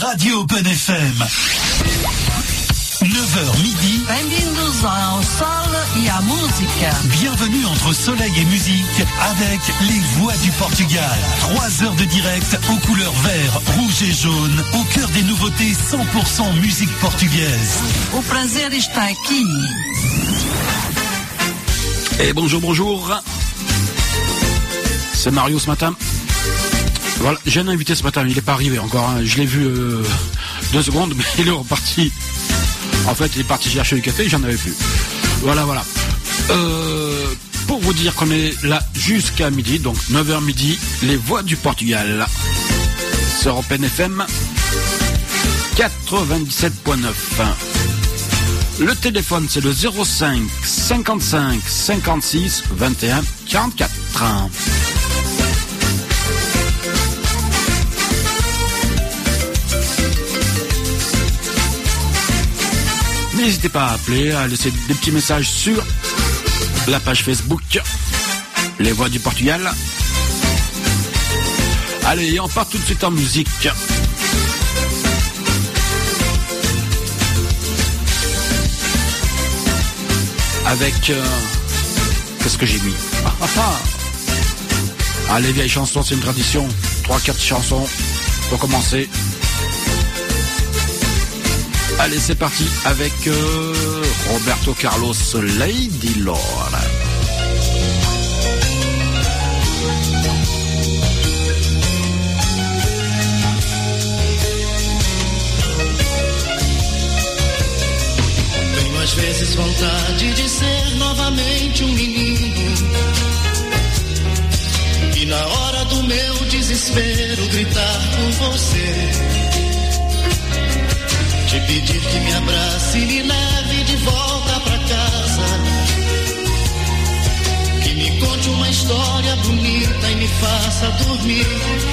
Radio Open FM. 9h midi. Bem-vindos ao Sol e à Música. Bienvenue entre soleil et musique avec les voix du Portugal. 3 heures de direct aux couleurs vert, rouge et jaune, au cœur des nouveautés 100% musique portugaise. O prazer está aqui. Et bonjour. C'est Mario ce matin. Voilà, j'ai un invité ce matin, il n'est pas arrivé encore. Hein. Je l'ai vu 2 secondes, mais il est reparti. En fait, il est parti chercher du café, j'en avais plus. Voilà. Pour vous dire qu'on est là jusqu'à midi, donc 9h midi, les voix du Portugal. Sur Open FM 97.9. Le téléphone, c'est le 05 55 56 21 44. N'hésitez pas à appeler, à laisser des petits messages sur la page Facebook Les Voix du Portugal. Allez, on part tout de suite en musique. Avec... qu'est-ce que j'ai mis? Ah, les vieilles chansons, c'est une tradition. 3-4 chansons pour commencer. Allez, c'est parti avec Roberto Carlos, Lady Laura. Tenho às vezes vontade de ser novamente menino e na hora do meu desespero gritar por você. Te pedir que me abrace e me leve de volta pra casa. Que me conte uma história bonita e me faça dormir.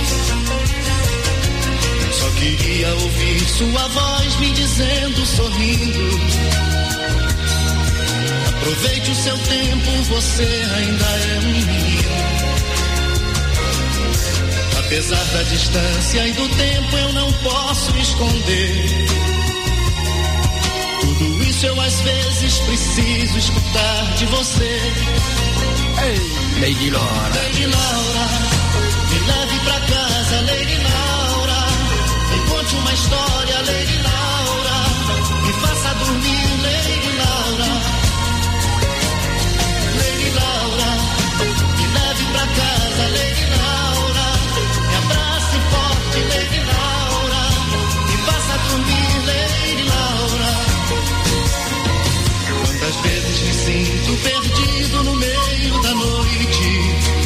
Só queria ouvir sua voz me dizendo, sorrindo: aproveite o seu tempo, você ainda é um menino. Apesar da distância e do tempo eu não posso esconder. Tudo isso eu às vezes preciso escutar de você. Hey, Lady Laura. Lady Laura, me leve pra casa, Lady Laura. Me conte uma história, Lady Laura. Me faça dormir, Lady Laura. Lady Laura, me leve pra casa, Lady Laura. Me abrace forte, Lady Laura. Me faça dormir, Lady Laura. Quantas vezes me sinto perdido no meio da noite,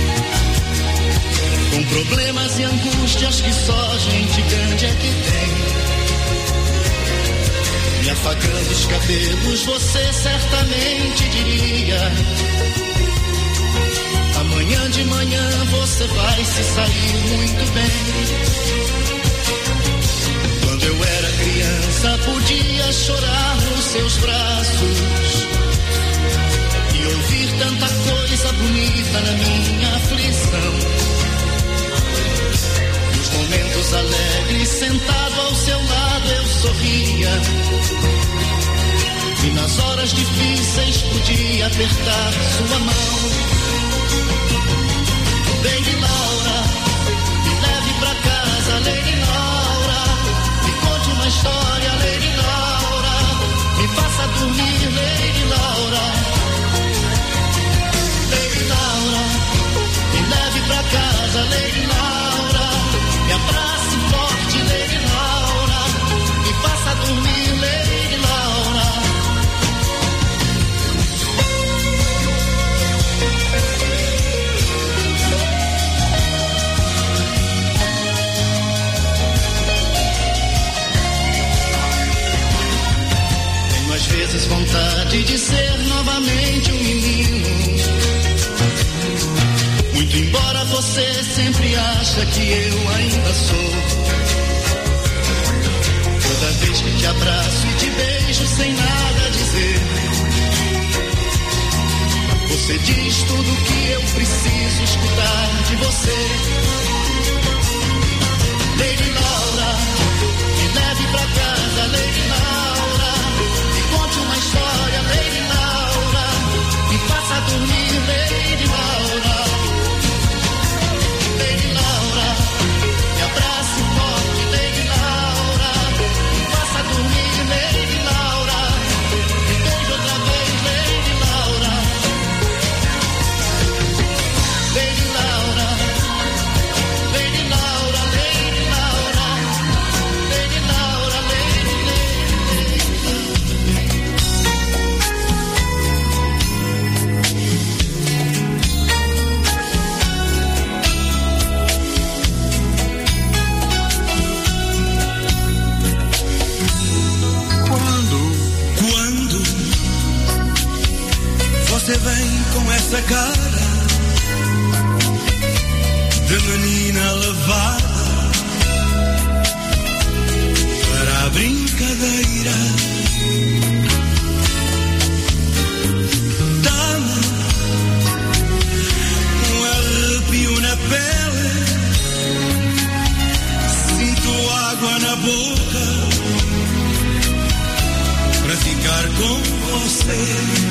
com problemas e angústias que só gente grande é que tem. Me afagando os cabelos, você certamente diria: amanhã de manhã você vai se sair muito bem. Quando eu era criança podia chorar nos seus braços e ouvir tanta coisa bonita na minha aflição. Nos momentos alegres, sentado ao seu lado eu sorria, e nas horas difíceis podia apertar sua mão. Lady Laura, me leve pra casa, Lady Laura. Me conte uma história, Lady Laura. Me faça dormir, Lady Laura. Lady Laura, me leve pra casa, Lady Laura. Me abrace forte, Lady Laura. Me faça dormir, Lady Laura. Tenho às vezes vontade de ser novamente um menino, muito embora você sempre acha que eu ainda sou. Toda vez que te abraço e te beijo sem nada dizer, você diz tudo o que eu preciso escutar de você. Lady Laura, me leva essa cara de menina levada para a brincadeira. Dá-me um arrepio na pele, sinto água na boca para ficar com você.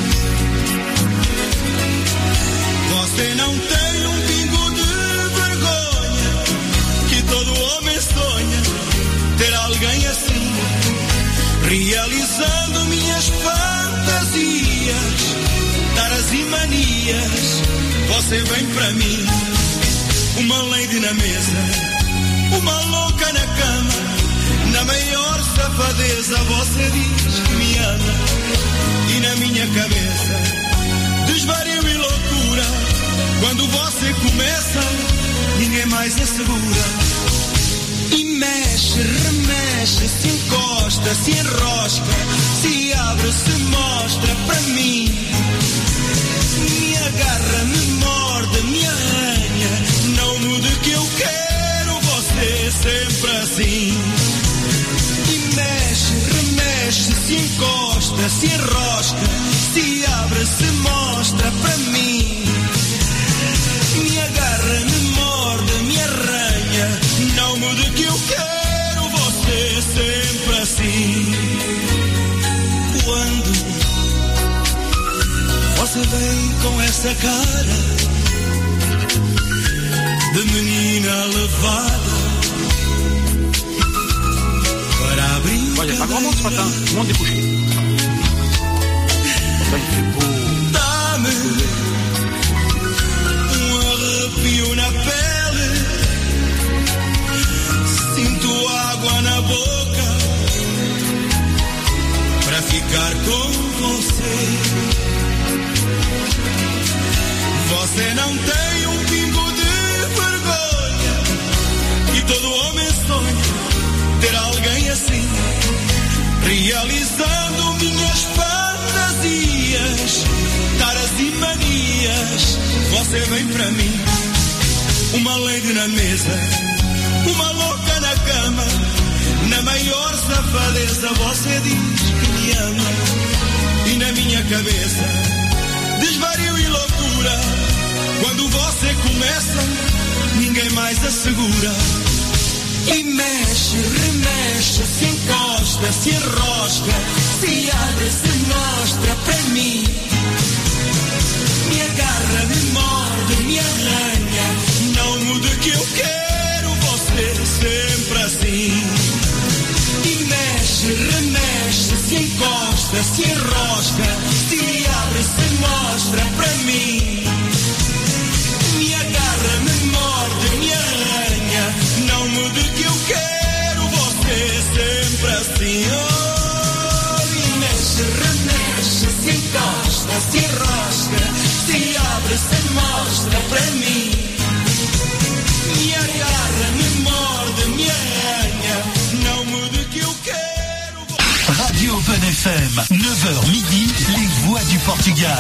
Você não tem um pingo de vergonha, que todo homem sonha ter alguém assim, realizando minhas fantasias, taras e manias. Você vem pra mim, uma lady na mesa, uma louca na cama, na maior safadeza. Você diz que me ama e na minha cabeça desvario e loucura. Quando você começa, ninguém mais assegura. E mexe, remexe, se encosta, se enrosca, se abre, se mostra pra mim. Me agarra, me morde, me arranha, não mude que eu quero você sempre assim. E mexe, remexe, se encosta, se enrosca, se abre, se mostra pra mim. Me agarra, me morde, me arranha, não mude que eu quero você sempre assim. Quando você vem com essa cara de menina levada para abrir. Olha, pas grand monde ce matin, tout le monde est couché. Là, il fait beau. Dá-me arrepio na pele, sinto água na boca para ficar com você. Você não tem um pingo de vergonha, e todo homem sonha ter alguém assim, realizando minhas fantasias, taras e manias. Você vem pra mim, uma lady na mesa, uma louca na cama, na maior safadeza. Você diz que me ama e na minha cabeça desvario e loucura. Quando você começa, ninguém mais assegura. E mexe, remexe, se encosta, se enrosca, se abre, se mostra pra mim. Me agarra, me morde, me arranha, não mude que eu quero você sempre assim. E mexe, remexe, se encosta, se enrosca, se abre, se mostra pra mim. Me agarra, me morde, me arranha, não mude que eu quero você sempre assim. Oh, e mexe, remexe, se encosta, se enrosca, se abre, se mostra pra mim. Me agarra, me morde, me arranha, não mude que eu quero. Radio Open FM, 9h midi, les voix du Portugal.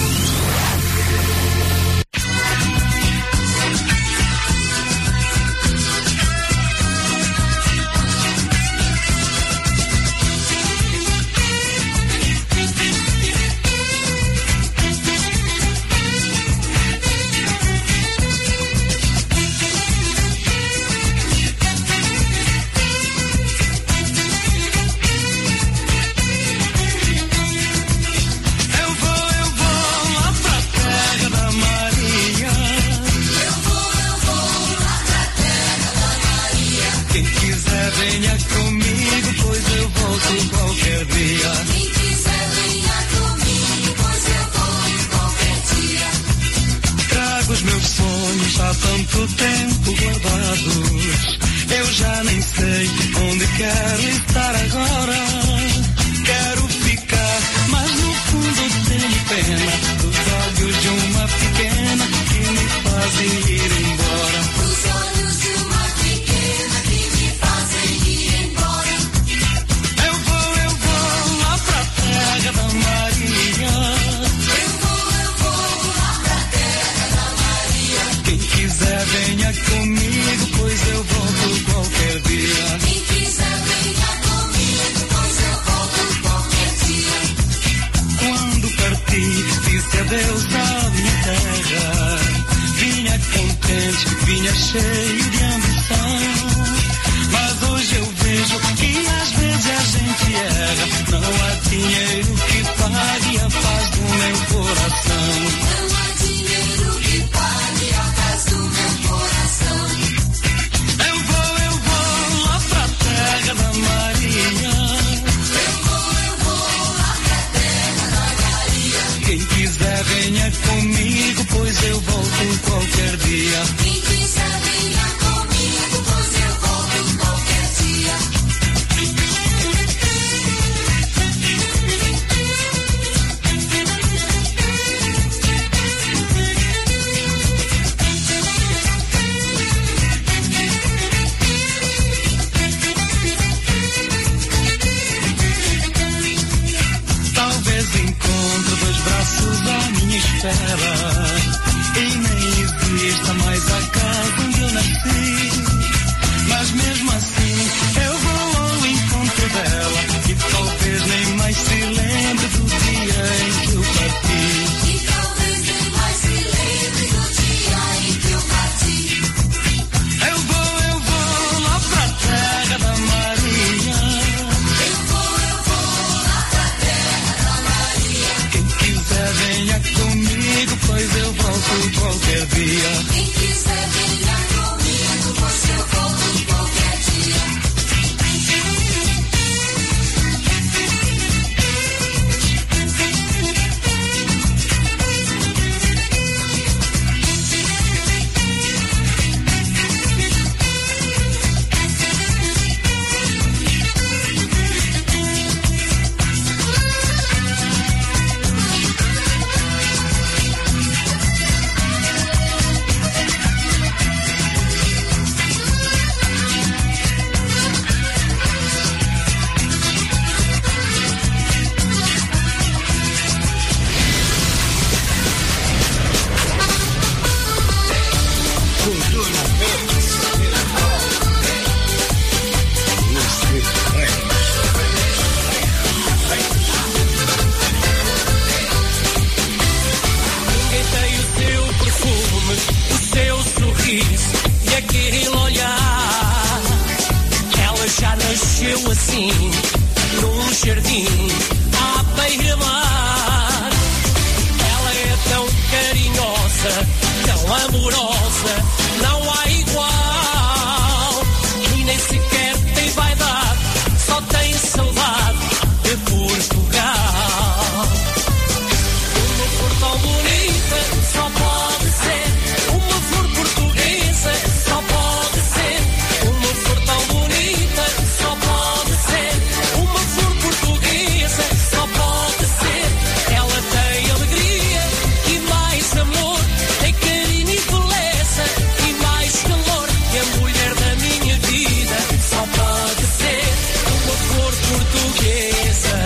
Há tanto tempo guardados, eu já nem sei onde quero estar agora. Quero ficar, mas no fundo tenho pena dos olhos de uma pequena que me fazem ir embora. Os olhos de uma pequena que me fazem ir embora. Eu vou lá pra terra da Maria. Eu vou lá contente, vinha cheio de ambição. Mas hoje eu vejo que às vezes a gente erra. Não há dinheiro que pague a paz do meu coração. Não há dinheiro que pague a paz do meu coração. Eu vou lá pra terra da Maria. Eu vou lá pra terra da Maria. Quem quiser venha comigo, pois eu volto qualquer dia. Quem quiser venha comigo, pois eu volto qualquer dia. Talvez encontre dois braços à minha espera. E nem exista mais a casa onde eu nasci. Mas mesmo assim eu vou ao encontro dela. E talvez nem mais se lembre do dia em que eu parti. E talvez nem mais se lembre do dia em que eu parti. Eu vou lá pra terra da Maria. Eu vou lá pra terra da Maria. Quem quiser venha comigo, pois eu volto qualquer dia. Quem quiser venha comigo, pois eu volto qualquer dia. Ninguém tem o seu perfume, o seu sorriso e aquele olhar. Ela já nasceu assim, num jardim à beira-mar. Ela é tão carinhosa, tão amorosa, não há igual. E nem sequer tem vaidade, só tem saudade de Portugal. Uma flor tão bonita, só pode ser uma flor portuguesa, só pode ser uma flor tão bonita, só pode ser uma flor portuguesa, só pode ser. Ela tem alegria e mais amor, tem carinho e beleza e mais calor. E a mulher da minha vida só pode ser uma flor portuguesa.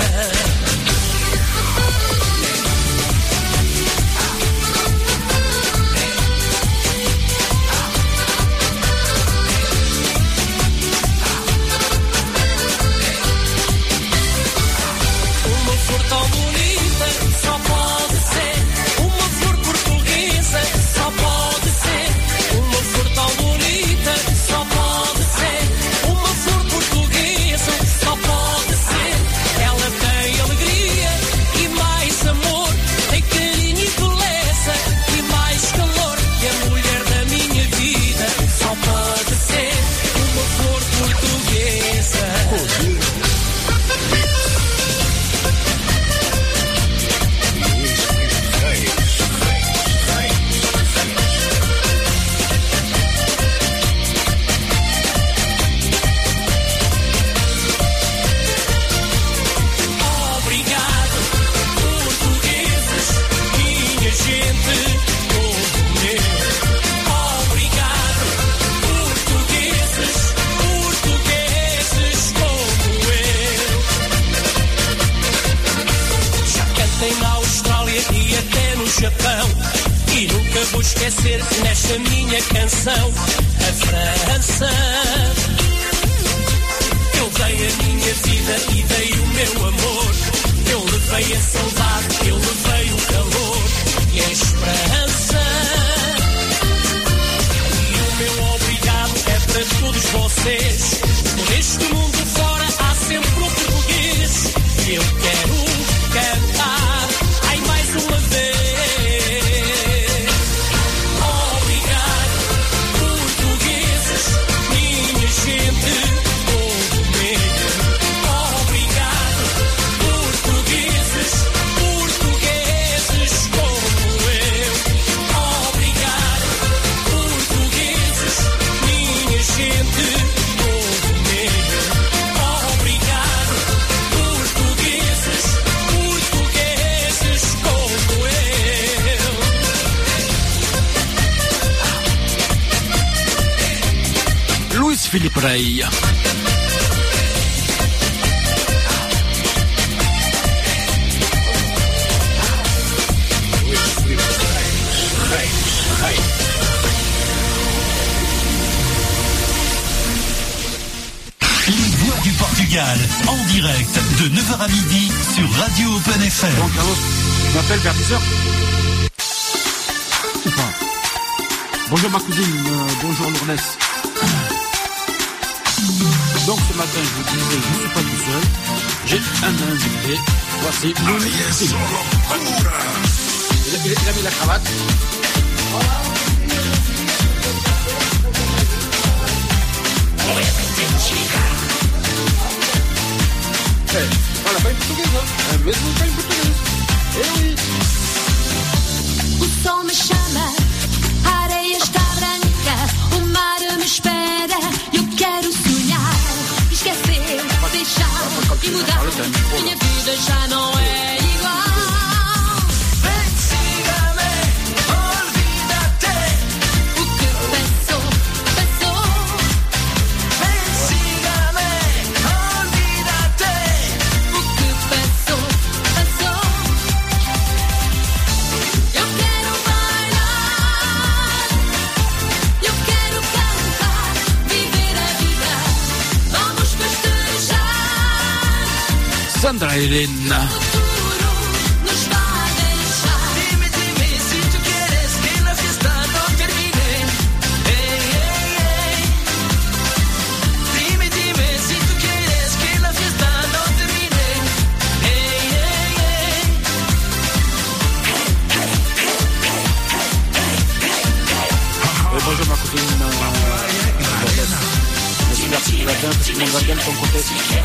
Uma flor tão bonita, só pode ser uma flor portuguesa, só pode ser uma flor tão bonita, só pode ser uma flor portuguesa, só pode ser. Ela tem alegria e mais amor, tem carinho e beleza e mais calor. E a mulher da minha vida só pode ser uma flor portuguesa. Obrigado, portugueses, minha gente, povo meu. Obrigado, portugueses, portugueses como eu. Já cantei na Austrália e até no Japão, e nunca vou esquecer nesta minha canção a França. Eu dei a minha vida e dei o meu amor. Eu levei a saudade, eu levei o calor e a esperança. Play. Les voix du Portugal, en direct de 9h à midi sur Radio Open FM. Bon, Carlos, tu m'appelles Vertisseur ou pas? Bonjour ma cousine, bonjour Lourdes. Donc ce matin, je vous disais, je ne suis pas tout seul. J'ai un invité. Voici Loulou. Il a mis la cravate. Fala bem português, não? É mesmo bem português. Eu e... O sol me chama, a areia está branca, o mar me espera. Eu quero sonhar, esquecer, deixar e mudar. Minha vida já não é igual. Vem, siga-me, olvídate. O que passou, passou. Vem, siga-me, olvídate. O que passou, passou. Eu quero bailar, eu quero cantar, viver a vida. Vamos festejar. Sandra Helena. O futuro nos vai deixar. Dime, dime, si tu quieres que la fiesta no termine. Hey, hey, hey. Dime, dime, si tu quieres que la fiesta no termine. Hey, hey, hey. Bonjour ma cousine. J'espère que tu vas bien, que tout le monde va bien de ton côté.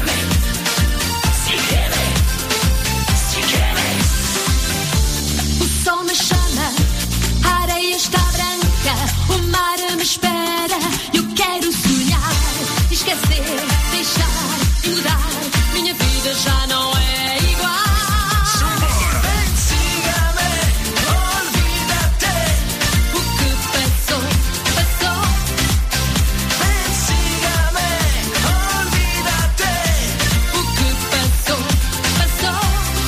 O sol me chama, a areia está branca, o mar me espera. Eu quero sonhar, esquecer, deixar e mudar. Minha vida já não é igual. Vem, siga-me, olvídate. O que passou, passou. Vem, siga-me, olvídate. O que passou, passou.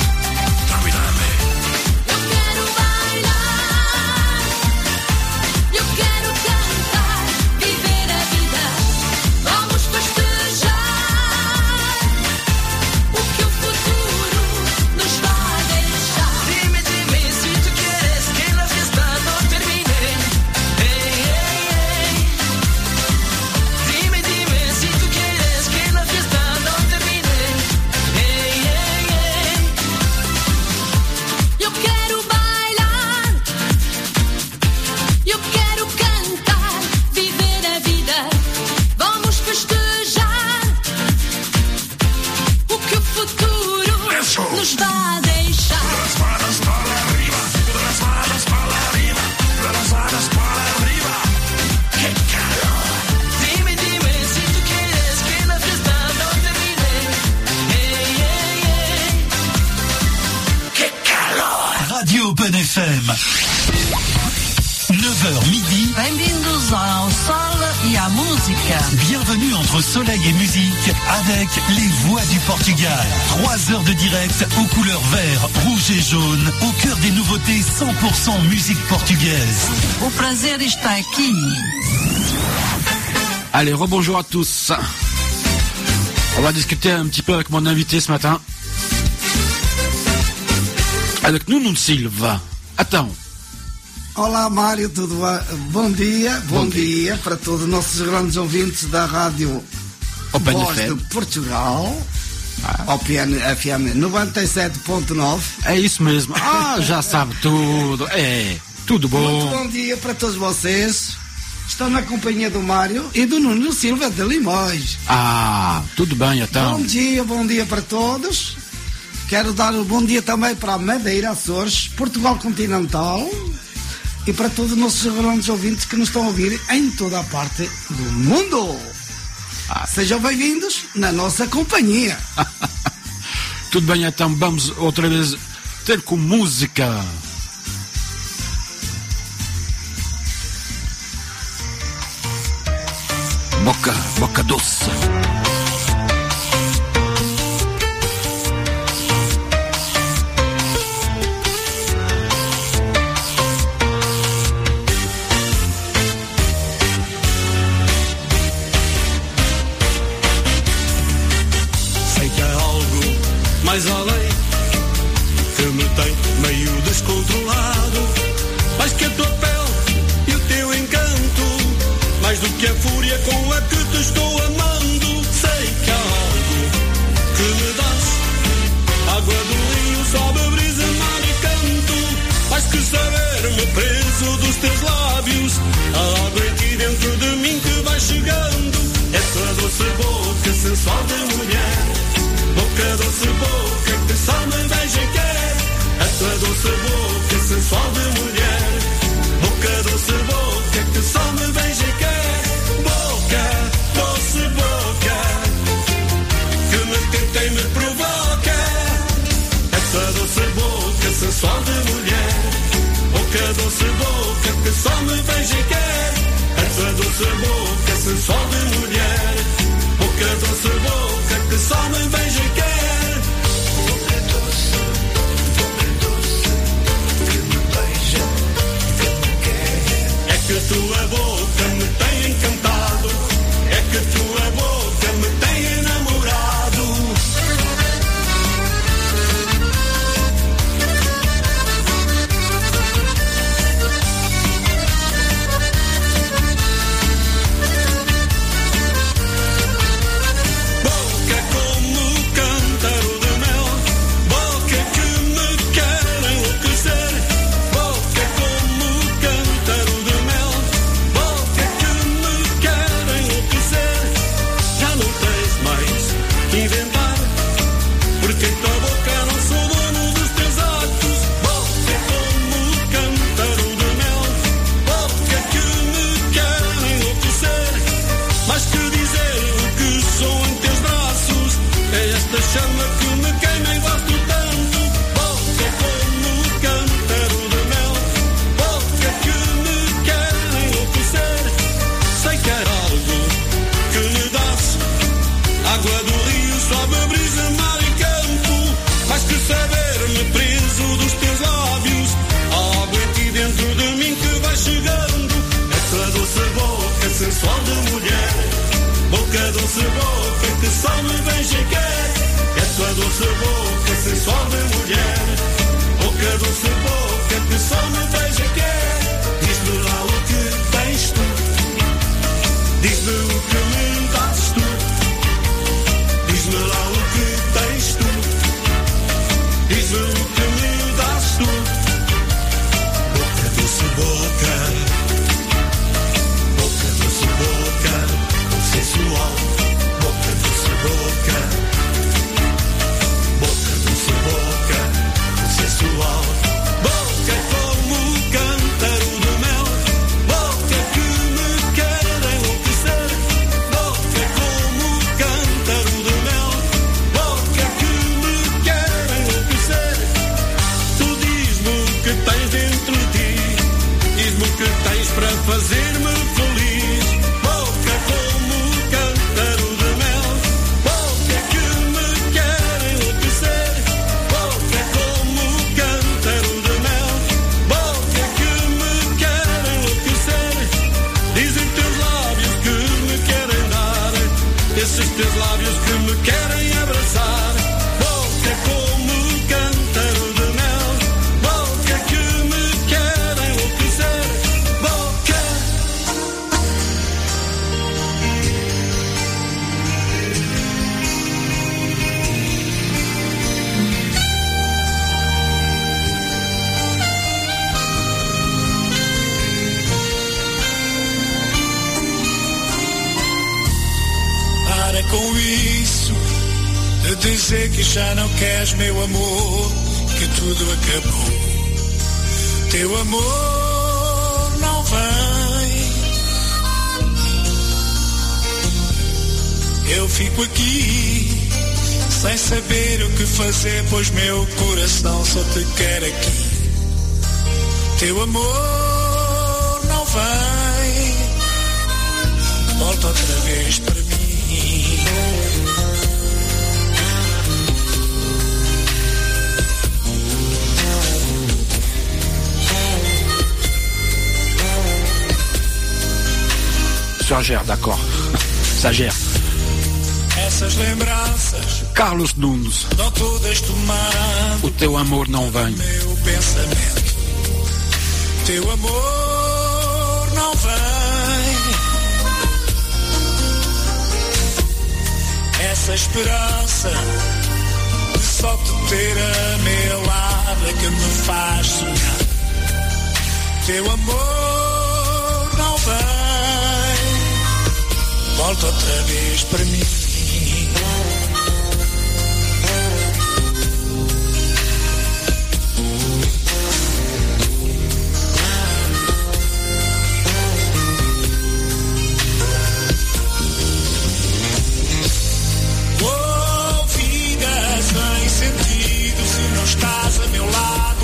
Eu quero bailar, eu quero cantar, viver a vida. Vamos festejar o que o futuro nos vai deixar. Dime, dime, si tu quieres que la fiesta no termine. Hey, hey, hey. Dime, dime, si tu quieres que la fiesta no termine. Hey, hey, hey. Eu quero bailar, eu quero cantar, viver a vida. Vamos festejar o que o futuro nos vai deixar. Dime, dime, si tu quieres que la fiesta no termine. Hey, hey, hey. Que calor! Radio Open FM. 9h midi, Bem-vindos ao sol e à música. bienvenue entre soleil et musique avec les voix du Portugal. 3 heures de direct aux couleurs vert, rouge et jaune, au cœur des nouveautés 100% musique portugaise. O prazer está aqui. Allez, rebonjour à tous. On va discuter un petit peu avec mon invité ce matin. Avec Nuno Silva. Attends. Olá Mário, tudo bem? Bom dia, bom dia para todos os nossos grandes ouvintes da Rádio Open Voz FM. de Portugal, OPN FM 97.9. É isso mesmo. Ah, já sabe tudo. É, tudo Muito bom. bom dia para todos vocês. Estou na companhia do Mário e do Nuno Silva de Limões. Ah, tudo bem então. Bom dia para todos. Quero dar um bom dia também para a Madeira, Açores, Portugal Continental e para todos os nossos grandes ouvintes que nos estão a ouvir em toda a parte do mundo. Sejam bem-vindos na nossa companhia. Tudo bem então, vamos outra vez ter com música. Boca doce. Sei que há algo mais além que me tem meio descontrolado, mais que a tua pele e o teu encanto, mais do que a fúria com a que te estou amando. Sei que há algo que me dás, água do rio, sobe, brisa, mar e canto, mais que saber-me preso dos teus lábios, a água em ti dentro de mim que vai chegando. Essa doce boca sensual de mulher, boca doce boca que só me beija e quer. Essa doce boca sensual de mulher, boca doce boca que só me beija e quer. Boca, doce boca, que me tenta e me provoca. Essa doce boca sensual de mulher, boca doce boca que só me beija e quer. Essa doce boca sensual de mulher, boca doce boca que só me beija e quer. Que a tua boca me tem encantado, é que a tua boca me tem enamorado. Boca como cântaro de mel, boca que me quer enlouquecer. Boca como cântaro de mel, boca que me quer enlouquecer. Já não tens mais que inventar, porque em tua boca não sou dono dos teus atos. Boca como cântaro de mel, boca que me quer enlouquecer. Mais que dizer o que sou em teus braços, é esta chama que me queima e gosto tanto. Boca como cântaro de mel, boca que me quer enlouquecer. Sei que era algo que me dás, água do rio, sobe, brisa, mar e campo, mais que saber-me preso dos teus lábios, há água em ti dentro de mim que vai chegando. Essa doce boca sensual de mulher, boca doce boca que só me beija e quer. Essa doce boca sensual de mulher, boca doce boca que só me beija e quer. Diz-me lá o que tens tu, diz-me o que me dás tu, diz-me lá o que tens tu, diz-me o que me dás tu. Boca doce boca, boca doce boca, sensual. Boca doce boca, boca doce boca, sensual. Boca como cântaro de mel, boca que me quer enlouquecer. Boca como cântaro de mel, boca que me quer enlouquecer. Tu diz-me o que tens dentro de ti, diz-me o que tens para fazer-me feliz. Boca como cântaro de mel, boca que me quer enlouquecer. Boca como cântaro de mel, boca que me quer enlouquecer. Dizem teus lábios que me querem dar, esses teus lábios que me querem abraçar. Boca como cântaro de mel, boca que me quer enlouquecer. Boca. Para com isso de dizer que já não queres meu amor, que tudo acabou. Teu amor não vem. Eu fico aqui sem saber o que fazer, pois meu coração só te quer aqui. Teu amor não vem. volta outra vez para mim. Ça gère, d'accord. Ça gère. Essas lembranças Carlos Nunes. dão todas tomando O teu amor não vem. meu pensamento. Teu amor não vem. Essa esperança de só te ter a meu lado é que me faz sonhar. Teu amor não vem. Volta outra vez para mim. Oh, vida sem sentido se não estás a meu lado.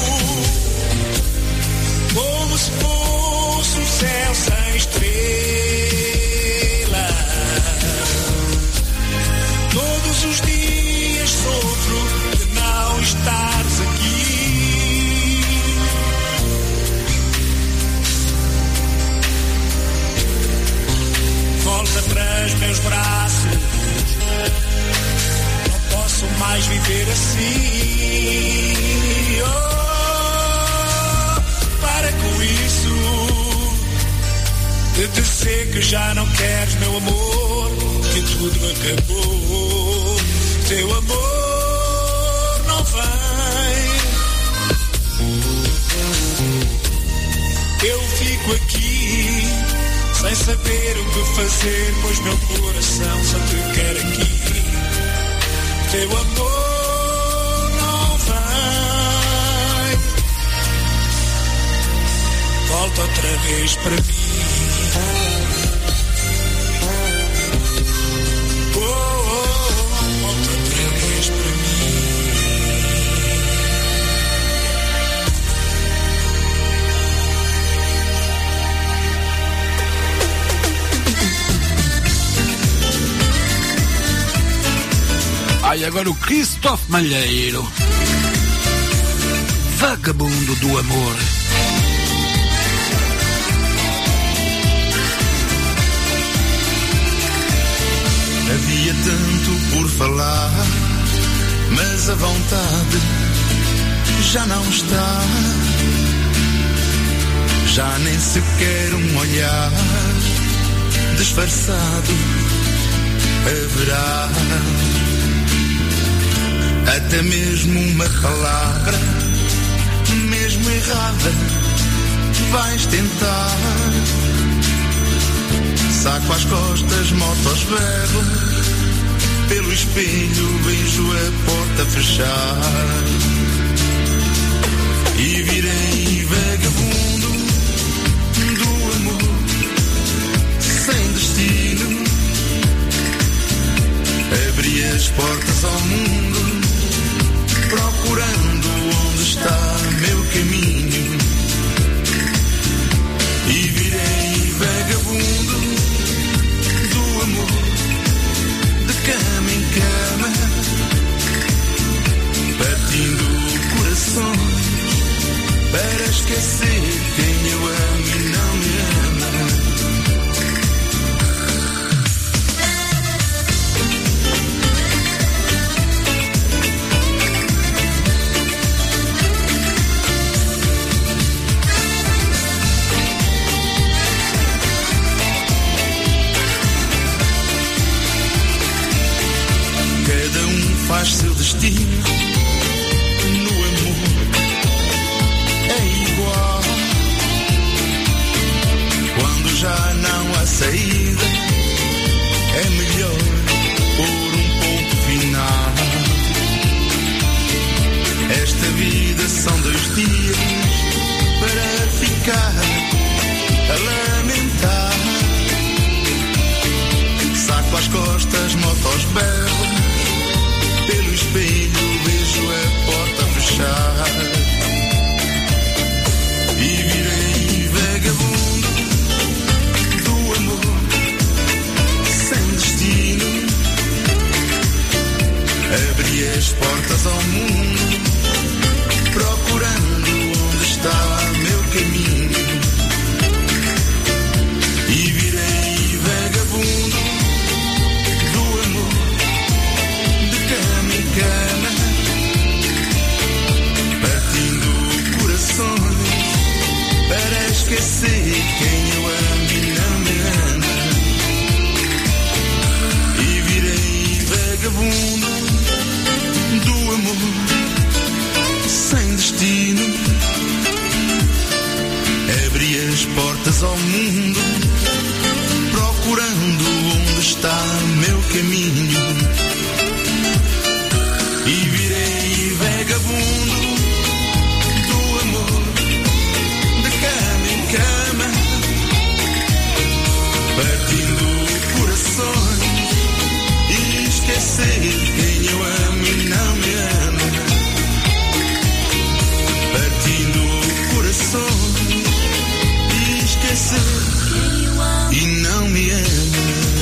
Como se fosse um céu sem estrelas. Todos os dias sofro de não estares aqui. Volta para os meus braços. Não posso mais viver assim. Oh, para com isso de dizer que já não queres meu amor, que tudo acabou. Teu amor não vem. Eu fico aqui sem saber o que fazer, pois meu coração só te quer aqui. Teu amor não vem. Volta outra vez para mim. Oh, oh, volta outra vez para mim. Aí agora o Christophe Malheiro. Vagabundo do amor. Havia tanto por falar, mas a vontade já não está. Já nem sequer um olhar disfarçado haverá. Até mesmo uma palavra, mesmo errada, vais tentar. Saco às costas, moto aos berros, pelo espelho vejo a porta fechar. E virei vagabundo do amor, sem destino. Abri as portas ao mundo, procurando onde está meu caminho. E virei vagabundo do amor, de cama em cama, partindo corações para esquecer quem eu amo e não me ama. Faz seu destino no amor, é igual. Quando já não há saída, é melhor pôr um ponto final. Esta vida são 2 dias para ficar a lamentar. Saco às costas, moto aos berros, pelo espelho vejo a porta fechar. E virei vagabundo do amor, Abri as portas ao mundo, procurando onde está meu caminho. E virei vagabundo do amor, de cama em cama, partindo corações para esquecer quem eu amo e não me ama. E virei vagabundo do amor, sem destino. Abri as portas ao mundo, procurando onde está meu caminho. E virei vagabundo do amor, de cama em cama, partindo corações e esquecer quem eu amo e não me ama. Partindo corações e esquecer e não me ama.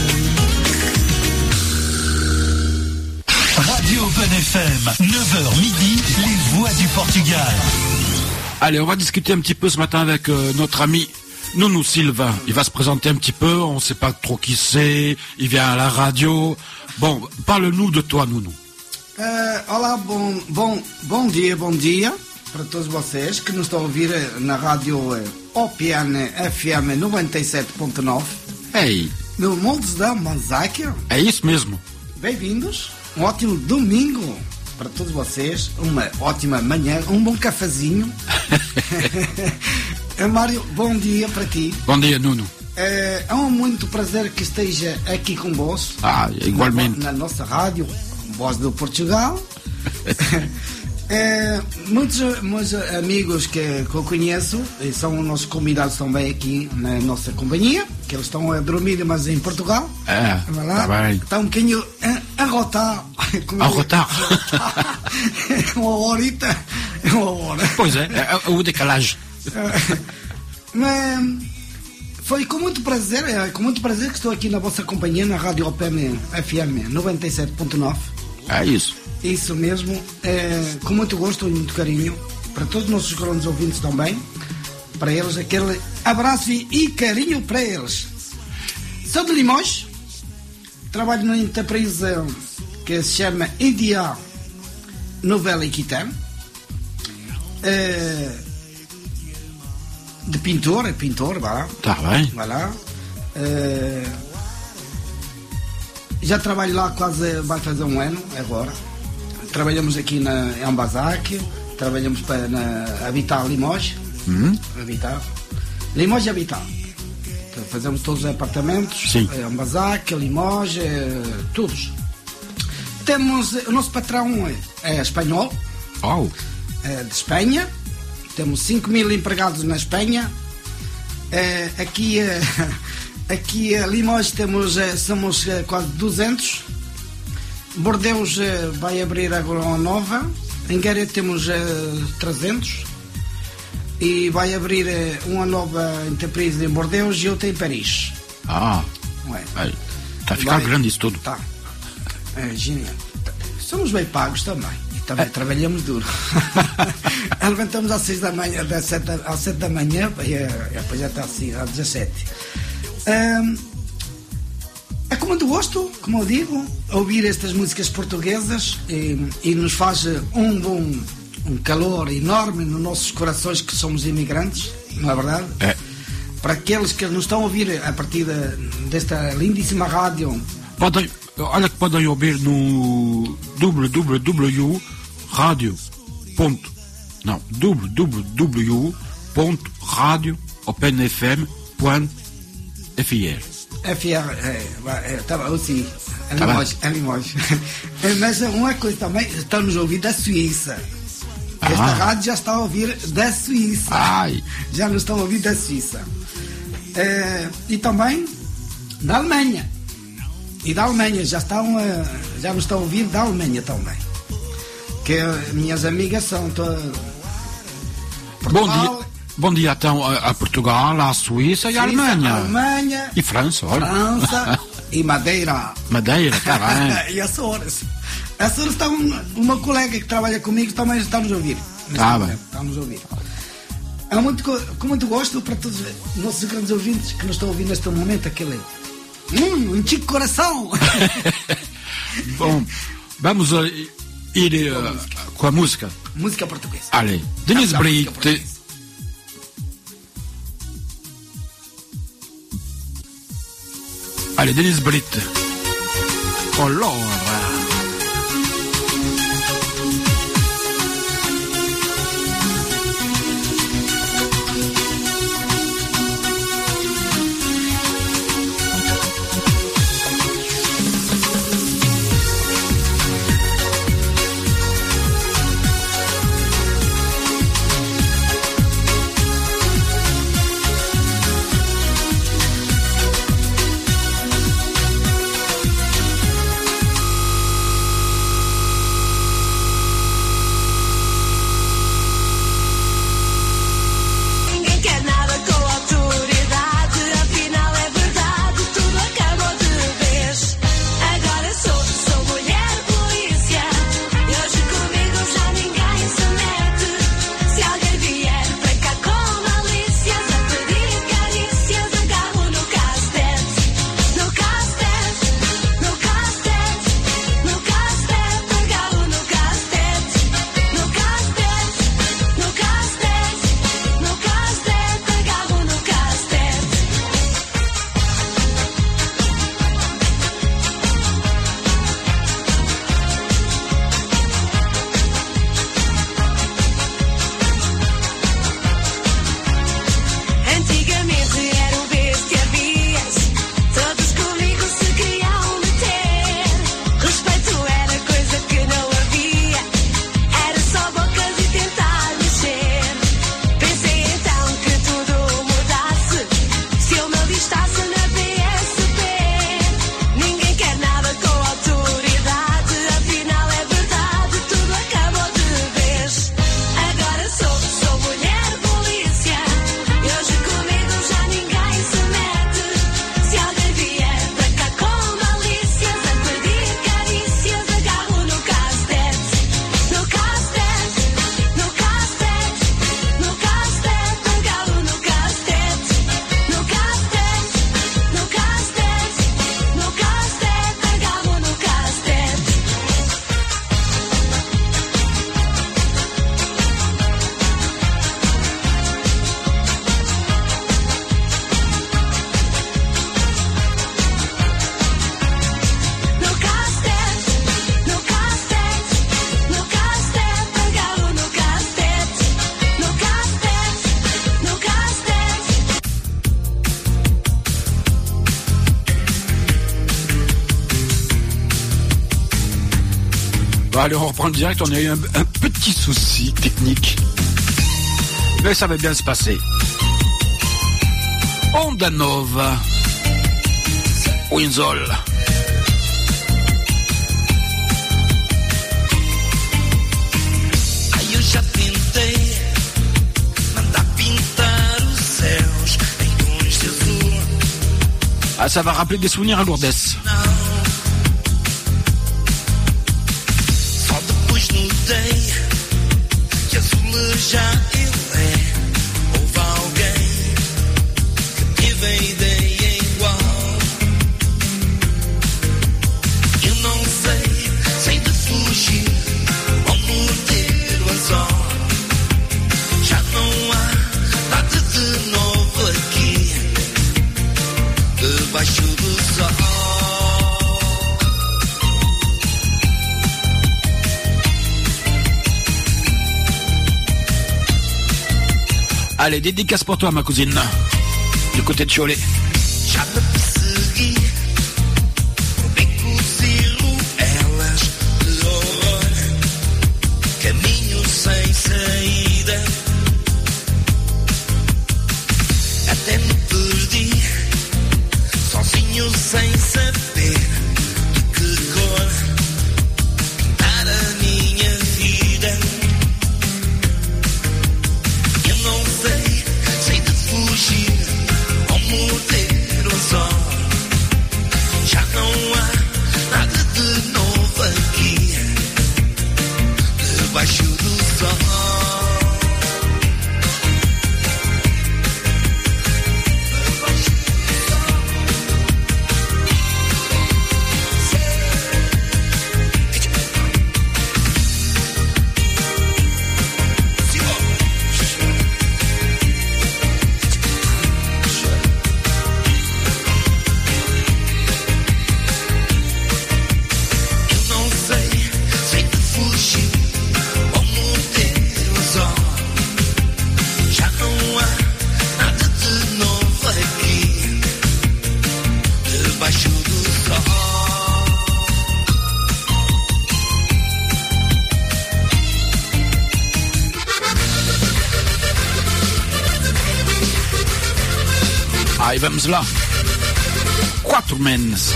Radio Open FM, 9h midi, les voix du Portugal. Allez, on va discuter un petit peu ce matin avec notre ami Nounou Sylvain. Il va se présenter un petit peu, on ne sait pas trop qui c'est, il vient à la radio. Bon, parle-nous de toi, Nounou. Olá, bom dia para todos vocês que nos estão a ouvir na rádio OPN FM 97.9. Ei, No Montes da Manzáquia. é isso mesmo. Bem-vindos. Um ótimo domingo para todos vocês. Uma ótima manhã. Um bom cafezinho. Mário, bom dia para ti. Bom dia, Nuno. É muito prazer que esteja aqui convosco. Igualmente. Na nossa rádio, Voz do Portugal. Muitos meus amigos que eu conheço e são nossos convidados também aqui na nossa companhia, que eles estão a dormir, mas em Portugal. Tá bem. Está um bocadinho a rotar. A rotar. Uma horita. Uma hora. Pois é o decalagem. Mas foi com muito prazer que estou aqui na vossa companhia, na Rádio Open FM 97.9. É isso. Isso mesmo, com muito gosto e muito carinho, para todos os nossos grandes ouvintes também, para eles, aquele abraço e carinho para eles. Sou de Limões, trabalho numa empresa que se chama Idia Novela Equitã, de pintor, vá. Tá bem. Vai lá. Já trabalho lá quase, vai fazer um ano agora. Trabalhamos aqui em Ambazac, trabalhamos na Habitat Limoges. Habitat. Limoges e Habitat. Então, fazemos todos os apartamentos. Sim. Ambazac, Limoges, todos. Temos, o nosso patrão é espanhol, de Espanha. Temos 5.000 empregados na Espanha. Aqui em Limoges somos quase 200. Bordeus vai abrir agora uma nova. Em Guéret temos 300. E vai abrir uma nova empresa em Bordeus e outra em Paris. Está a ficar grande isso tudo. Tá. É genial. Somos bem pagos também. E também trabalhamos duro. Levantamos às 6 da manhã, às 7 da manhã, e depois já está assim, às 17. É com muito gosto, como eu digo, ouvir estas músicas portuguesas e nos faz um calor enorme nos nossos corações que somos imigrantes, não é verdade? É. Para aqueles que nos estão a ouvir a partir desta lindíssima rádio. Podem ouvir no www.radio.openfm.fr. Estava assim, em Limoges. Mas uma coisa também, estamos a ouvir da Suíça. Esta rádio já está a ouvir da Suíça. Já nos estão a ouvir da Suíça. E também da Alemanha. E da Alemanha, já nos estão a ouvir da Alemanha também. Que minhas amigas são todas. Bom dia então a Portugal, à Suíça e à Alemanha. E França, olha. França e Madeira. Madeira, tá bem. E Açores. Essa hora está uma colega que trabalha comigo também está nos a ouvir. Está nos a ouvir. É com muito gosto para todos os nossos grandes ouvintes que nos estão a ouvir neste momento, aquele um chico coração. Bom, vamos ir com a música. Música portuguesa. Allez, Denise Breit. Allez, Denise Breit. Oh Laura. Allez, on reprend le direct, on a eu un petit souci technique. Mais ça va bien se passer. Onda Nova. Winzol. Ai, eu já tentei mandar pintar os céus em tons de azul. Ah, ça va rappeler des souvenirs à Lourdes. Que azulejar ele é. Houve alguém que teve a ideia igual. Eu não sei, sei de fugir ou morder o anzol. Já não há nada de novo aqui debaixo do sol. Allez, dédicace pour toi, ma cousine, du côté de Cholet. Já me persegui por becos e ruelas de horror, caminho sem saída. Até me perdi, sozinho sem saber de que cor pintar a minha vida. Eu não sei, sei de fugir ou morder o sol. debaixo do sol. Aí vamos lá. 4 menos.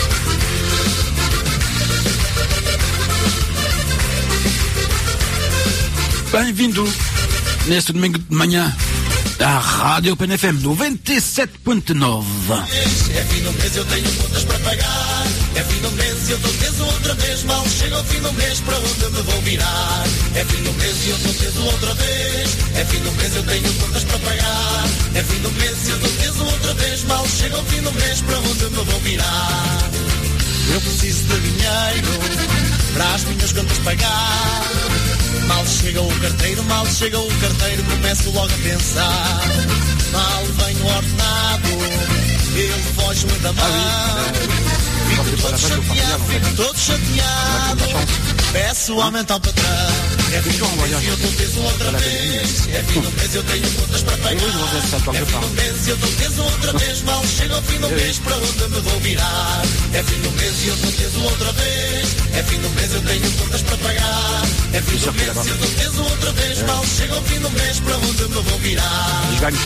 Bem-vindo neste domingo de manhã à Rádio PNFM 97.9. É fim do mês, eu tenho contas para pagar. É fim do mês e eu estou teso outra vez. Mal chega ao fim do mês, para onde me vou virar? É fim do mês e eu estou teso outra vez. É fim do mês, eu tenho contas para pagar. É fim do mês e eu estou teso outra vez. Mal chega ao fim do mês, para onde me vou virar? Eu preciso de dinheiro para as minhas contas pagar. Mal chega o carteiro, começo logo a pensar. Mal vem o ordenado, ele foge-me da mão. Fico todo chateado, peço aumento ao patrão. É fim do mês e eu estou teso outra vez. É fim do mês, eu tenho contas para pagar. É fim do mês e eu estou teso outra vez. Mal chega ao fim do mês, para onde me vou virar? É fim do mês e eu estou teso outra vez. É fim do mês, eu tenho contas para pagar. É fim do mês e eu estou teso outra vez. Mal chega ao fim do mês, para onde me vou virar?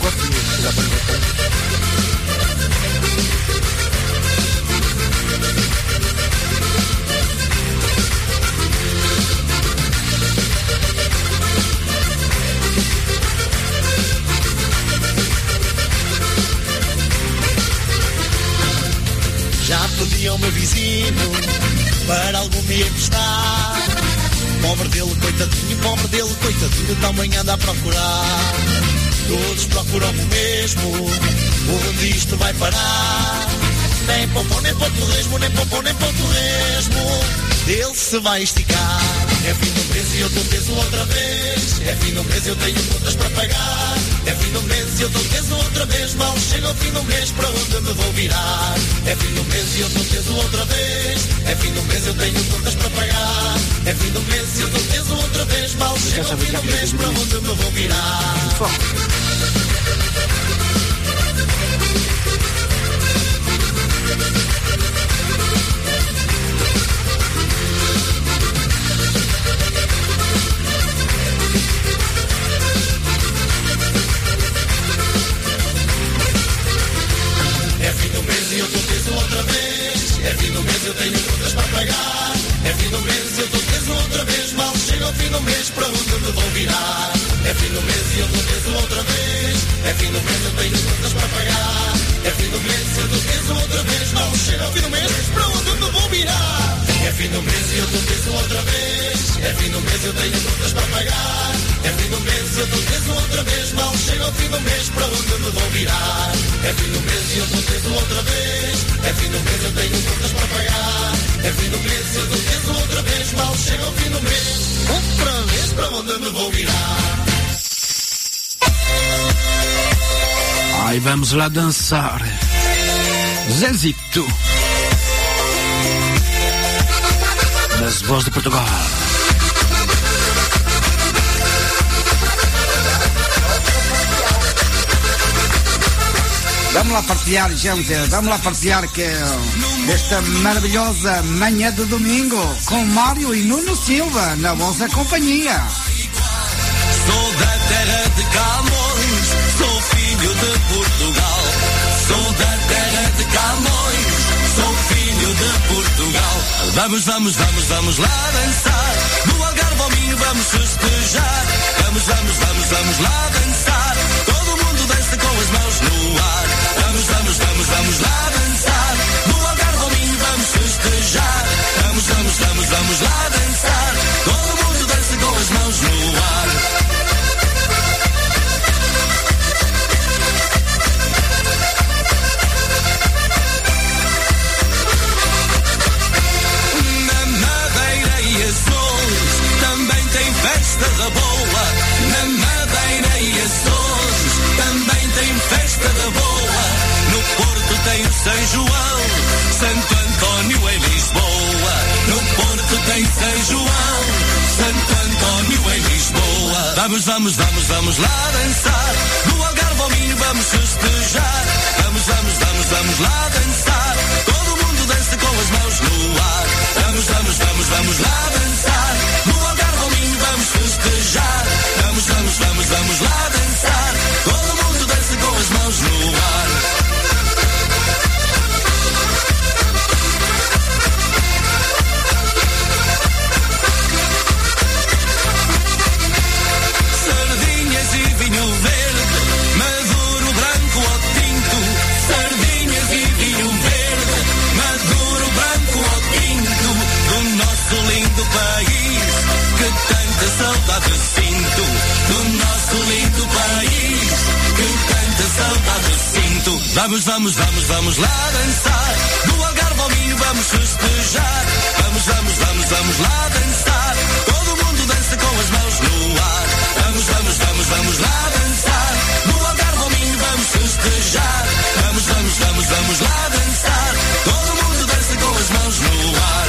Já pedi ao meu vizinho para algum me emprestar. Pobre dele, coitadinho, também anda a procurar. Todos procuram o mesmo, onde isto vai parar? Nem poupou, nem para o torresmo, nem poupou, nem para o torresmo. Ele se vai esticar. É fim do mês e eu estou teso outra vez. É fim do mês, eu tenho contas para pagar. É fim do mês e eu estou teso outra vez. Mal chega ao fim do mês, para onde me vou virar? É fim do mês e eu estou teso outra vez. É fim do mês, eu tenho contas para pagar. É fim do mês e eu estou teso outra vez. Mal chega ao fim do mês, para onde me vou virar? É fim do mês e eu estou teso outra vez. É fim do mês, eu tenho contas para pagar. É fim do mês e eu estou teso outra vez. Mal chega ao fim do mês, para onde me vou virar? É fim do mês e eu estou teso outra vez. É fim do mês, eu tenho contas para pagar. É fim do mês e eu estou teso outra vez. Mal chega ao fim do mês, para onde me vou virar? É fim do mês e eu estou teso outra vez. É fim do mês, eu tenho contas para pagar. É fim do mês e eu estou teso outra vez. Mal chega ao fim do mês, para onde me vou virar? É fim do mês e eu estou teso outra vez. É fim do mês, eu tenho contas para pagar. É fim do mês e eu estou teso outra vez. Mal chega ao fim do mês, outra vez, para onde me vou virar? Aí vamos lá dançar. Zezito. Das vozes de Portugal. Vamos lá partilhar, gente. Vamos lá partilhar que esta maravilhosa manhã de domingo com Mário e Nuno Silva na vossa companhia. Sou da terra de Camões, sou filho de Portugal. Sou da terra de Camões, sou filho de Portugal. Vamos, vamos, vamos, vamos lá dançar. No Algarve ao Minho vamos festejar. Vamos, vamos, vamos, vamos lá dançar. Todo mundo dança com as mãos no ar. Vamos, vamos, vamos, vamos lá dançar. No Algarve ao Minho vamos festejar. Vamos, vamos, vamos, vamos lá dançar. Todo mundo dança com as festa da boa, na Madeira e Açores também tem festa da boa. No Porto tem o São João, Santo António em Lisboa. No Porto tem São João, Santo António em Lisboa. Vamos, vamos, vamos, vamos lá dançar, no Algarve ao Minho vamos festejar. Vamos, vamos, vamos, vamos lá dançar, todo mundo dança com as mãos no ar. Vamos, vamos, vamos, vamos lá dançar, no Algarve ao Minho vamos festejar. Vamos, vamos, vamos, vamos lá dançar, todo mundo dança com as mãos no ar. Sardinhas e vinho verde, maduro, branco ou tinto. Sardinhas e vinho verde, maduro, branco ou tinto. Do nosso lindo país, que tanta saudade sinto. Do nosso lindo país, que tanta saudade sinto. Vamos, vamos, vamos, vamos lá dançar, no Algarve ao Minho vamos festejar. Vamos, vamos, vamos, vamos lá dançar, todo mundo dança com as mãos no ar. Vamos, vamos, vamos, vamos lá dançar, no Algarve ao Minho vamos festejar. Vamos, vamos, vamos, vamos lá dançar, todo mundo dança com as mãos no ar.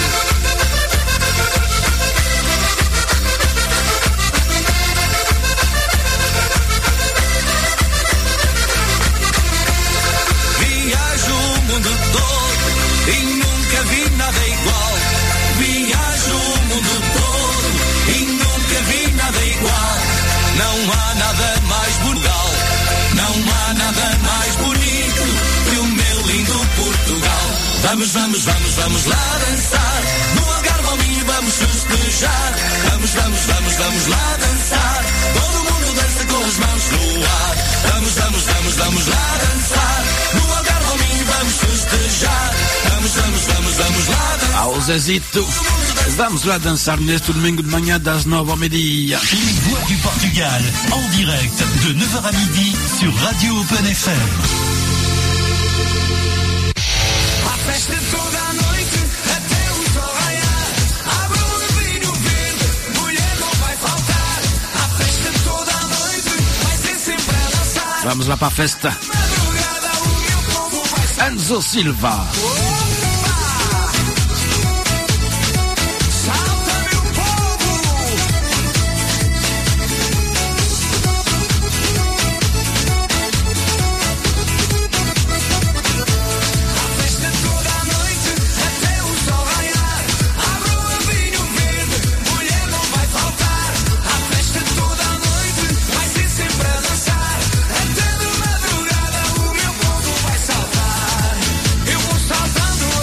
Viajo o mundo todo e nunca vi nada igual. Viajo o mundo todo e nunca vi nada igual. Não há nada mais Portugal, não há nada mais bonito que o meu lindo Portugal. Vamos, vamos, vamos, vamos lá dançar, no Algarve ao Minho vamos festejar. Vamos, vamos, vamos, vamos lá dançar, todo mundo dança com as mãos no ar. Vamos, vamos, vamos, vamos lá dançar, no Algarve ao Minho vamos festejar. Vamos, vamos, vamos, vamos lá dançar. Ao Zezito, vamos lá dançar neste domingo de manhã das 9 ao meio-dia. Les Voix du Portugal, en direct de 9h à midi sur Radio Open FM. A festa toda a noite, até o sol raiar. Abra o vinho verde, mulher não vai faltar. A festa toda a noite, vai ser sempre a dançar. Vamos lá para a festa. Madrugada o meu povo vai saltar. Enzo Silva. Salta meu povo. A festa toda a noite, até o sol raiar. Abra o vinho verde, mulher não vai faltar. A festa toda a noite, vai ser sempre a dançar. Até de madrugada o meu povo vai saltar. Eu vou saltando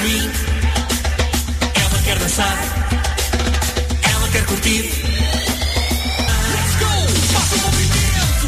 mim, ela quer dançar, ela quer curtir. Let's go! Faça o movimento!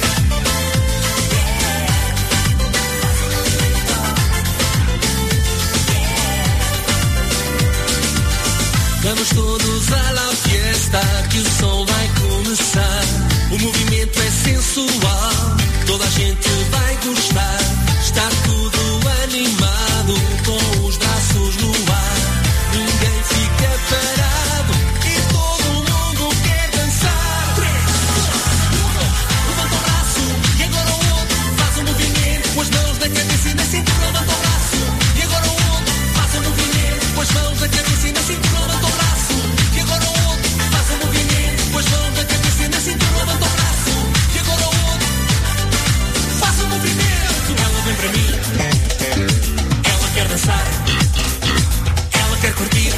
Vamos todos à la fiesta, que o som vai começar. O movimento é sensual, toda a gente vai gostar. Está tudo animado, com os braços no ar. Ninguém fica parado e todo mundo quer dançar. 3, 2, 1, levanta o braço e agora o outro. Faz um movimento com as mãos na cabeça e na cintura. Levanta o braço e agora o outro. Faz um movimento com as mãos na cabeça e na cintura. Levanta o braço e agora o outro. Faz um movimento com as mãos na cabeça e na cintura. Levanta o braço e agora o outro. Faz um movimento. Ela vem para mim, ela quer dançar, ela quer curtir,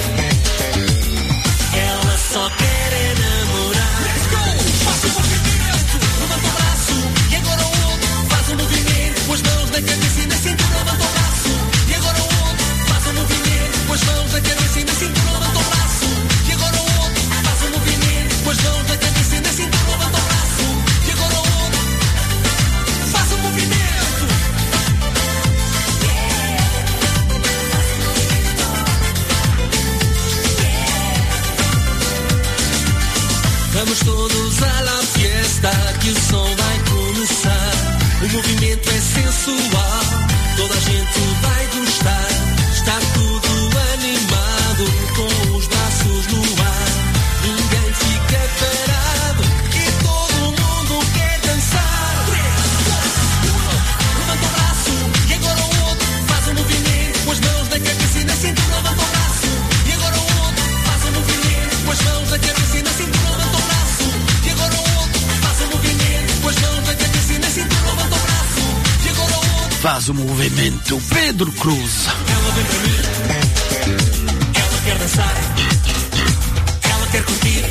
ela só quer namorar. Let's go! Faz um movimento. Levanta o braço e agora o outro. Faz um movimento com as mãos na cabeça e na cintura. Levanta o braço e agora o outro. Faz um movimento com as mãos na cabeça e na cintura. Levanta o braço e agora o outro. Faz um movimento com as mãos na cabeça e na cintura. Levanta o braço e agora o outro. Faz um movimento. Vamos todos à la fiesta, que o som vai começar. O movimento é sensual, toda a gente vai gostar. Está tudo animado, com os braços no ar. Ninguém fica parado e todo mundo quer dançar. 3, 2, 1, levanta o braço e agora o outro. Faz um movimento com as mãos na cabeça e na cintura. Levanta o braço e agora o outro. Faz um movimento com as mãos na cabeça e na cintura. Levanta o braço e agora o outro. Faz um movimento com as mãos na cabeça e na cintura. Levanta o braço e agora o outro. Faz o movimento, Pedro Cruz. Ela vem para mim, ela quer dançar, ela quer curtir,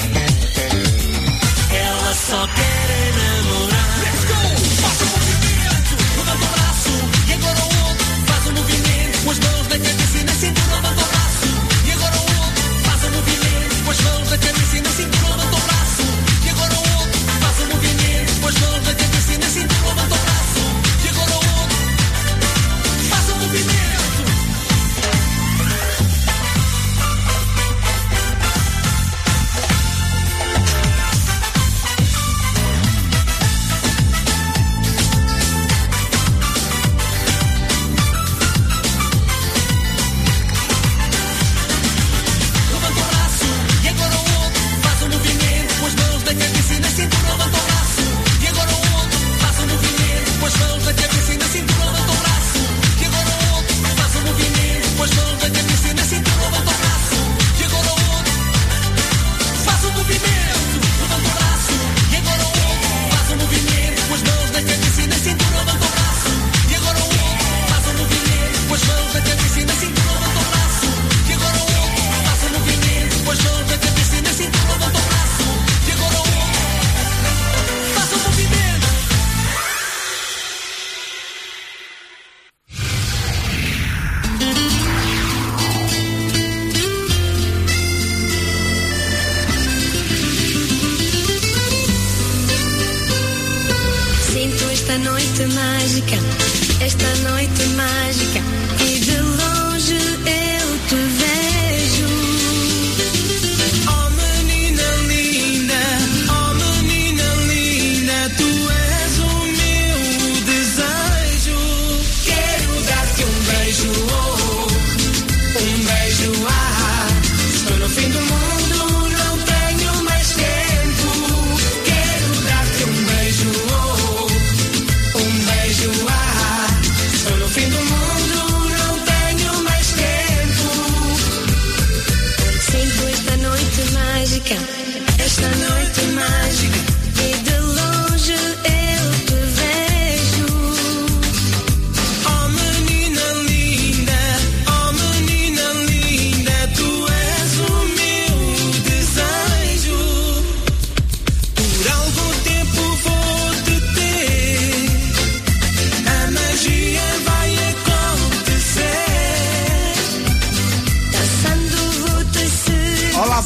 ela só quer namorar. Let's go! Faça o movimento. Levanta o braço e agora o outro. Faz um movimento com as mãos na cabeça e na cintura. Levanta o braço e agora o outro. Faz um movimento com as mãos na cabeça e na cintura. Levanta o braço e agora o outro. Faz um movimento com as mãos na cabeça e na cintura. Levanta o braço e agora o outro. Faz um movimento. Levanta o braço e agora o outro. Faz um movimento com as mãos na cabeça e na cintura. Levanta o braço e agora o outro. Faz um movimento com as mãos na cabeça e na cintura. Levanta o braço e agora o outro. Faz um movimento com as mãos na cabeça e na cintura. Levanta o braço e agora o outro. Faz um movimento. Levanta o braço e agora o outro. Faz um movimento com as mãos na cabeça e na cintura. Levanta o braço e agora o outro. Faz um movimento com as mãos na cabeça e na cintura. Levanta o braço e agora o outro. Faz um movimento com as mãos na cabeça e na cintura. Levanta o braço e agora o outro. Faz um movimento. Sinto esta noite mágica, e de longe eu te vejo. Oh menina linda, tu és o meu desejo. Quero dar-te um beijo, estou no fim do mundo, não tenho mais tempo. Quero dar-te um beijo, estou no fim do mundo, não tenho mais tempo. Sinto esta noite mágica, e de longe eu te vejo. Oh menina linda,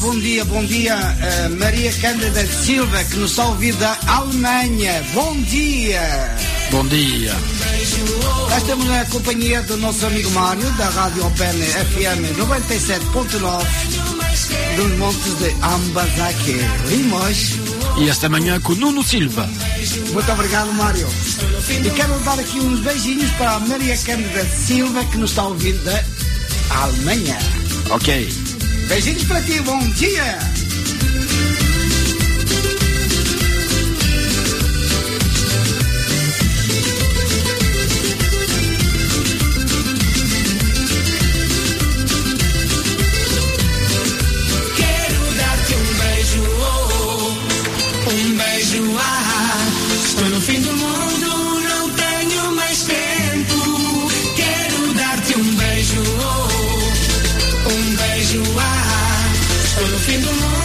bom dia. Maria Cândida Silva, que nos está a ouvir da Alemanha. Bom dia. Bom dia. Nós estamos na companhia do nosso amigo Mário, da Rádio Open FM 97.9, dos montes de Ambazaque, Limões. E esta manhã com Nuno Silva. Muito obrigado, Mário. E quero dar aqui uns beijinhos para a Maria Cândida Silva, que nos está a ouvir da Alemanha. Ok. Beijinhos para ti, bom dia. Estou no fim do mundo, não tenho mais tempo. Quero dar-te um beijo, estou no fim do mundo.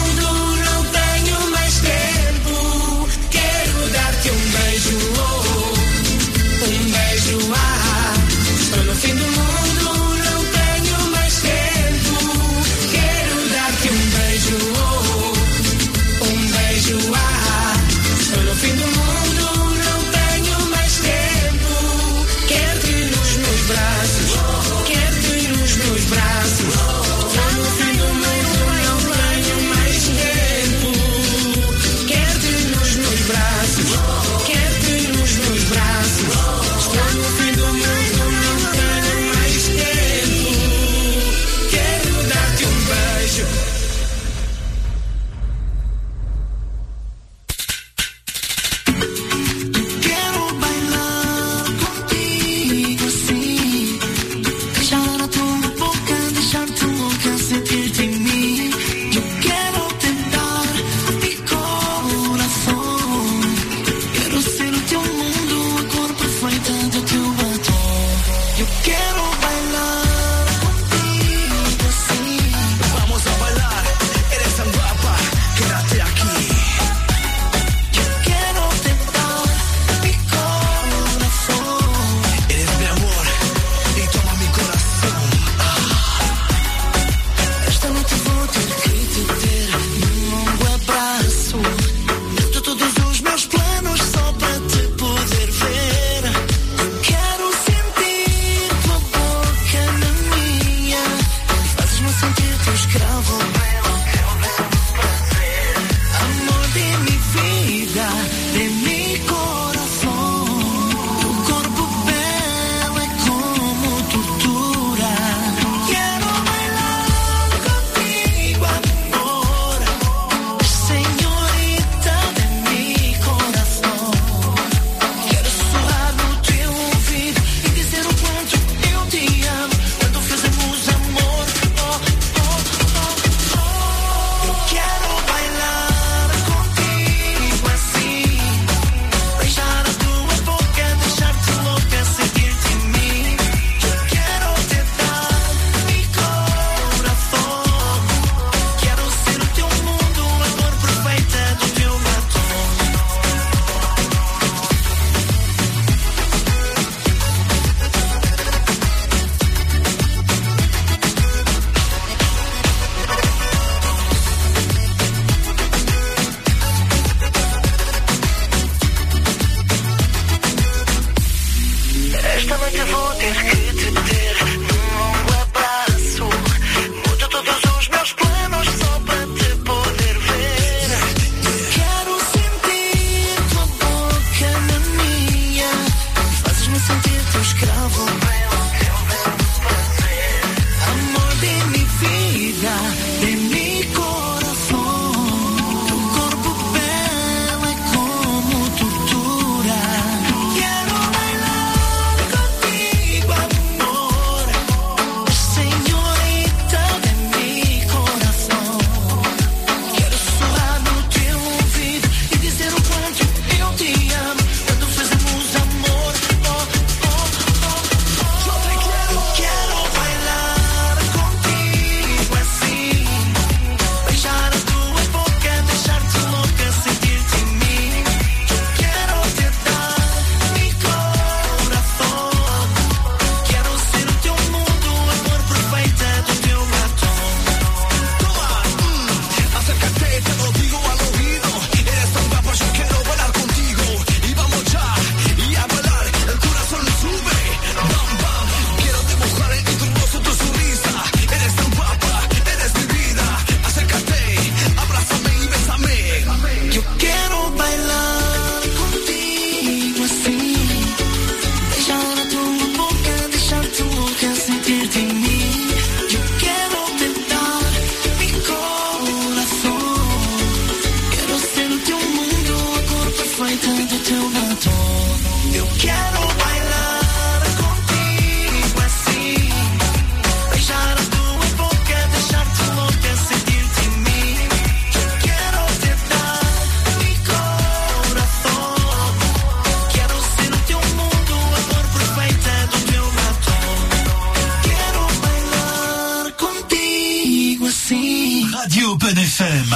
Fun FM.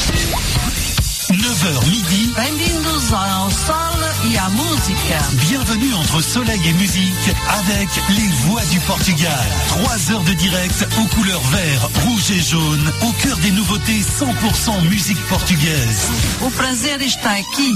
9h midi. Bem-vindos ao Sol e à Música. Bienvenue entre soleil et musique avec les voix du Portugal. 3 heures de direct aux couleurs vert, rouge et jaune, au cœur des nouveautés 100% musique portugaise. O prazer está aqui.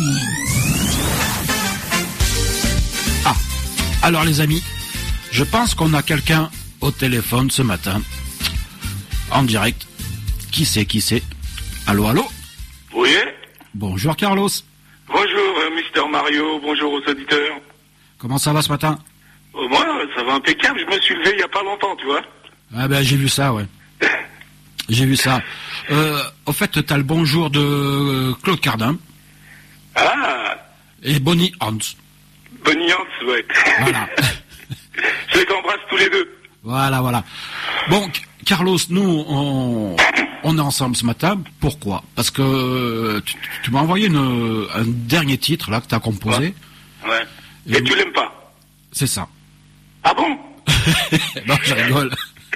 Ah, alors les amis, je pense qu'on a quelqu'un au téléphone ce matin, en direct. Qui c'est? Allô, allô? Oui. Bonjour Carlos. Bonjour Mister Mario, bonjour aux auditeurs. Comment ça va ce matin? Moi, ça va impeccable, je me suis levé il n'y a pas longtemps, tu vois. Ah ben j'ai vu ça, ouais. J'ai vu ça. Au fait, t'as le bonjour de Claude Cardin. Ah. Et Bonnie Hans. Bonnie Hans, ouais. Voilà. Je les embrasse tous les deux. Voilà. Bon, Carlos, nous, on est ensemble ce matin. Pourquoi? Parce que tu m'as envoyé un dernier titre, là, que tu as composé. Ouais. Et tu l'aimes pas? C'est ça. Ah bon? Non, je rigole.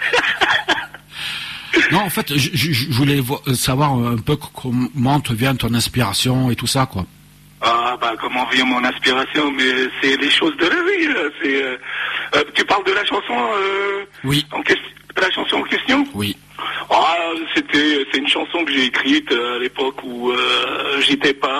Non, en fait, je voulais savoir un peu comment te vient ton inspiration et tout ça, quoi. Ah, bah, comment vient mon inspiration? Mais c'est les choses de la vie, tu parles de la chanson, oui. La chanson en question? Oui. Ah, c'est une chanson que j'ai écrite à l'époque où j'étais pas,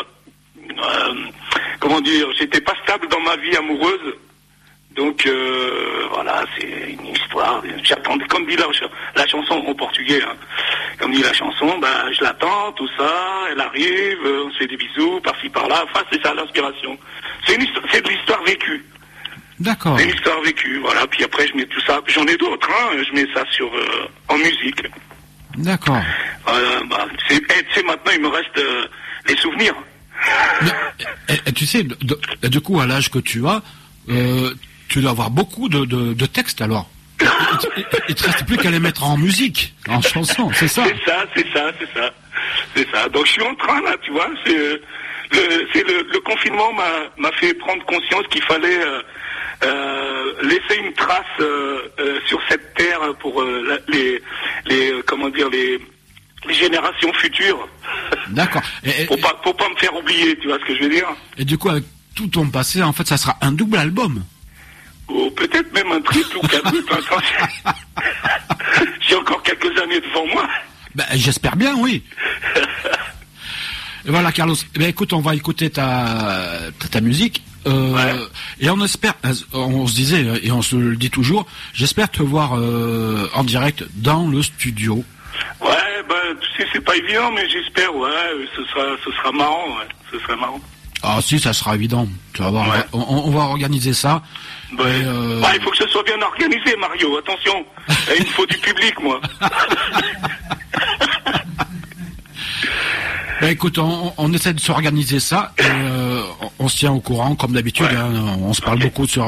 j'étais pas stable dans ma vie amoureuse. Donc voilà, c'est une histoire. J'attendais, comme dit la chanson en portugais, hein. Comme dit la chanson, bah je l'attends, tout ça. Elle arrive, on se fait des bisous par-ci par-là. Enfin, c'est ça l'inspiration. C'est de l'histoire vécue. D'accord. C'est une histoire vécue, voilà. Puis après, je mets tout ça. J'en ai d'autres, hein. Je mets ça en musique. D'accord. Bah, maintenant, il me reste les souvenirs. Mais, tu sais, du coup, à l'âge que tu as, tu dois avoir beaucoup de textes, alors. Il te reste plus qu'à les mettre en musique, en chanson, c'est ça? C'est ça. Donc, je suis en train, là, tu vois. Le confinement m'a fait prendre conscience qu'il fallait laisser une trace sur cette terre pour les générations futures. D'accord. Pour pas me faire oublier, tu vois ce que je veux dire? Et du coup, avec tout ton passé, en fait, ça sera un double album. Ou peut-être même un triple ou quadruple. J'ai encore quelques années devant moi. Ben, j'espère bien, oui. Et voilà, Carlos. Ben, écoute, on va écouter ta musique. Ouais. Et on espère, on se disait, et on se le dit toujours, j'espère te voir en direct dans le studio. Ouais, bah, tu sais, c'est pas évident, mais j'espère, ouais, ce sera marrant, ouais. Ce serait marrant. Ah si, ça sera évident. Tu vas voir, ouais. On va organiser ça. Ouais. Il faut que ce soit bien organisé, Mario, attention. Il me faut du public, moi. Ben, écoute, on essaie de s'organiser ça et on se tient au courant comme d'habitude. Ouais. Hein, on se parle beaucoup sur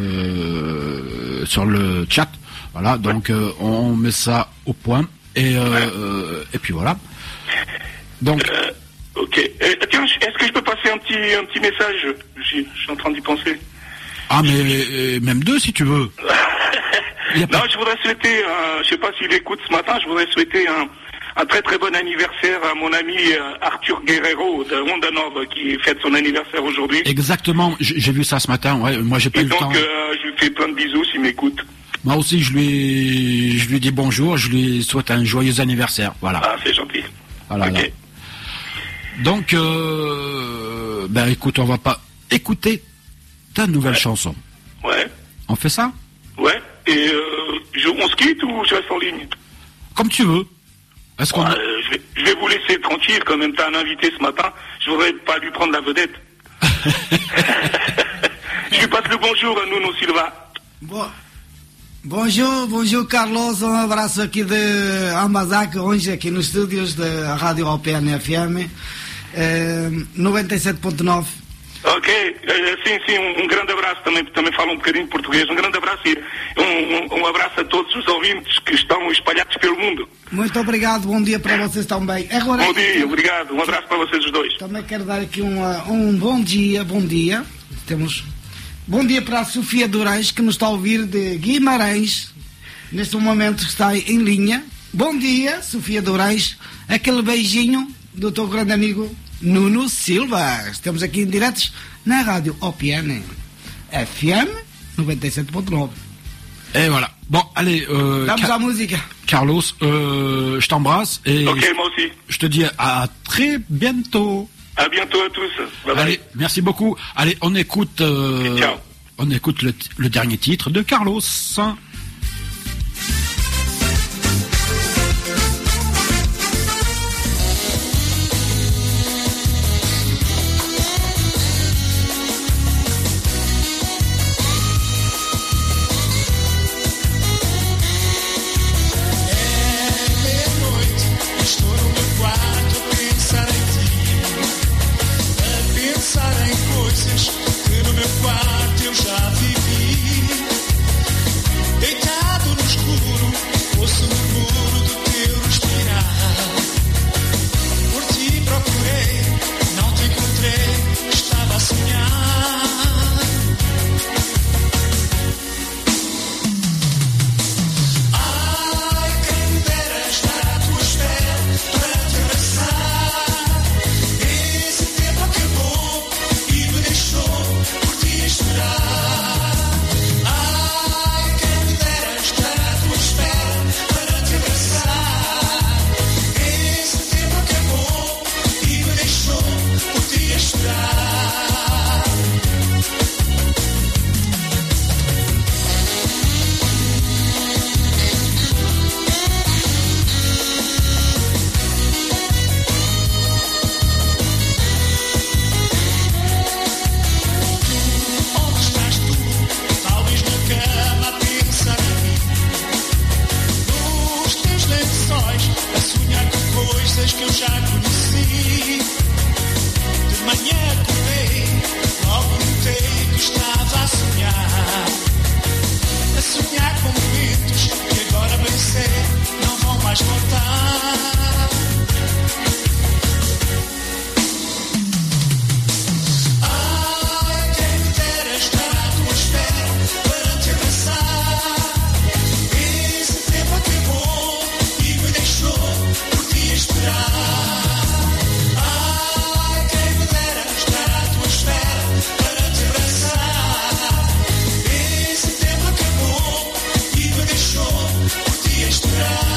le chat. Voilà, donc on met ça au point et puis voilà. Donc. Ok. Tiens, est-ce que je peux passer un petit message? Je suis en train d'y penser. Ah, mais même deux si tu veux. Non, je voudrais souhaiter, je sais pas s'il écoute ce matin, je voudrais souhaiter un très très bon anniversaire à mon ami Arthur Guerrero de Rondanov qui fête son anniversaire aujourd'hui. Exactement, j'ai vu ça ce matin, ouais, moi j'ai pas eu le temps. Donc je lui fais plein de bisous s'il m'écoute. Moi aussi je lui dis bonjour, je lui souhaite un joyeux anniversaire, voilà. Ah, c'est gentil. Voilà. Okay. Donc, ben écoute, on va pas écouter ta nouvelle chanson. Ouais. On fait ça? Ouais. Et on se quitte ou je reste en ligne? Comme tu veux. Est-ce qu'on... je vais vous laisser tranquille, quand même t'as un invité ce matin. Je voudrais pas lui prendre la vedette. Je lui passe le bonjour à Nuno Silva. Bonjour Carlos, abraço aqui de Almazac, hoje aqui nos estúdios da Rádio OPN FM 97.9. Ok, sim, grande abraço, também falo bocadinho português, grande abraço e abraço a todos os ouvintes que estão espalhados pelo mundo. Muito obrigado, bom dia para vocês também. Agora, bom dia, obrigado, abraço para vocês os dois. Também quero dar aqui bom dia. Temos bom dia para a Sofia Durães, que nos está a ouvir de Guimarães, neste momento está em linha. Bom dia, Sofia Dourais. Aquele beijinho do teu grande amigo Nuno Silva. Estamos aqui em diretos na rádio OPN FM 97.9. Et voilà. Bon, allez. Damos à musique. Carlos, je t'embrasse et Ok, moi aussi. je te dis à très bientôt. À bientôt à tous. Bye bye. Allez, merci beaucoup. Allez, on écoute. Ciao. On écoute le dernier titre de Carlos. Estou no meu quarto a pensar em ti, a pensar em coisas que no meu quarto eu já vivi. Deitado no escuro, ouço o murmúrio do teu respirar. Por ti procurei, não te encontrei, estava a sonhar. Ai, quem me dera estar à tua espera para te abraçar. Esse tempo acabou e me deixou por ti esperar. Ai, quem me dera estar à tua espera para te abraçar. Esse tempo acabou e me deixou por ti esperar. Onde estás tu? Talvez na cama a pensar em mim. Nos teus lençóis a sonhar com coisas que eu já conheci. De manhã acordei, logo notei que estava a sonhar. A sonhar com momentos que agora bem sei não vão mais voltar. Ai, quem me dera estar à tua espera para te abraçar. Esse tempo acabou e me deixou por ti esperar. Ai, quem me dera estar à tua espera para te abraçar. Esse tempo acabou e me deixou por ti esperar.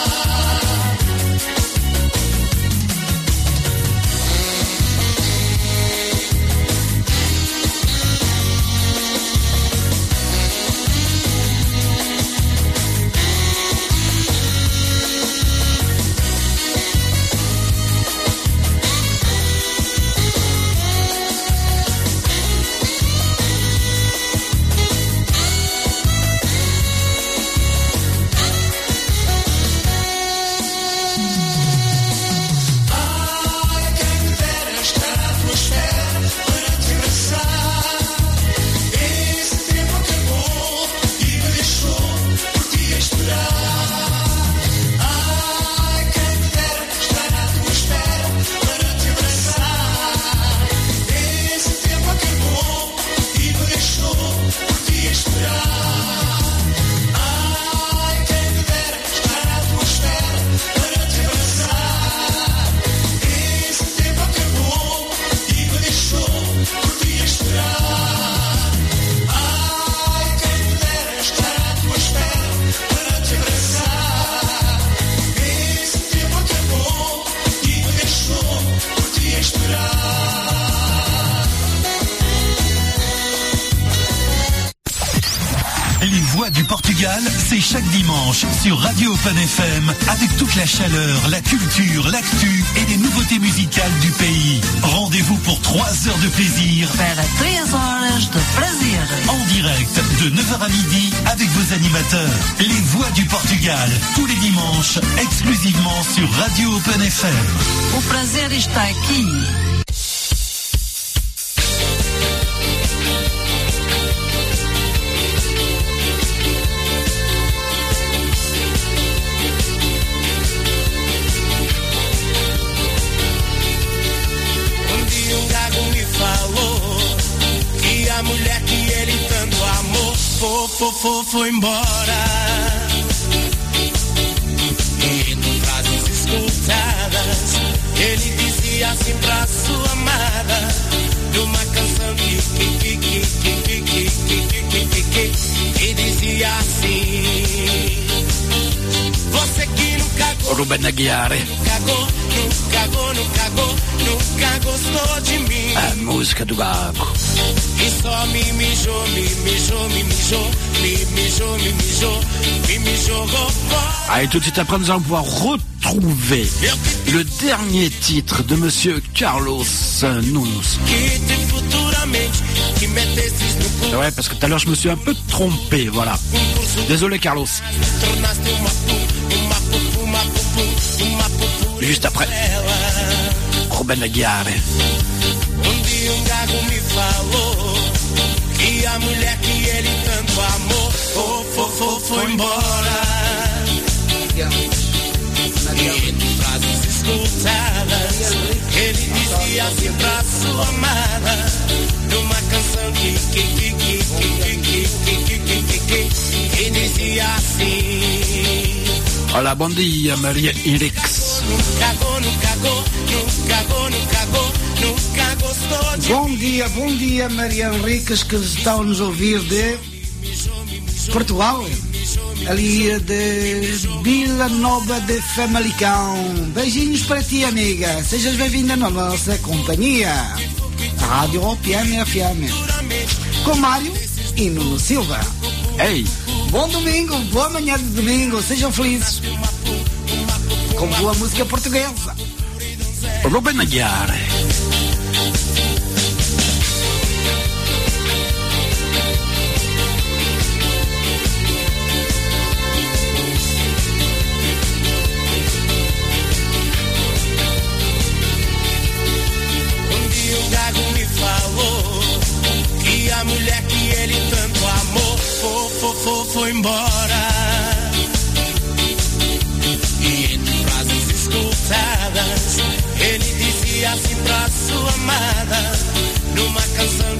Ai, quem me dera estar à tua espera para te abraçar. Esse tempo acabou e me deixou por ti esperar. Ai, quem me dera estar à tua espera para te abraçar. Esse tempo acabou e me deixou por ti esperar. Ai, quem me dera estar à tua espera para te abraçar. Esse tempo acabou e me deixou por ti esperar. Ai, quem me dera estar à tua espera para te abraçar. Esse tempo acabou e me deixou por ti esperar. Les voix du Portugal, c'est chaque dimanche sur Radio Open FM avec toute la chaleur, la culture, l'actu et les nouveautés musicales du pays. Rendez-vous pour 3 heures de plaisir Para 3 horas de prazer. en direct de 9h à midi avec vos animateurs. Les voix du Portugal, tous les dimanches, exclusivement sur Radio Open FM. O prazer está aqui. Um dia um gago me falou que a mulher que ele tanto amou foi embora. dizia assim pra sua amada, numa canção que dizia assim: você que nunca Ruben Aguiar. nunca gostou de mim. A música do Gago. E só me mijou fora. Allez, tout de suite après, nous allons pouvoir retrouver le dernier titre de Monsieur Carlos Nunes. Ouais, parce que tout à l'heure, je me suis un peu trompé, voilà. Désolé, Carlos. Juste après, Ruben Aguiar. Dia gago me falou que a mulher que ele tanto amou foi embora. E entre frases escutadas, ele dizia assim pra sua amada, numa canção que dizia assim: Olá, bom dia, Maria Irix. Bom dia, Maria Henriques, que está a nos ouvir de Portugal, ali de Vila Nova de Famalicão. Beijinhos para ti, amiga. Sejas bem-vinda na nossa companhia, a Rádio OPM FM, com Mário e Nuno Silva. Ei! Bom domingo, boa manhã de domingo, sejam felizes com boa música portuguesa. Ruben Aguiar. A mulher que ele tanto amou foi embora. E entre frases escutadas, ele dizia assim pra sua amada, numa canção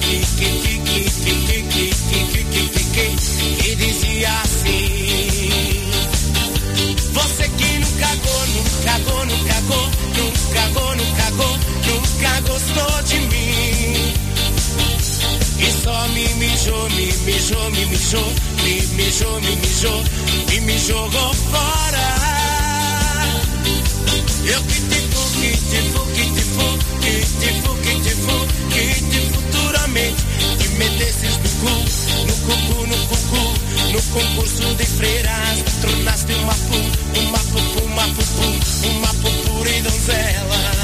que dizia assim: você que nunca gostou de mim. E só me jogou fora. Eu que futuramente te metesses no concurso de freiras, tornaste uma pura e donzela.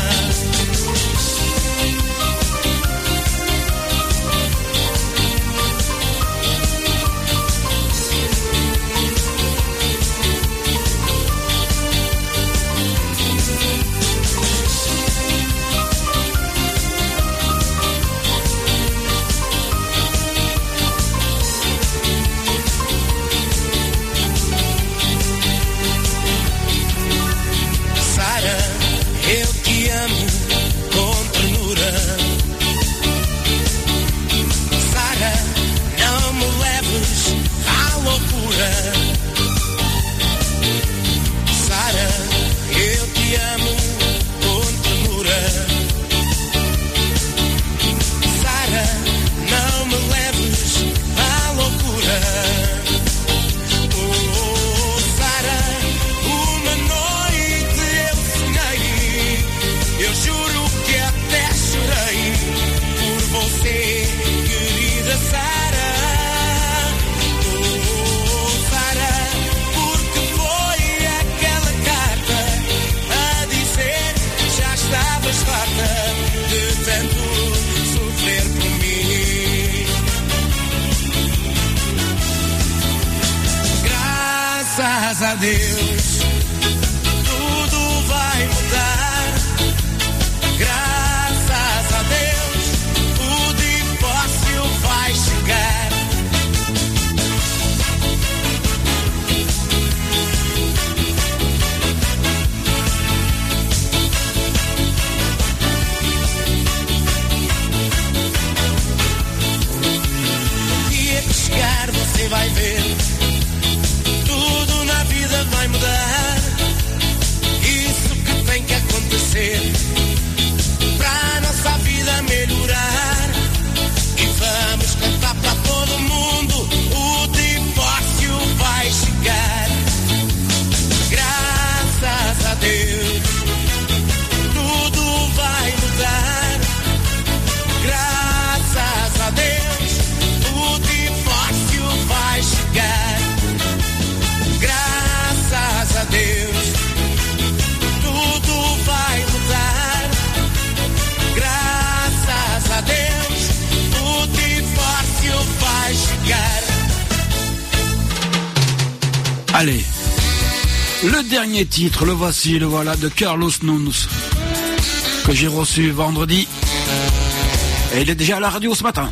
Graças a Deus, tudo vai mudar. Graças a Deus, o divórcio vai chegar. O dia que chegar, você vai ver. Tudo na vida vai mudar. Allez, le dernier titre, le voici, le voilà, de Carlos Nunes, que j'ai reçu vendredi. Et il est déjà à la radio ce matin.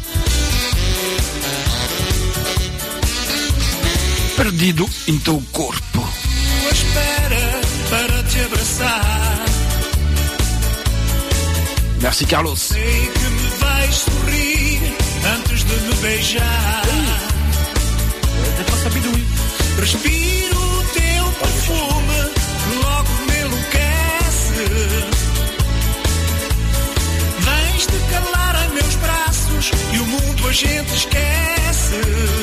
Perdido em teu corpo. Tua espera para te abraçar. Merci Carlos. Sei que me vais sorrir antes de me beijar. Respiro o teu perfume, logo me enlouquece. Vens te calar em meus braços e o mundo a gente esquece.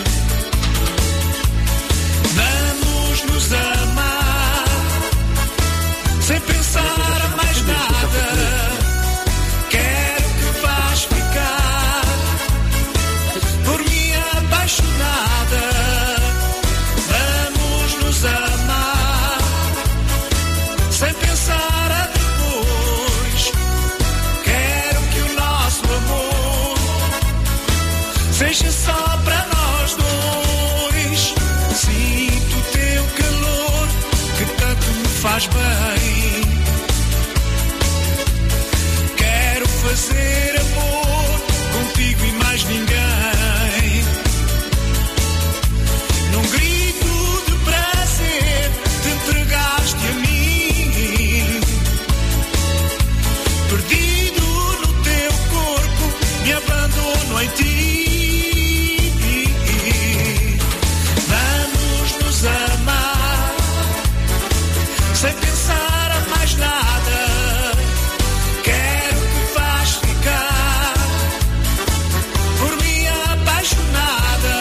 Vamos nos amar sem pensar a mais nada. Quero que vás ficar por mim apaixonada. Vamos nos amar sem pensar a depois. Quero que o nosso amor seja só para nós dois. Sinto o teu calor que tanto me faz bem. Quero fazer amor contigo e mais ninguém. Num grito de prazer te entregaste a mim. Perdido no teu corpo me abandono em ti. Vamos nos amar sem pensar a mais nada. Quero que vás ficar por mim apaixonada.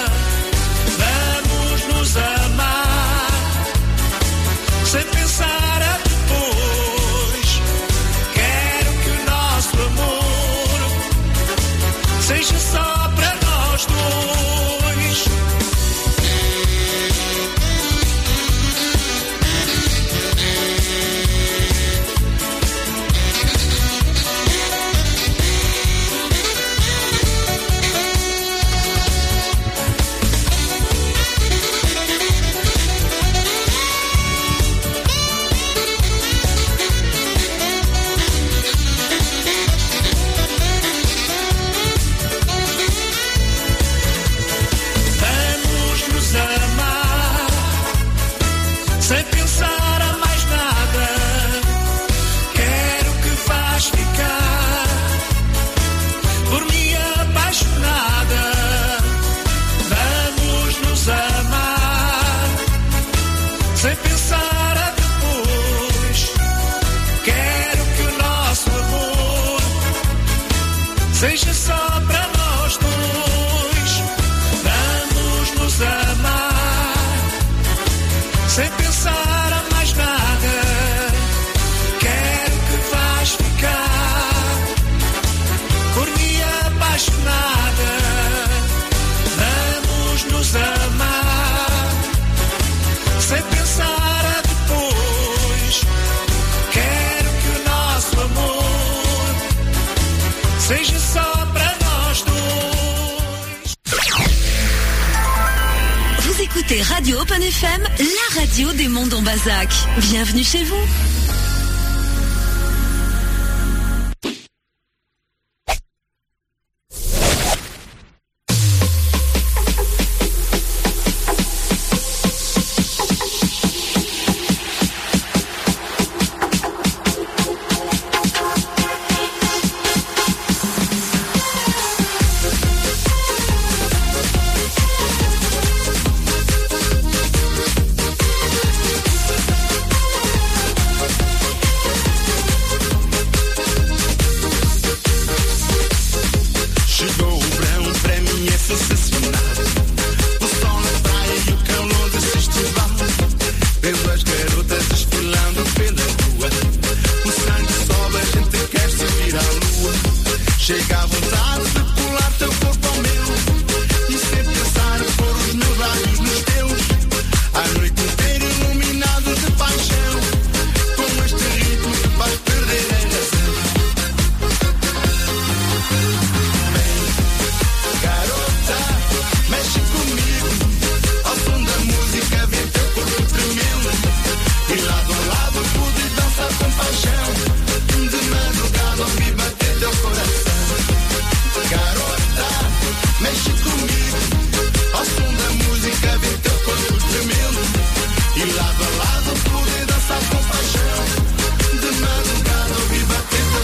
Vamos nos amar sem pensar a depois. Quero que o nosso amor seja só para nós dois. Vamos nos amar sem pensar a mais nada. Quero que vás ficar por mim apaixonada. Vamos nos amar sem pensar a depois. Quero que o nosso amor seja só para nós dois. Vamos nos amar sem pensar a mais nada. Quero que vás ficar por mim apaixonada. Vamos nos amar sem pensar a depois. Quero que o nosso amor seja só para nós dois. Vous écoutez Radio Open FM, la radio des mondes en Bazac. Bienvenue chez vous. E lado a lado poder dançar com paixão. De madrugada ouvir bater teu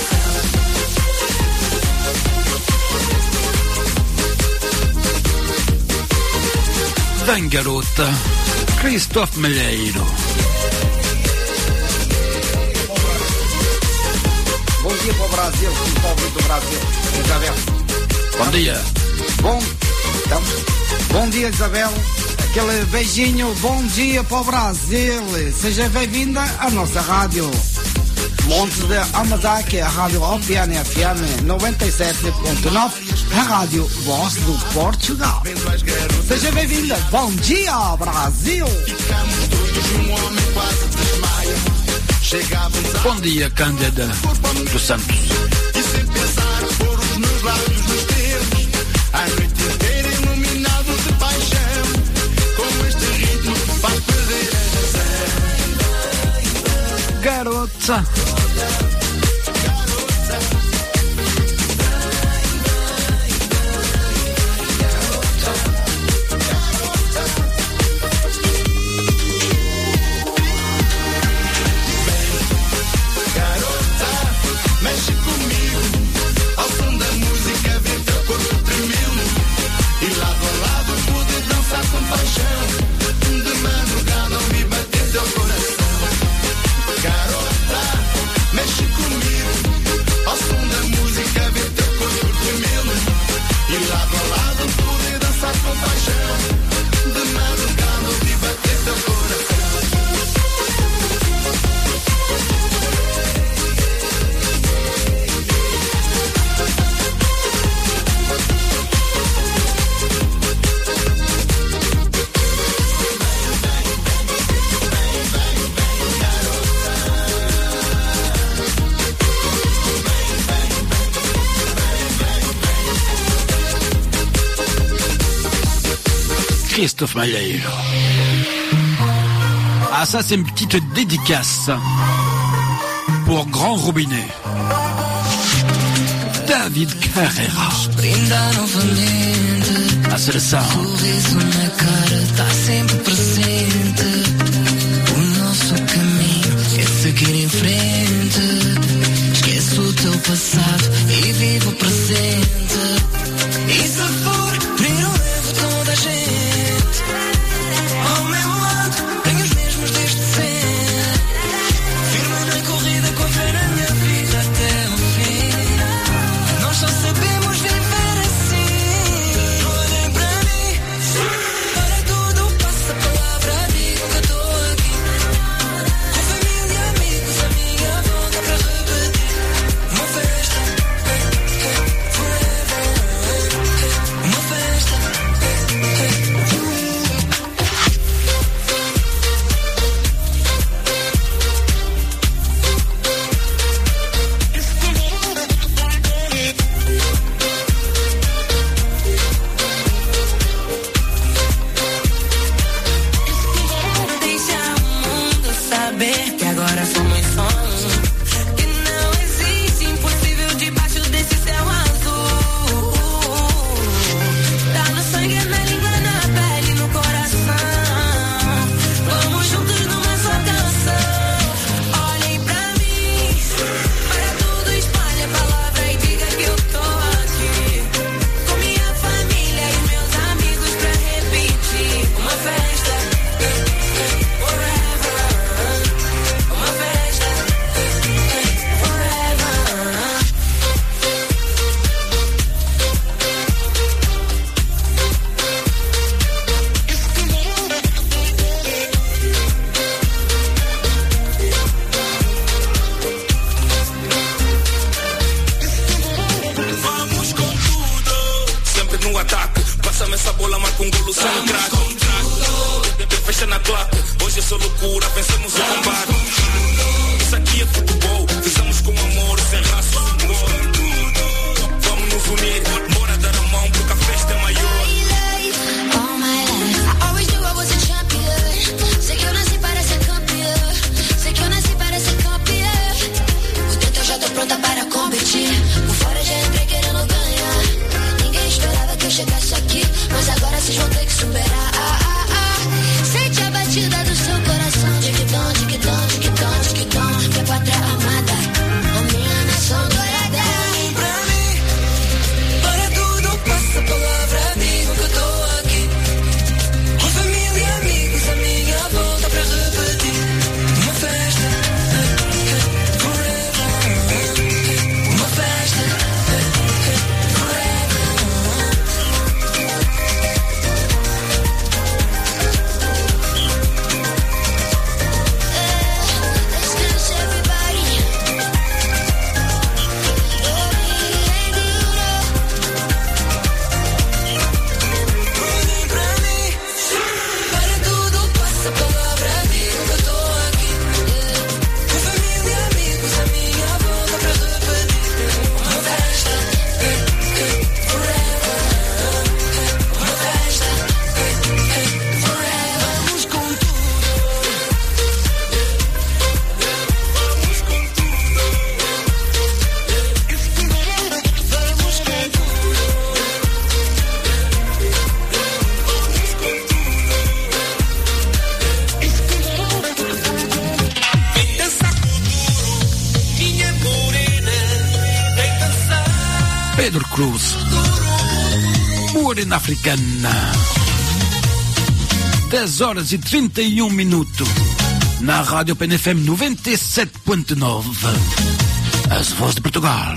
coração. Vem, garota. Christophe Malheiro. Bom dia para o Brasil, o povo do Brasil. Isabel. Bom dia. Bom dia, Isabel. Aquele beijinho, bom dia para o Brasil. Seja bem-vinda à nossa rádio. Montes de Amazaki, a rádio Opiana FM 97.9, a rádio Voz do Portugal. Seja bem-vinda. Bom dia, Brasil. Ficamos doidos, homem quase desmaia. Bom dia, Cândida dos Santos. E sem pensar, pôr os meus lábios nos teus, a noite inteira iluminado de paixão. Com este ritmo faz perder a razão. Garota. Mexe comigo, ao som da música, vê teu corpo tremendo. E lado a lado poder dançar com paixão. De madrugada ouvir bater teu coração. Garota, mexe comigo, ao som da música, vê teu corpo tremendo. E lado a lado poder dançar com paixão. De madrugada ouvir bater teu coração. Christophe Malheiro. Ah, ça, c'est une petite dédicace pour Grand Robinet. David Carreira. A seleção. Sorriso na cara tá sempre presente. O nosso caminho é seguir em frente. Esquece o teu passado e vive o presente. E se for, primeiro levo toda a gente ao meu lado, tenho os mesmos desde sempre. Firme na corrida, com fé na minha vida até o fim. Nós só sabemos viver assim. Olhem para mim, para tudo passa a palavra, digo que estou aqui. Com família, amigos, a minha volta para repetir. Uma festa, forever. Uma festa. Deixa o mundo saber que agora somos só um. Que não existe impossível debaixo desse céu azul. Tá no sangue, na língua, na pele, no coração. Vamos juntos numa só canção. Olhem pra mim, para tudo, espalhe a palavra e diga que eu tô aqui. Com minha família e meus amigos pra repetir. Uma festa, forever. Uma festa, forever. Vamos com tudo, sempre no ataque. Passa-me essa bola, marca um golo sem um craque. Fecha na claque, hoje é só loucura, pensamos em combate. Isso aqui é futebol, fizemos com amor, sem raça, sem gol. Vamos nos unir, bora dar a mão porque a festa é maior. All my life, I always knew I was a champion. Sei que eu nasci para ser campeã. Sei que eu nasci para ser campeã. Por dentro eu já tô pronta para competir. Por fora já entrei querendo ganhar. Ninguém esperava que eu chegasse aqui, mas agora vocês vão ter que superar. Sente a batida do Pedro Cruz, Morena Africana. 10 horas e 31 minutos. Na Rádio PNFM 97.9. As Vozes de Portugal.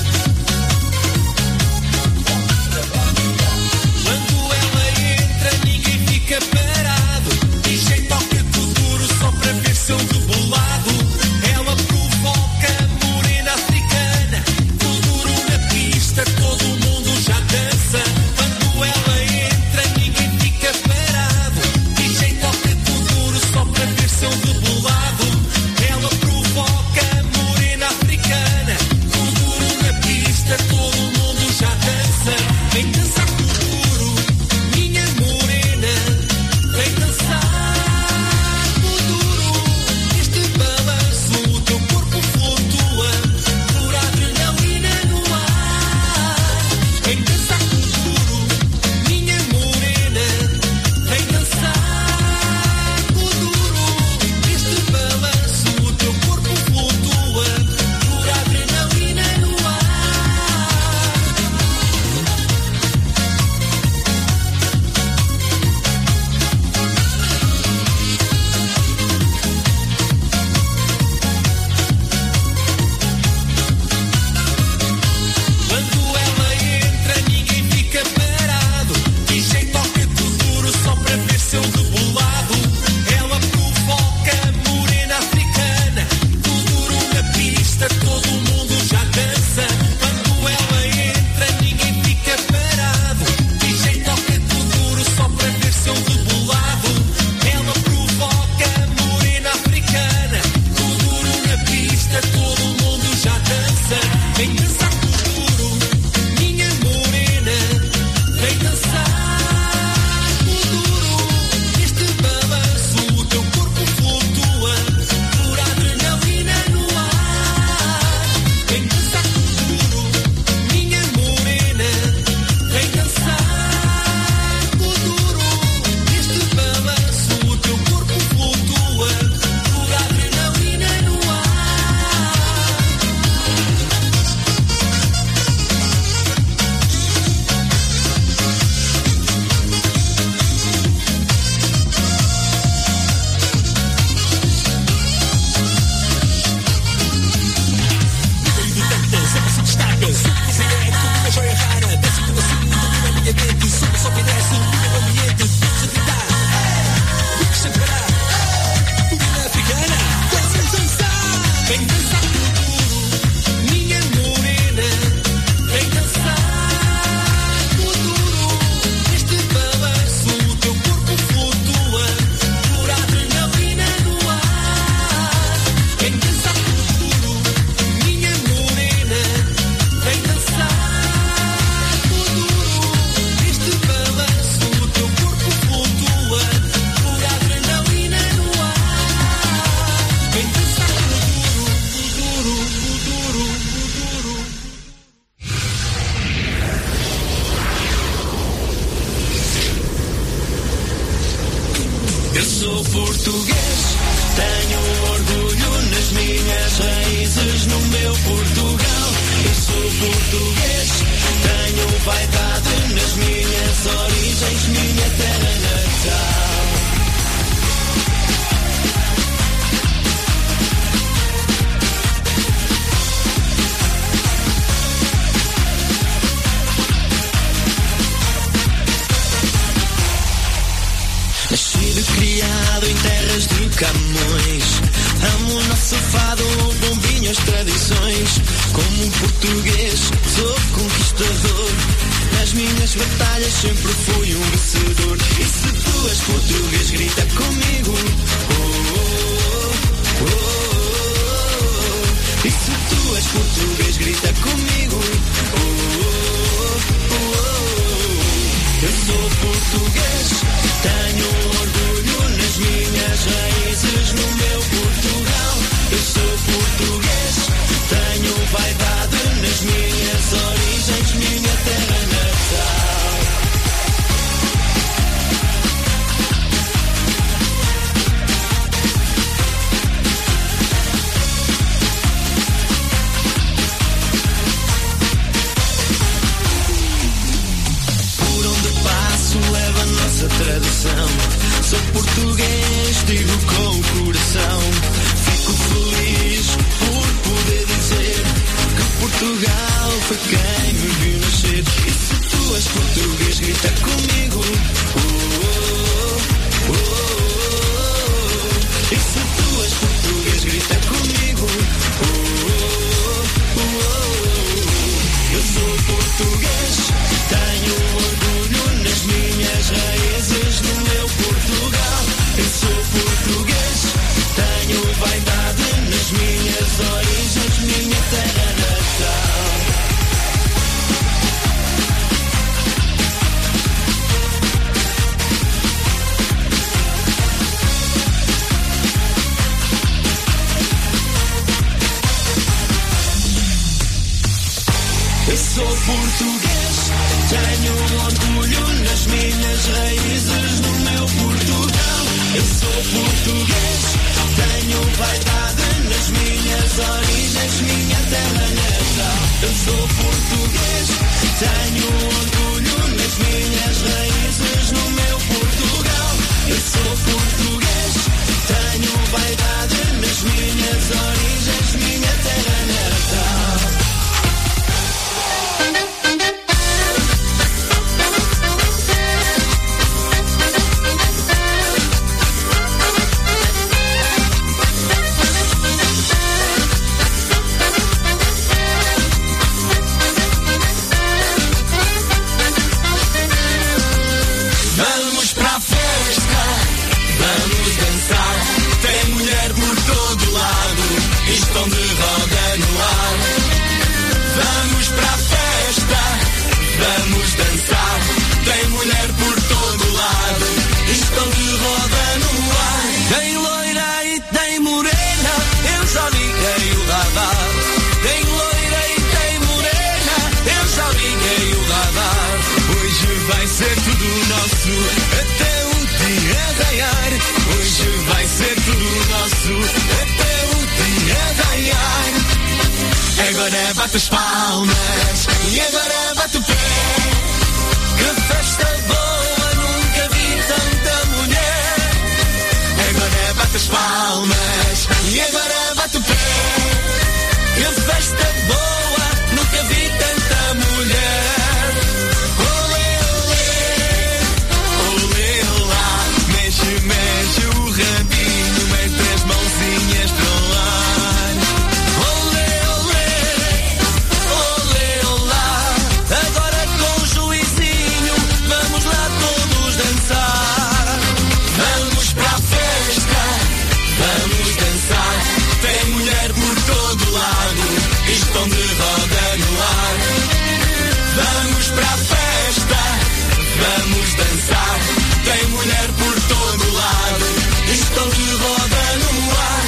Quando ela entra, ninguém fica parado. DJ toca tudo só para ver seu rebolado. Ela provoca morena africana. Tudo na pista, todo mundo já dança. Quando ela entra, ninguém fica parado. DJ toca tudo só para ver seu rebolado. Ela provoca morena africana. Tudo na pista, todo mundo já dança. Vem dançar futuro, minha morena. Vem dançar futuro. Este balanço, o teu corpo flutua por adrenalina no ar. Vem dançar futuro, minha morena. Vem dançar futuro. Este balanço, o teu corpo flutua por adrenalina no ar. Quando ela entra, ninguém fica parado. DJ toca tudo só para ver seu rebolado. Ela provoca morena africana. Tudo na pista, todo mundo já dança. Quando ela entra, ninguém fica parado. DJ toca tudo só para ver seu rebolado. Ela provoca morena africana. Tudo na pista, todo mundo já dança. Vem dançar futuro, minha morena. Vem dançar futuro. Este balanço, o teu corpo flutua por adrenalina no ar. Vem dançar futuro, minha morena. Vem dançar futuro. Este balanço, o teu corpo flutua por adrenalina no ar. Vem dançar futuro, minha morena. Vem dançar futuro. Este balanço, o teu corpo flutua por adrenalina no ar. Vem dançar futuro, minha morena. Vem dançar futuro. Este balanço, o teu corpo flutua por adrenalina no ar. Vem dançar futuro, futuro, futuro, futuro. Eu sou português, tenho orgulho nas minhas raízes, no meu Portugal. Eu sou português, tenho vaidade nas minhas origens, minha terra natal. Nascido e criado em terras de Camões, amo o nosso fado, o bombinho, as tradições. Como um português, sou conquistador. Nas minhas batalhas sempre fui um vencedor. E se tu és português, grita comigo. Oh, oh, oh, oh, oh. E se tu és português, grita comigo. Oh, oh, oh, oh, oh. Eu sou português, tenho orgulho nas minhas raízes, no meu Portugal. Eu sou português, tenho vaidade nas minhas origens, minha terra natal. foi quem me viu nascer. E se tu és português, grita comigo. E se tu és português, grita comigo. Eu sou português, tenho orgulho nas minhas raízes, no meu Portugal. Eu sou português, tenho vaidade nas minhas origens, minha terra natal. Eu sou português, tenho orgulho nas minhas raízes, no meu Portugal. Eu sou português, tenho vaidade nas minhas origens, minha terra natal. Eu sou português, tenho orgulho nas minhas raízes, no meu Portugal. Eu sou português, tenho vaidade nas minhas origens, minha terra natal. Vamos pra festa, vamos dançar. Tem mulher por todo lado, estão de roda no ar. Vamos pra festa, vamos dançar. Tem mulher por todo lado, estão de roda no ar. Tem loira e tem morena, eu já liguei o radar. Tem loira e tem morena, eu já liguei o radar. Hoje vai ser tudo nosso, até o dia raiar. Hoje vai ser tudo nosso, até o dia raiar. Agora bate as palmas e agora bate o pé. Que festa boa, nunca vi tanta mulher. Agora bate as palmas e agora bate o pé. Que festa boa, nunca vi tanta mulher. Olê, olê, olê, olá. Mexe, mexe o rabinho, mete as mãozinhas para o ar. Olê, olê, olê, olá. Agora com o juizinho, vamos lá todos dançar. Vamos pra festa, vamos dançar. Tem mulher por todo lado, estão de roda no ar. Vamos pra festa, vamos dançar. Tem mulher por todo lado, estão de roda no ar.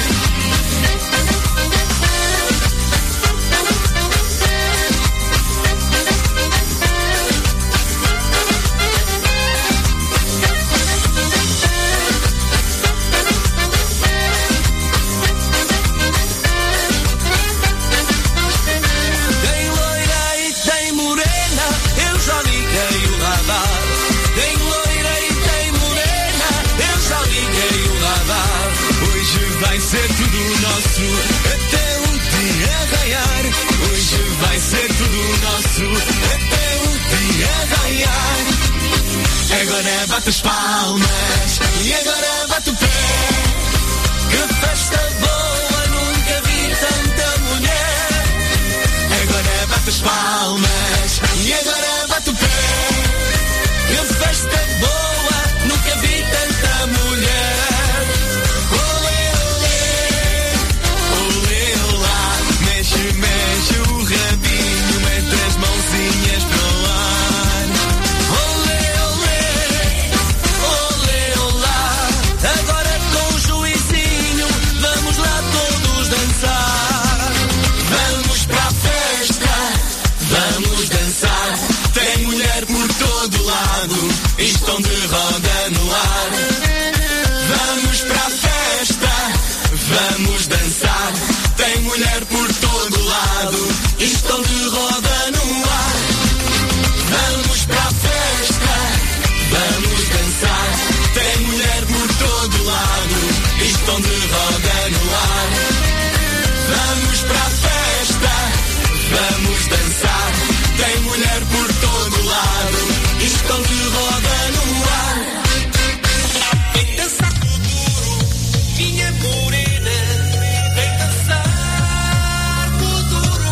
Tem loira e tem morena, eu já liguei o radar. Tem loira e tem morena, eu já liguei o radar. Hoje vai ser tudo nosso, até o dia raiar. Hoje vai ser tudo nosso, até o dia raiar. Agora bate as palmas e agora bate o pé. Que festa boa, nunca vi tanta mulher. Agora bate as palmas e agora bate o pé. Que festa boa, nunca vi tanta mulher. Olê, olê, olê, olá. Mexe, mexe o rabinho, mete as mãozinhas para o ar. Olê, olê, olê, olá. Agora com o juizinho, vamos lá todos dançar. Vamos pra festa, vamos dançar. Tem mulher por todo lado, estão de roda no ar. Vamos pra festa, vamos dançar. Tem mulher por todo lado, estão de roda no ar. Vamos pra festa, vamos dançar. Tem mulher por todo lado, estão de roda no ar. Vamos pra festa, vamos dançar. tem mulher por todo lado, estão de roda no ar. Vem dançar com o duro, minha morena, vem dançar com o duro.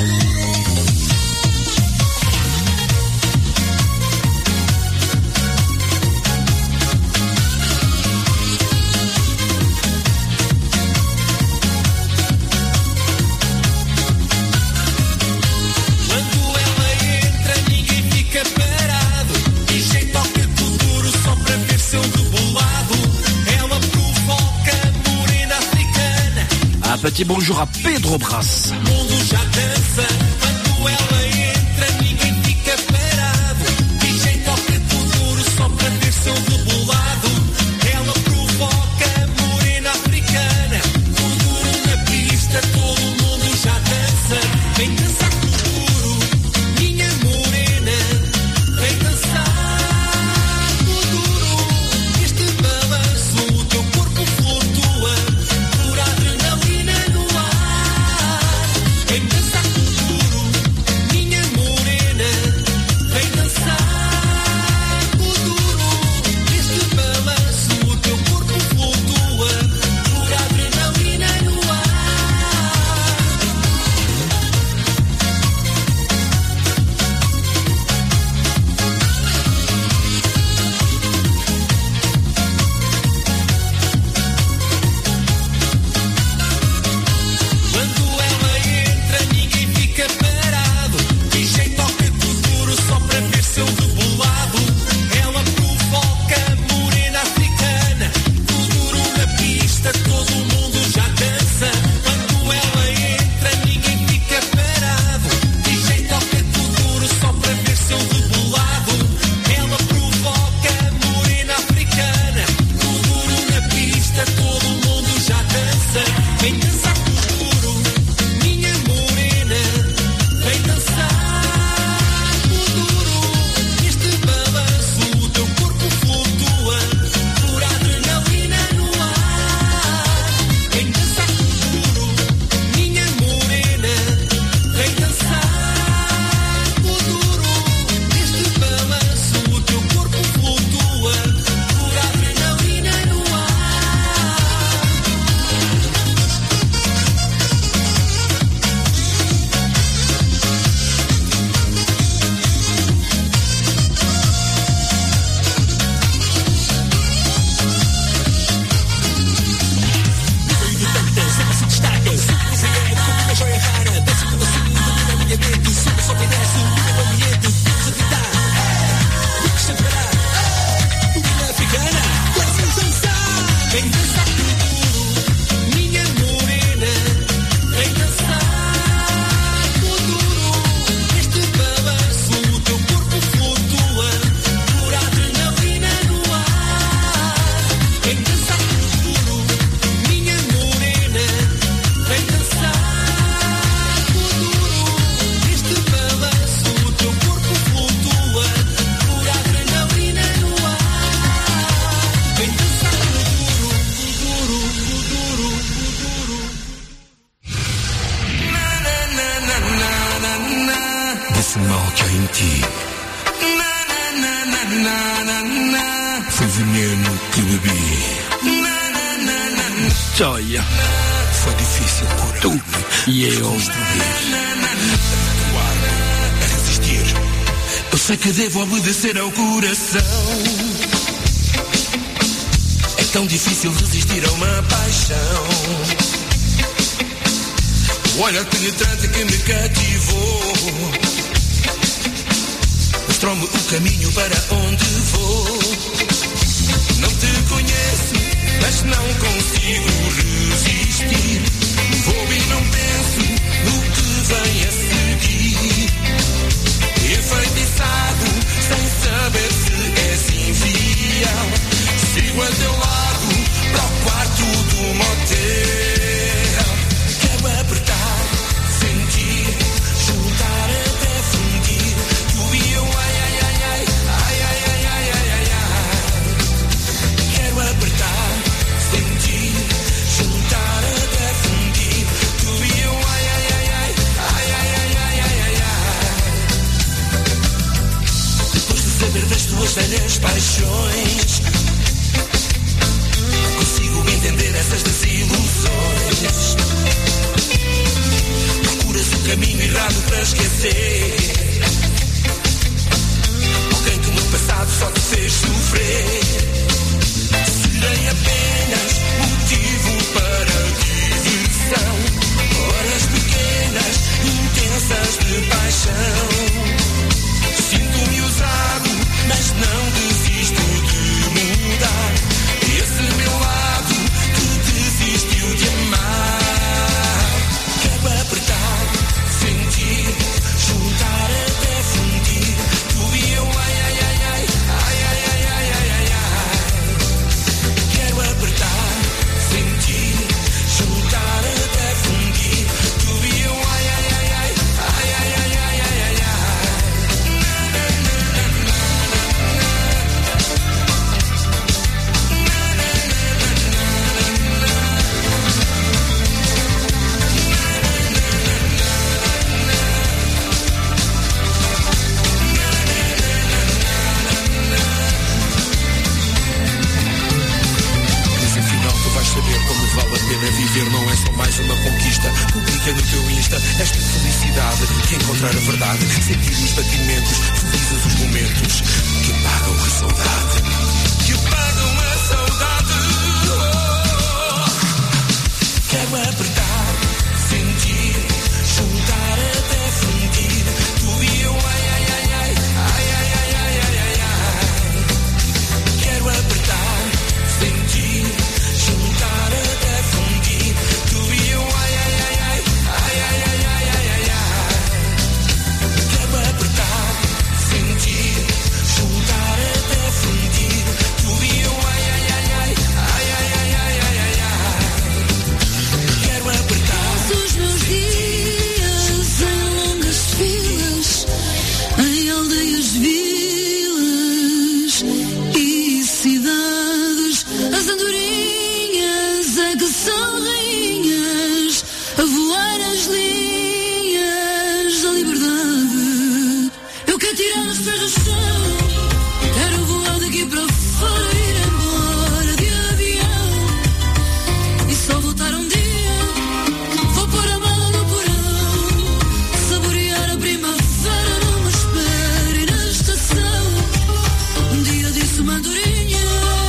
Quando ela entra, ninguém fica parado. E jeito ao que o duro só para ver seu rebolado. Ela provoca morena africana. Un petit bonjour à Pedro Brás. O mundo já dança. Quando ela entra, ninguém fica parado. E jeito ao que o duro só para ver seu rebolado. Ela provoca morena africana. O duro na pista, todo mundo já dança. Vem dançar com o duro, minha morena. Vem dançar com o duro. Este balanço, o teu corpo flutua por adrenalina no ar. Vem dançar com o duro, minha morena. Vem dançar com o duro. Este balanço, o teu corpo flutua por adrenalina no ar. Quando ela entra, ninguém fica parado. De jeito ao que duro só para ver seu rebolado. Ela provoca morena africana. O duro na pista, todo mundo já dança. Quando ela entra, ninguém fica parado. De jeito ao que duro só para ver seu rebolado. Ela provoca morena africana. O duro na pista, todo mundo já dança. Vem dançar com o duro, minha morena. Vem dançar com o duro. Neste balanço, o teu corpo flutua por adrenalina no ar. Vem dançar com o duro, minha morena. Vem dançar com o duro. Neste balanço, o teu corpo flutua por adrenalina no ar. Vem dançar com o duro, minha morena. Vem dançar com o duro. Neste balanço, o teu corpo flutua por adrenalina no ar. Vem dançar com o duro, minha morena. Vem dançar com o duro. Neste balanço, o teu corpo flutua por adrenalina no ar. Vem dançar com o duro, o duro, o duro, o duro. Desse mal que há em ti foi veneno que bebi. Gioia. Foi difícil curar. Tu e eu. A resistir. Eu sei que devo obedecer ao coração. É tão difícil resistir a uma paixão. O olhar penetrante que me cativou mostrou-me o caminho para onde vou. Não te conheço, mas não consigo resistir. Vou e não penso no que vem a seguir. Enfeitiçado, sem saber se és infiel. Sigo a teu lado para o quarto do motel. Quero apertar, sentir, juntar até fundir. Tu e eu, ai, ai, ai, ai, ai, ai, ai, ai, ai, ai, ai. Quero apertar, sentir. velhas paixões. Consigo entender essas desilusões. Procuras o caminho errado para esquecer alguém que no passado só te fez sofrer. Serei apenas motivo para diversão, horas pequenas, intensas de paixão. Sinto-me usado, mas não desisto de mudar esse meu lado que desistiu de amar. Quero apertar, sentir, juntar até fundir. Tu e eu, ai, ai, ai, ai, ai, ai, ai, ai, ai, ai, ai. Quero apertar, sentir, juntar até fundir. Tu e eu, ai, ai, ai, ai, ai, ai, ai, ai, ai, ai, ai. Mas afinal tu vais saber como vale a pena viver. Não é só mais uma conquista. Publica no teu Insta esta felicidade que encontrar a verdade, sentir os batimentos, felizes os momentos que apagam a saudade. Que apagam a saudade. Quero apertar, sentir, juntar até fundir. Tu e eu, ai, ai, ai, ai, ai, ai, ai, ai, ai, ai, ai. Quero apertar, sentir, juntar até fundir. Tu e eu, ai, ai, ai, ai, ai, ai, ai, ai, ai, ai, ai. Quero apertar, sentir, juntar até fundir. Tu e eu, ai, ai, ai, ai, ai, ai, ai, ai, ai, ai, ai. Quero apertar. Os meus dias em longas filas, em aldeias, vilas e cidades. As andorinhas é que são rainhas, a voar as linhas da liberdade. Eu quero tirar os pés do chão, quero voar daqui para fora, ir embora de avião e só voltar um dia. Vou pôr a mala no porão, saborear a primavera numa espera e na estação. Um dia disse uma andorinha,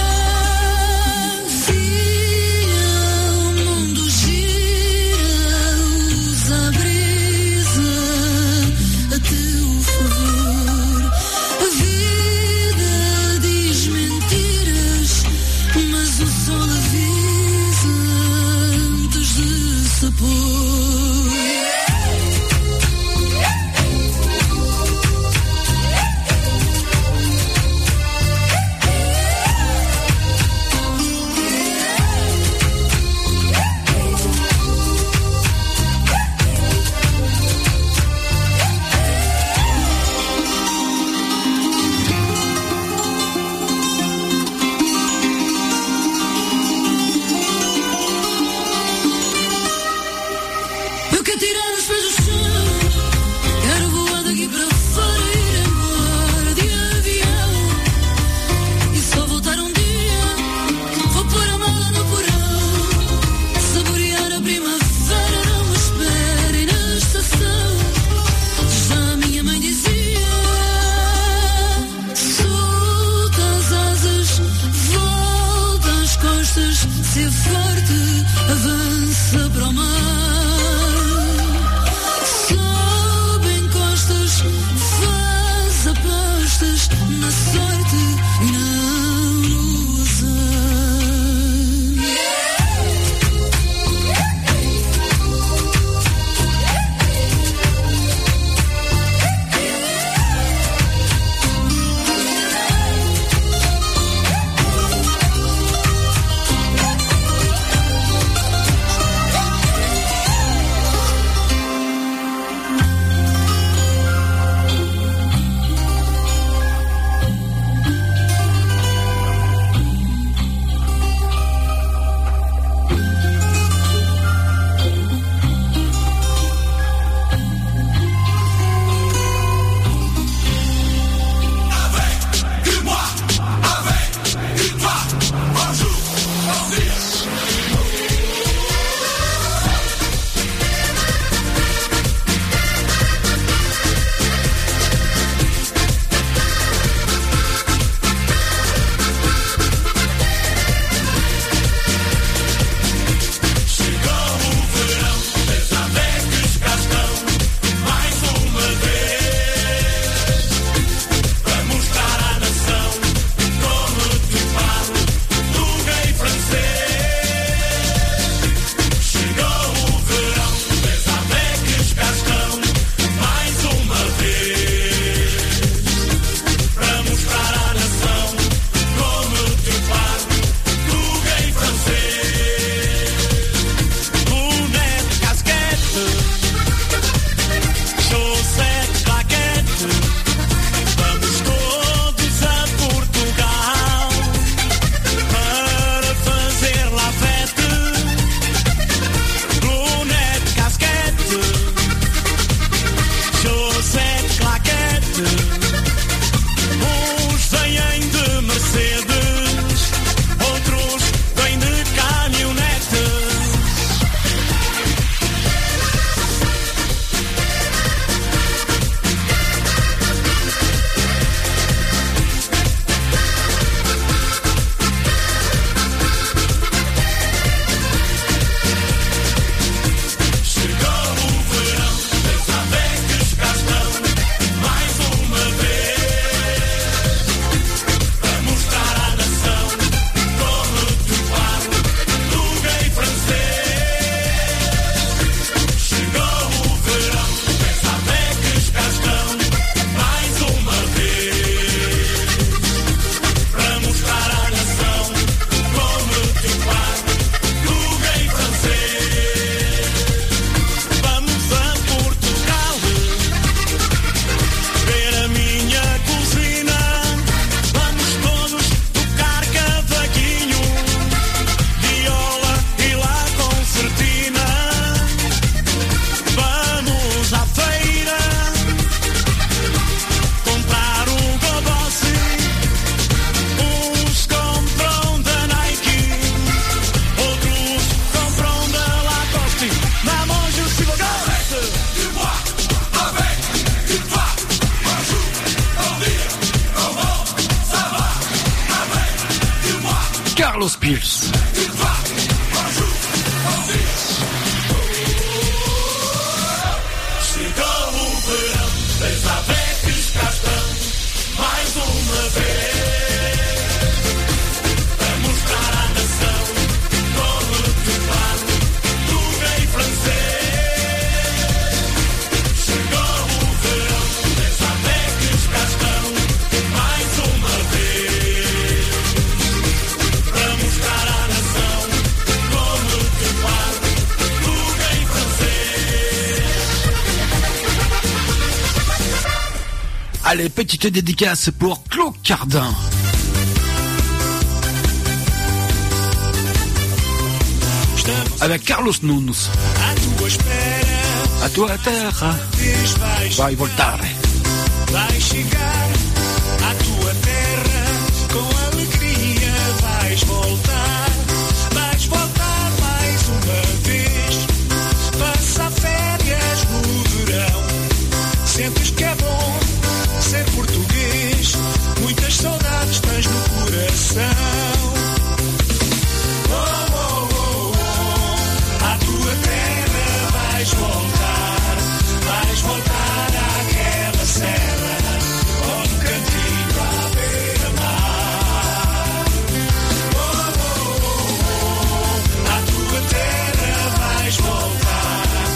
o mundo gira, usa a brisa a teu favor. A vida diz mentiras, mas o sol avisa antes de se pôr. Pulse. Chegou o verão, as avecas cá estão, mais uma vez, a mostrar à nação como te faz, tudo em francês. Chegou o verão, as avecas cá estão, mais uma vez, para mostrar à nação como te faz, tudo em francês. Allez, petite dédicace pour Claude Cardin. Avec Carlos Nunes. A tua terra vai voltar. Vais chegar à tua terra com alegria, vais voltar mais uma vez, passar férias no verão. Sentes que é bom ser português, muitas saudades tens no coração. Oh, oh, oh, oh, à tua terra vais voltar àquela serra, onde um cantinho à beira-mar. Oh, oh, oh, oh, à tua terra vais voltar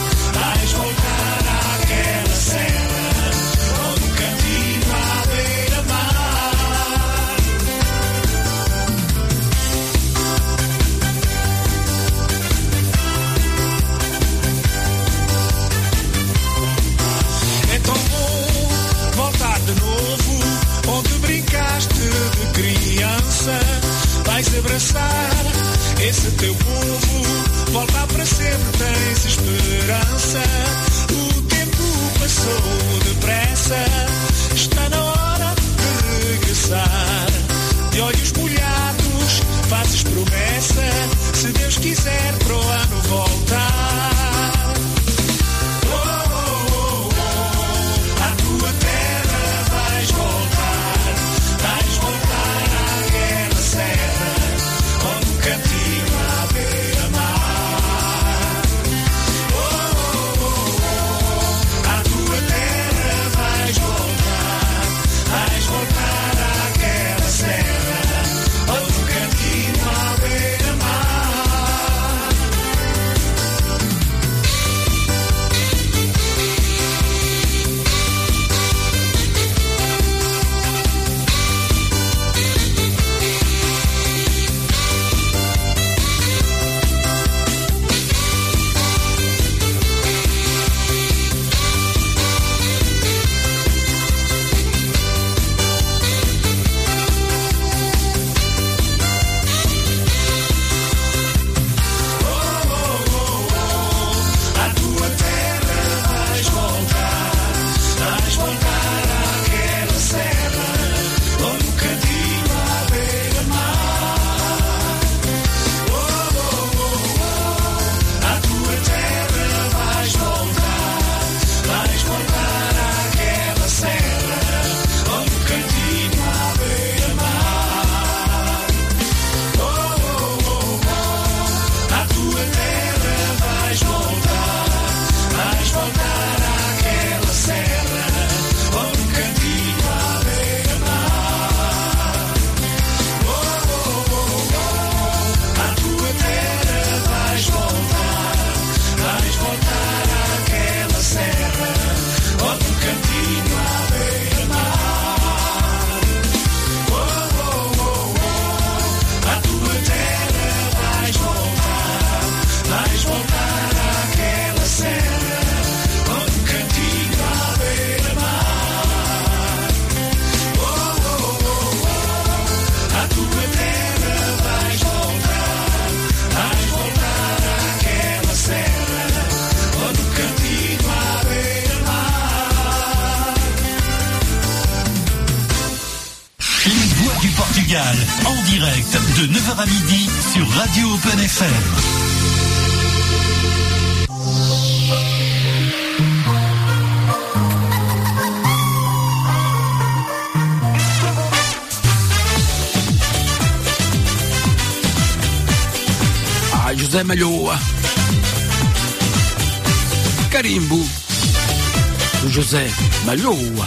àquela serra, onde um cantinho à beira-mar. É tão bom voltar de novo, onde brincaste de criança. Vais abraçar esse teu povo, voltar para sempre, tens esperança. O tempo passou depressa, está na hora de regressar. De olhos molhados, fazes promessa, se Deus quiser para o ano voltar. Oh, oh, oh, oh, à tua terra vais voltar àquela serra, onde um cantinho à beira-mar. Oh, oh, oh, oh, à tua terra vais voltar àquela serra, onde um cantinho à beira-mar. Portugal, en direct de 9h à midi sur Radio Open FM. José Malhoa. Carimbo do José Malhoa.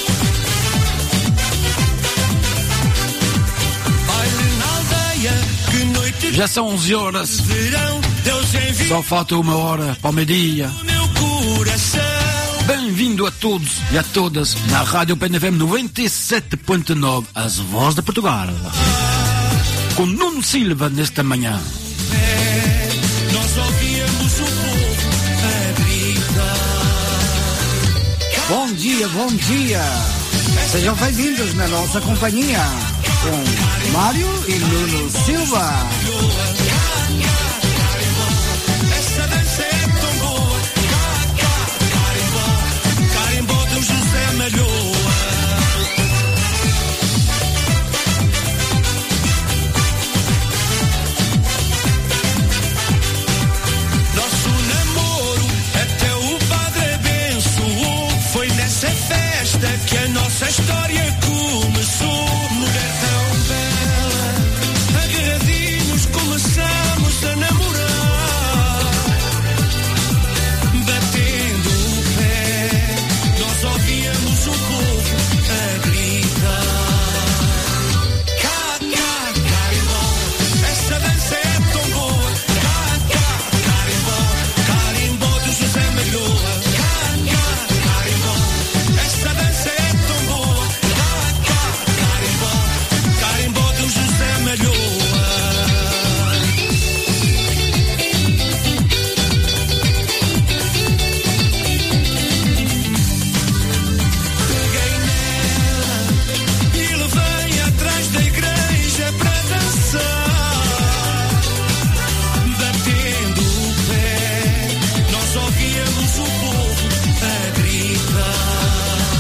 Já são 11 horas. Só falta 1 hora para o meio-dia. Bem-vindo a todos e a todas na Rádio PNFM 97.9, As Vozes de Portugal. Com Nuno Silva nesta manhã. Nós ouvíamos o povo a gritar. Bom dia, bom dia. Sejam bem-vindos na nossa companhia com Mário e Nuno Silva. Essa dança é tão boa. Carimbó do José Malhoa. Nosso namoro até o padre abençoou. Foi nessa festa que a nossa história começou. Mulher tão bela, agarradinhos começamos a namorar. Batendo o pé, nós ouvíamos o povo a gritar. Carimbó, essa dança é tão boa. Carimbó, carimbó do José Malhoa. Carimbó, essa dança é tão boa. Carimbó, carimbó do José Malhoa. Peguei nela e levei atrás da igreja para dançar. Batendo o pé, nós ouvíamos o povo a gritar.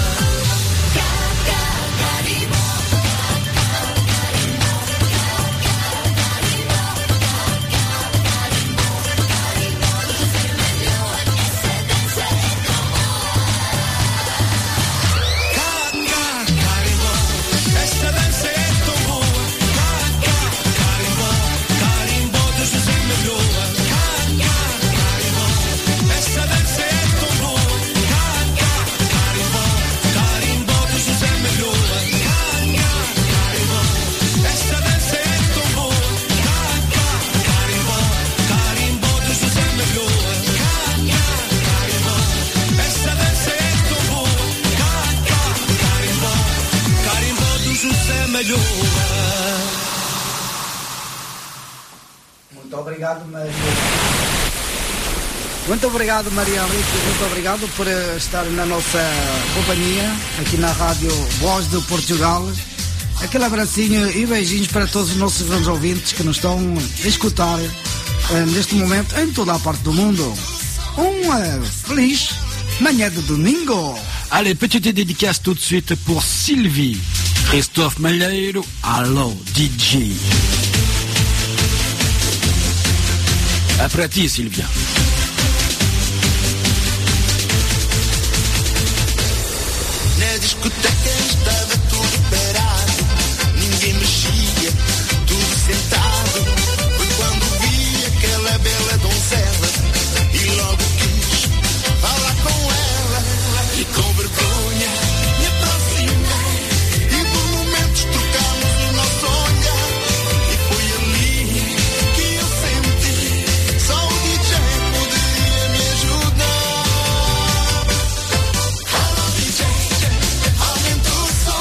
Carimbó, essa dança é tão boa. Carimbó, carimbó do José Malhoa. Carimbó, essa dança é tão boa. Carimbó, carimbó do José Malhoa. Carimbó, essa dança é tão boa. Carimbó, carimbó do José Malhoa. Carimbó, essa dança é tão boa. Carimbó, carimbó do José Malhoa. Muito obrigado, Maria. Muito obrigado, Maria Henrique. Muito obrigado por estar na nossa companhia aqui na Rádio Voz de Portugal. Aquele abracinho e beijinhos para todos os nossos grandes ouvintes que nos estão a escutar neste momento em toda a parte do mundo. Feliz manhã de domingo. Allez, petite dédicace tout de suite pour Sylvie. Christophe Malheiro, alô, DJ. É para ti, Sylvia. Na discoteca estava tudo parado, ninguém mexia, tudo sentado. Foi quando vi aquela bela donzela e logo quis falar com ela. E com vergonha me aproximei e por momentos trocámos o nosso olhar. E foi ali que eu senti, só o DJ poderia me ajudar. Alô DJ, aumenta o som.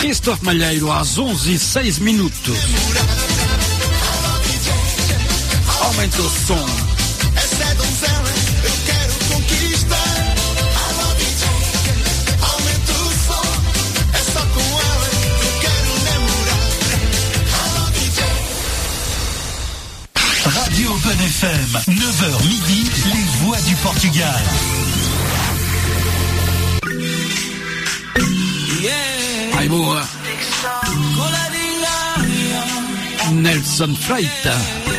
Christophe Malheiro às 11h06. Aumenta o som. Essa é donzela, eu quero conquistar. Alô DJ, aumenta o som. É só com ela, eu quero namorar. Alô DJ. Radio Open FM, 9h midi, les voix du Portugal. Ai boa. Nelson Freita.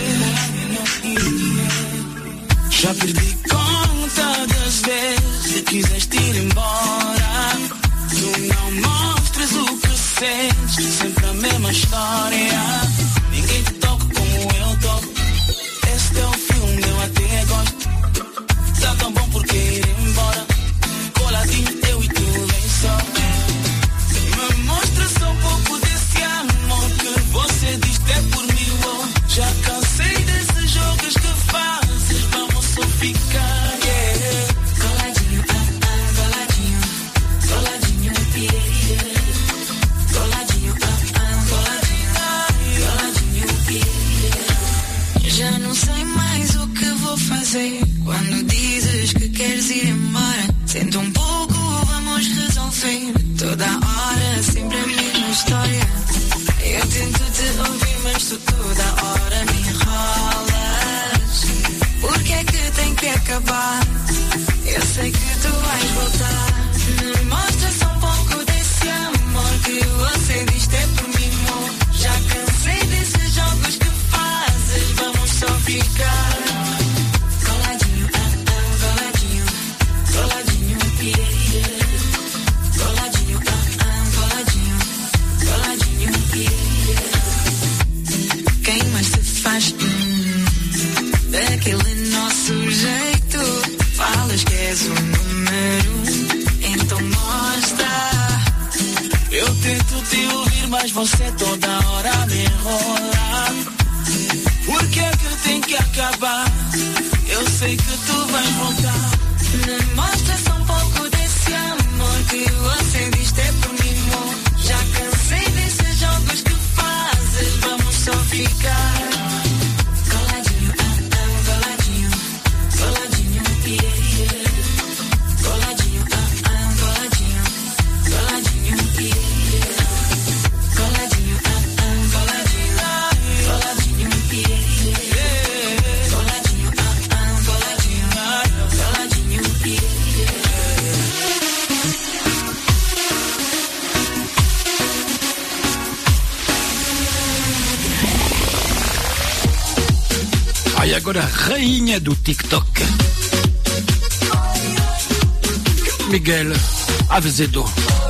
Já perdi conta das vezes que quiseste ir embora. Tu não mostras o que sentes, sempre a mesma história. Ninguém te toca como eu toco. Esse teu filme eu até gosto. Tá tão bom porque ir embora. Coladinho eu e tu vem só. Me mostra só um pouco desse amor que você diz que é por mim. Oh. Já cansei desses jogos que fazes. Vamos só ficar, yeah. Coladinho, coladinho. Coladinho, yeah. Coladinho, coladinho, yeah. Já não sei mais o que vou fazer quando dizes que queres ir embora. Senta um pouco, vamos resolver. Toda hora, sempre a mesma história. Eu tento te ouvir, mas tu toda hora me enrolas. Por que é que tem que acabar? Eu sei que tu vais voltar. Me mostra só um pouco desse amor que você diz que é por mim, amor. Já cansei desses jogos que fazes. Vamos só ficar. Coladinho, coladinho. Coladinho, yeah. Coladinho, coladinho. Coladinho, yeah. Quem mais se faz daquele nosso jeito? Falas que és o número, então mostra. Eu tento te ouvir, mas você toda hora me enrola. Por que é que tem que acabar? Eu sei que tu vais voltar. Me mostra só um pouco desse amor que você diz que é por mim, amor. Já cansei desses jogos que fazes. Vamos só ficar. Coladinho, coladinho. Coladinho, yeah. Coladinho, coladinho. Coladinho, yeah. Coladinho, coladinho. Coladinho, yeah. Coladinho, coladinho. Coladinho, yeah. Ai, agora a rainha do TikTok. Miguel Avezedo.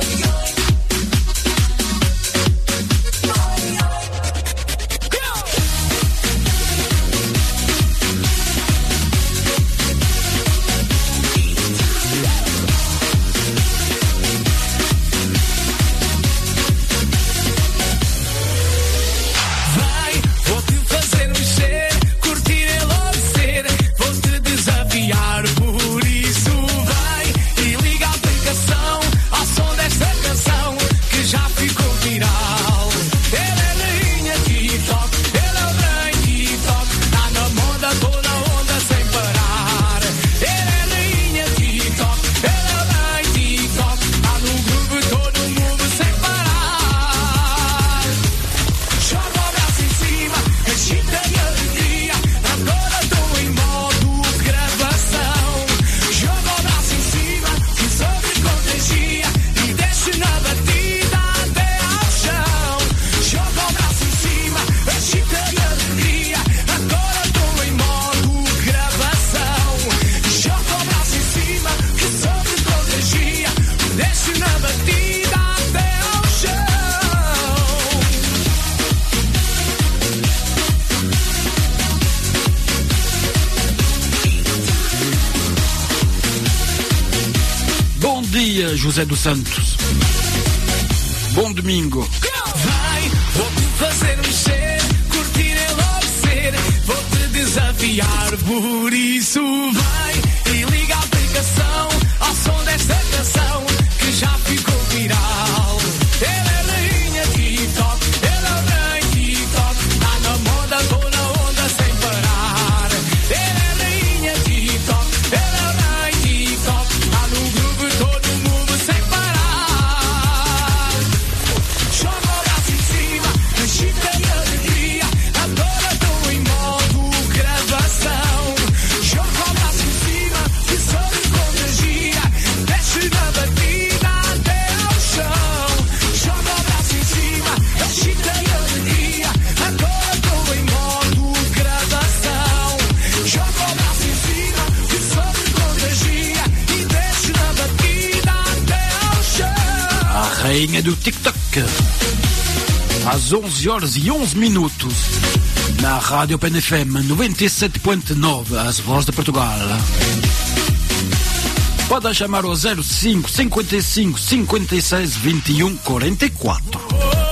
Vai, vou-te fazer mexer, curtir, enlouquecer. Vou-te desafiar, por isso vai e liga a aplicação ao som desta canção que já ficou viral. Ele é rainha TikTok, ele é o rei TikTok. Tá na moda, toda onda sem parar. Ele é rainha TikTok, ele é o rei TikTok. Tá no grupo, todo mundo sem parar. Joga o braço em cima, agita e alegria. Agora estou em modo gravação. Joga o braço em cima, que sobre contagia e desce na batida até ao chão. Joga o braço em cima, agita e alegria. Agora estou em modo gravação. Joga o braço em cima, que sobre contagia e desce na batida até ao chão. Bom dia, José dos Santos. Bom domingo. Vai, vou-te fazer mexer, curtir, enlouquecer. Vou-te desafiar, por isso vai e liga a aplicação ao som desta canção que já ficou viral. Ele é rainha do TikTok. Às 11h11, na Rádio PNFM 97.9, as vozes de Portugal. Pode chamar ao 05 55 56 21 44.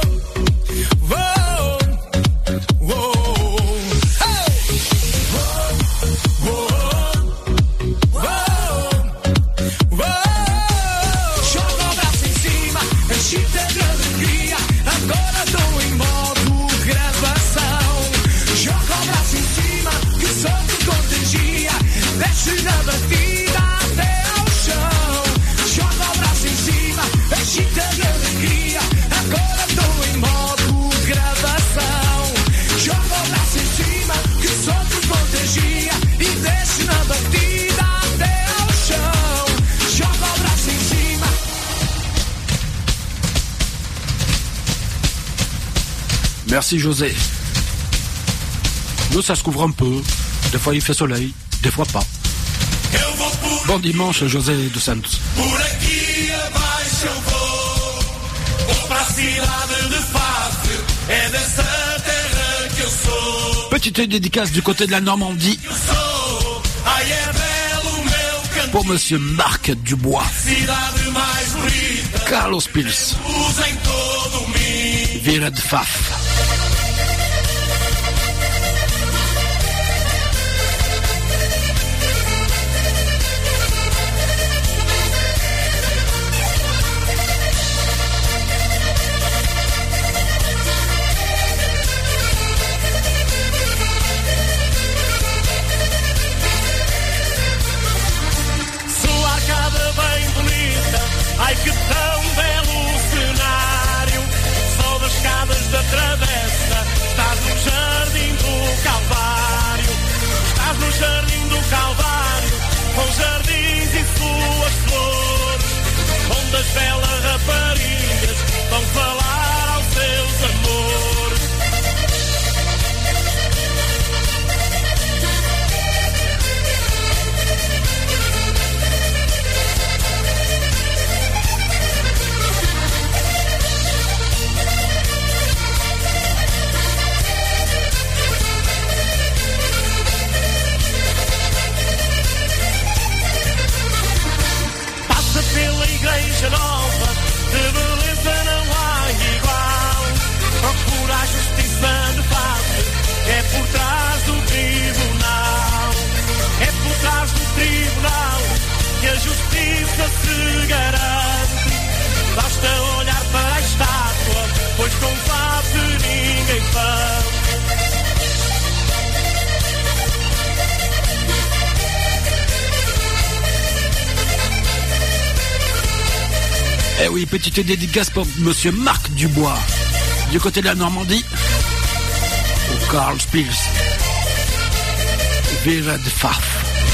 Merci José. Nous ça se couvre un peu. Des fois il fait soleil, des fois pas. Bon dimanche José dos Santos. Por aqui abaixo eu vou para a cidade de Faf. É dessa terra que eu sou. Petite dédicace du côté de la Normandie. Ai é belo o meu cantinho. Pour Monsieur Marc Dubois. Cidade mais bonita. Carlos Pires. Usa em todo o mundo. Vila de Faf. Ai que tão belo cenário. Só das escadas da travessa. Estás no jardim do Calvário. Estás no jardim do Calvário. Com jardins e suas flores. Onde as belas raparigas vão falar aos seus amores. Pela igreja nova, de beleza não há igual. Procura a justiça de face, é por trás do tribunal. É por trás do tribunal que a justiça se garante. Basta olhar para a estátua, pois com face ninguém faz. Eh oui, petite dédicace pour Monsieur Marc Dubois, du côté de la Normandie, au Carl Spears, Vila de Faf.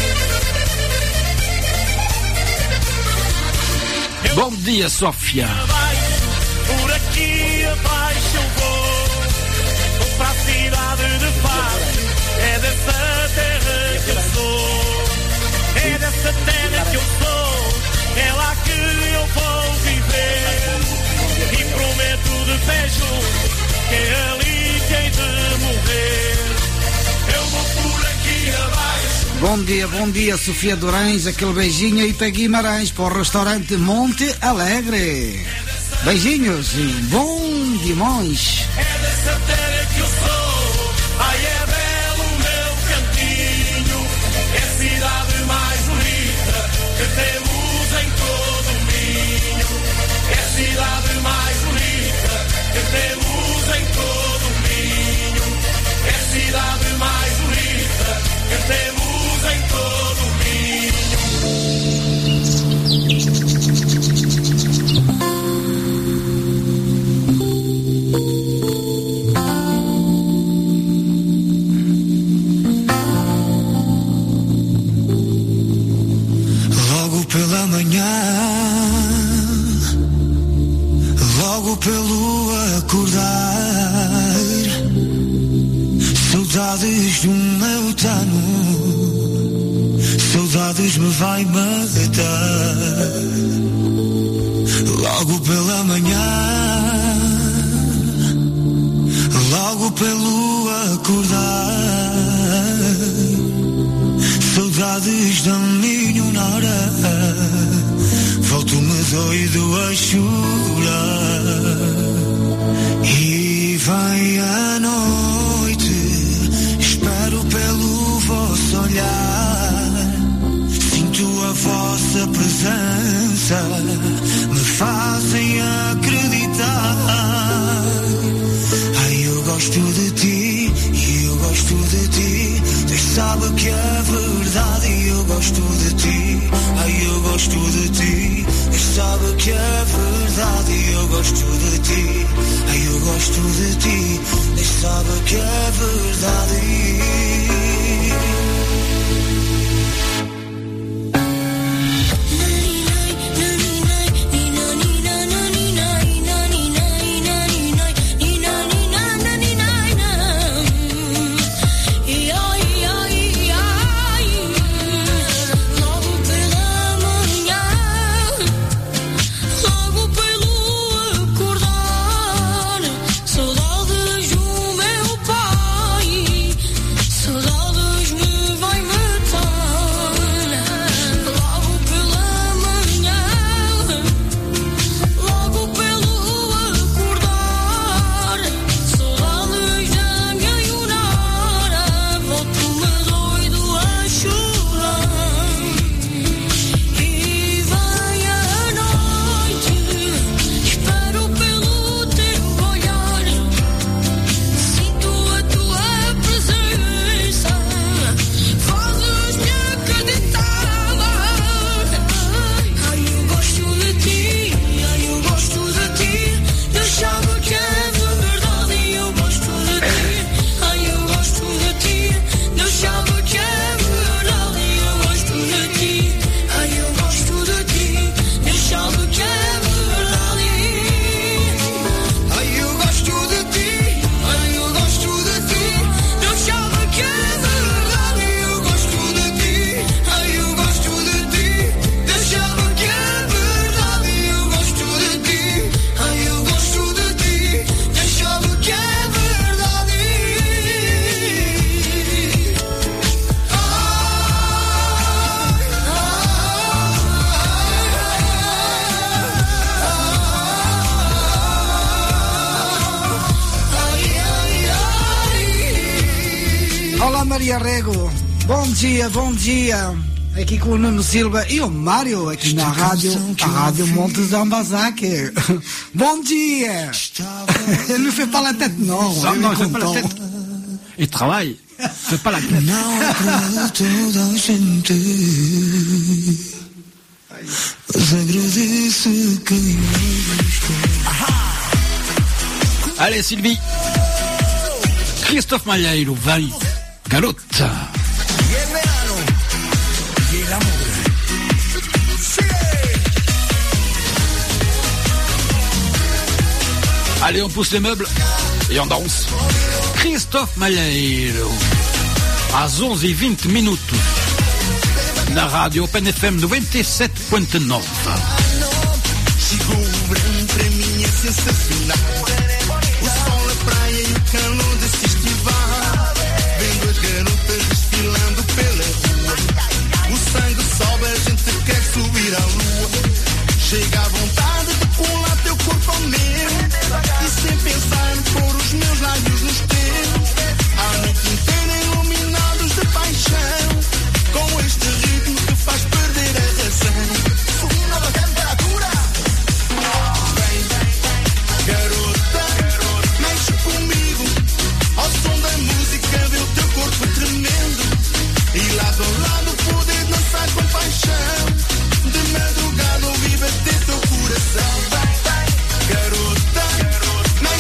Bom dia, Sofia. Por aqui abaixo eu vou para a cidade de Faf. É dessa terra que eu sou. É dessa terra que eu sou. É lá que eu vou viver. E prometo de pé junto que é ali que hei de morrer. Eu vou por aqui abaixo. Bom dia, Sofia Durães. Aquele beijinho aí para Guimarães, para o restaurante Monte Alegre. Beijinhos e bom demais. É dessa terra que eu sou. Ai é belo o meu cantinho. É a cidade mais bonita que temos em todo o Minho. É a cidade mais bonita que temos em todo o Minho. É a cidade mais bonita que temos em todo o Logo pela manhã, logo pelo acordar, saudades do meu tano, saudades me vai matar. Logo pela manhã, luz da minha hora, volto-me doido a chorar. E vem a noite, espero pelo vosso olhar. Sinto a vossa presença, me fazem acreditar. Ai, eu gosto de ti, e eu gosto de ti. Deus sabe que é verdade, e eu gosto de ti. Ai, eu gosto de ti. Deus sabe que é verdade, e eu gosto de ti. Ai, eu gosto de ti. Deus sabe que é verdade. Bom dia. Aqui com o Nuno Silva e o Mário aqui na rádio, a Rádio Monte Zambazac. Bom dia. Ele não fait pas la tête, non. Non, il fait pas la tête. Il travaille. Il fait pas la tête. Allez, Sylvie. Christophe Malheiro, vai. Garota. Allez, on pousse les meubles et on danse. Christophe Malheiro, às 11h20 na Rádio Open FM 97.9. Chegou o verão, para mim é sensacional. O sol, a praia e o calor desse festival. Vendo as garotas desfilando pela rua. O sangue sobe, a gente quer subir à lua. Chega à vontade de colar teu corpo ao meu. E sem pensar em pôr os meus lábios nos teus. A noite inteira iluminados de paixão. Com este ritmo que faz perder a razão. Subindo a temperatura. Vem, garota, mexe comigo. Ao som da música vê o teu corpo tremendo. E lado a lado poder dançar com paixão. De madrugada ouvir bater teu coração. Garota,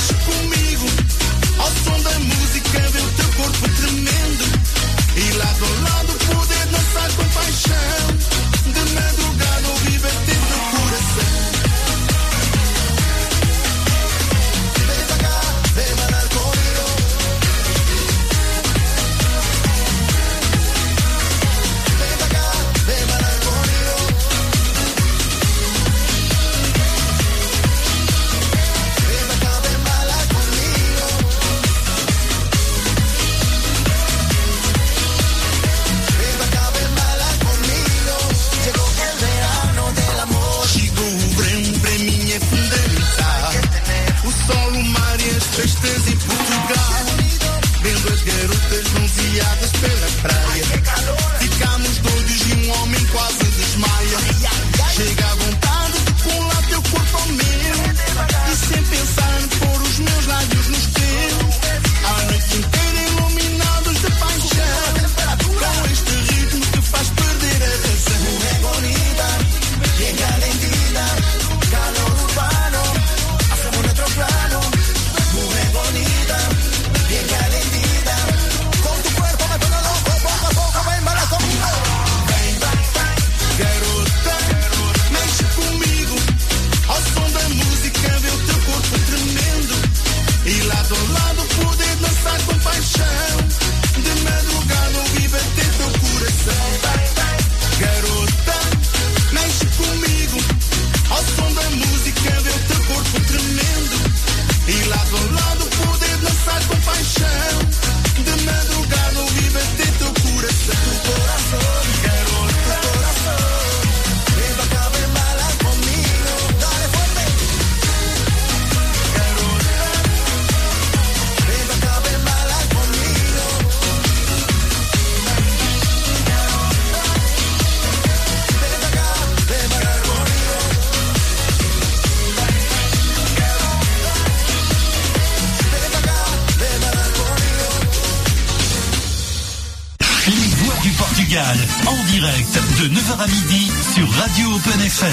Portugal, en direct de 9h à midi sur Radio Open FM.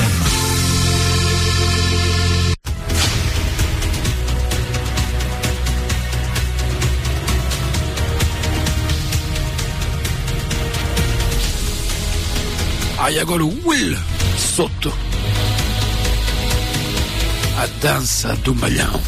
Aí agora o Will Soto, a dança do malhão.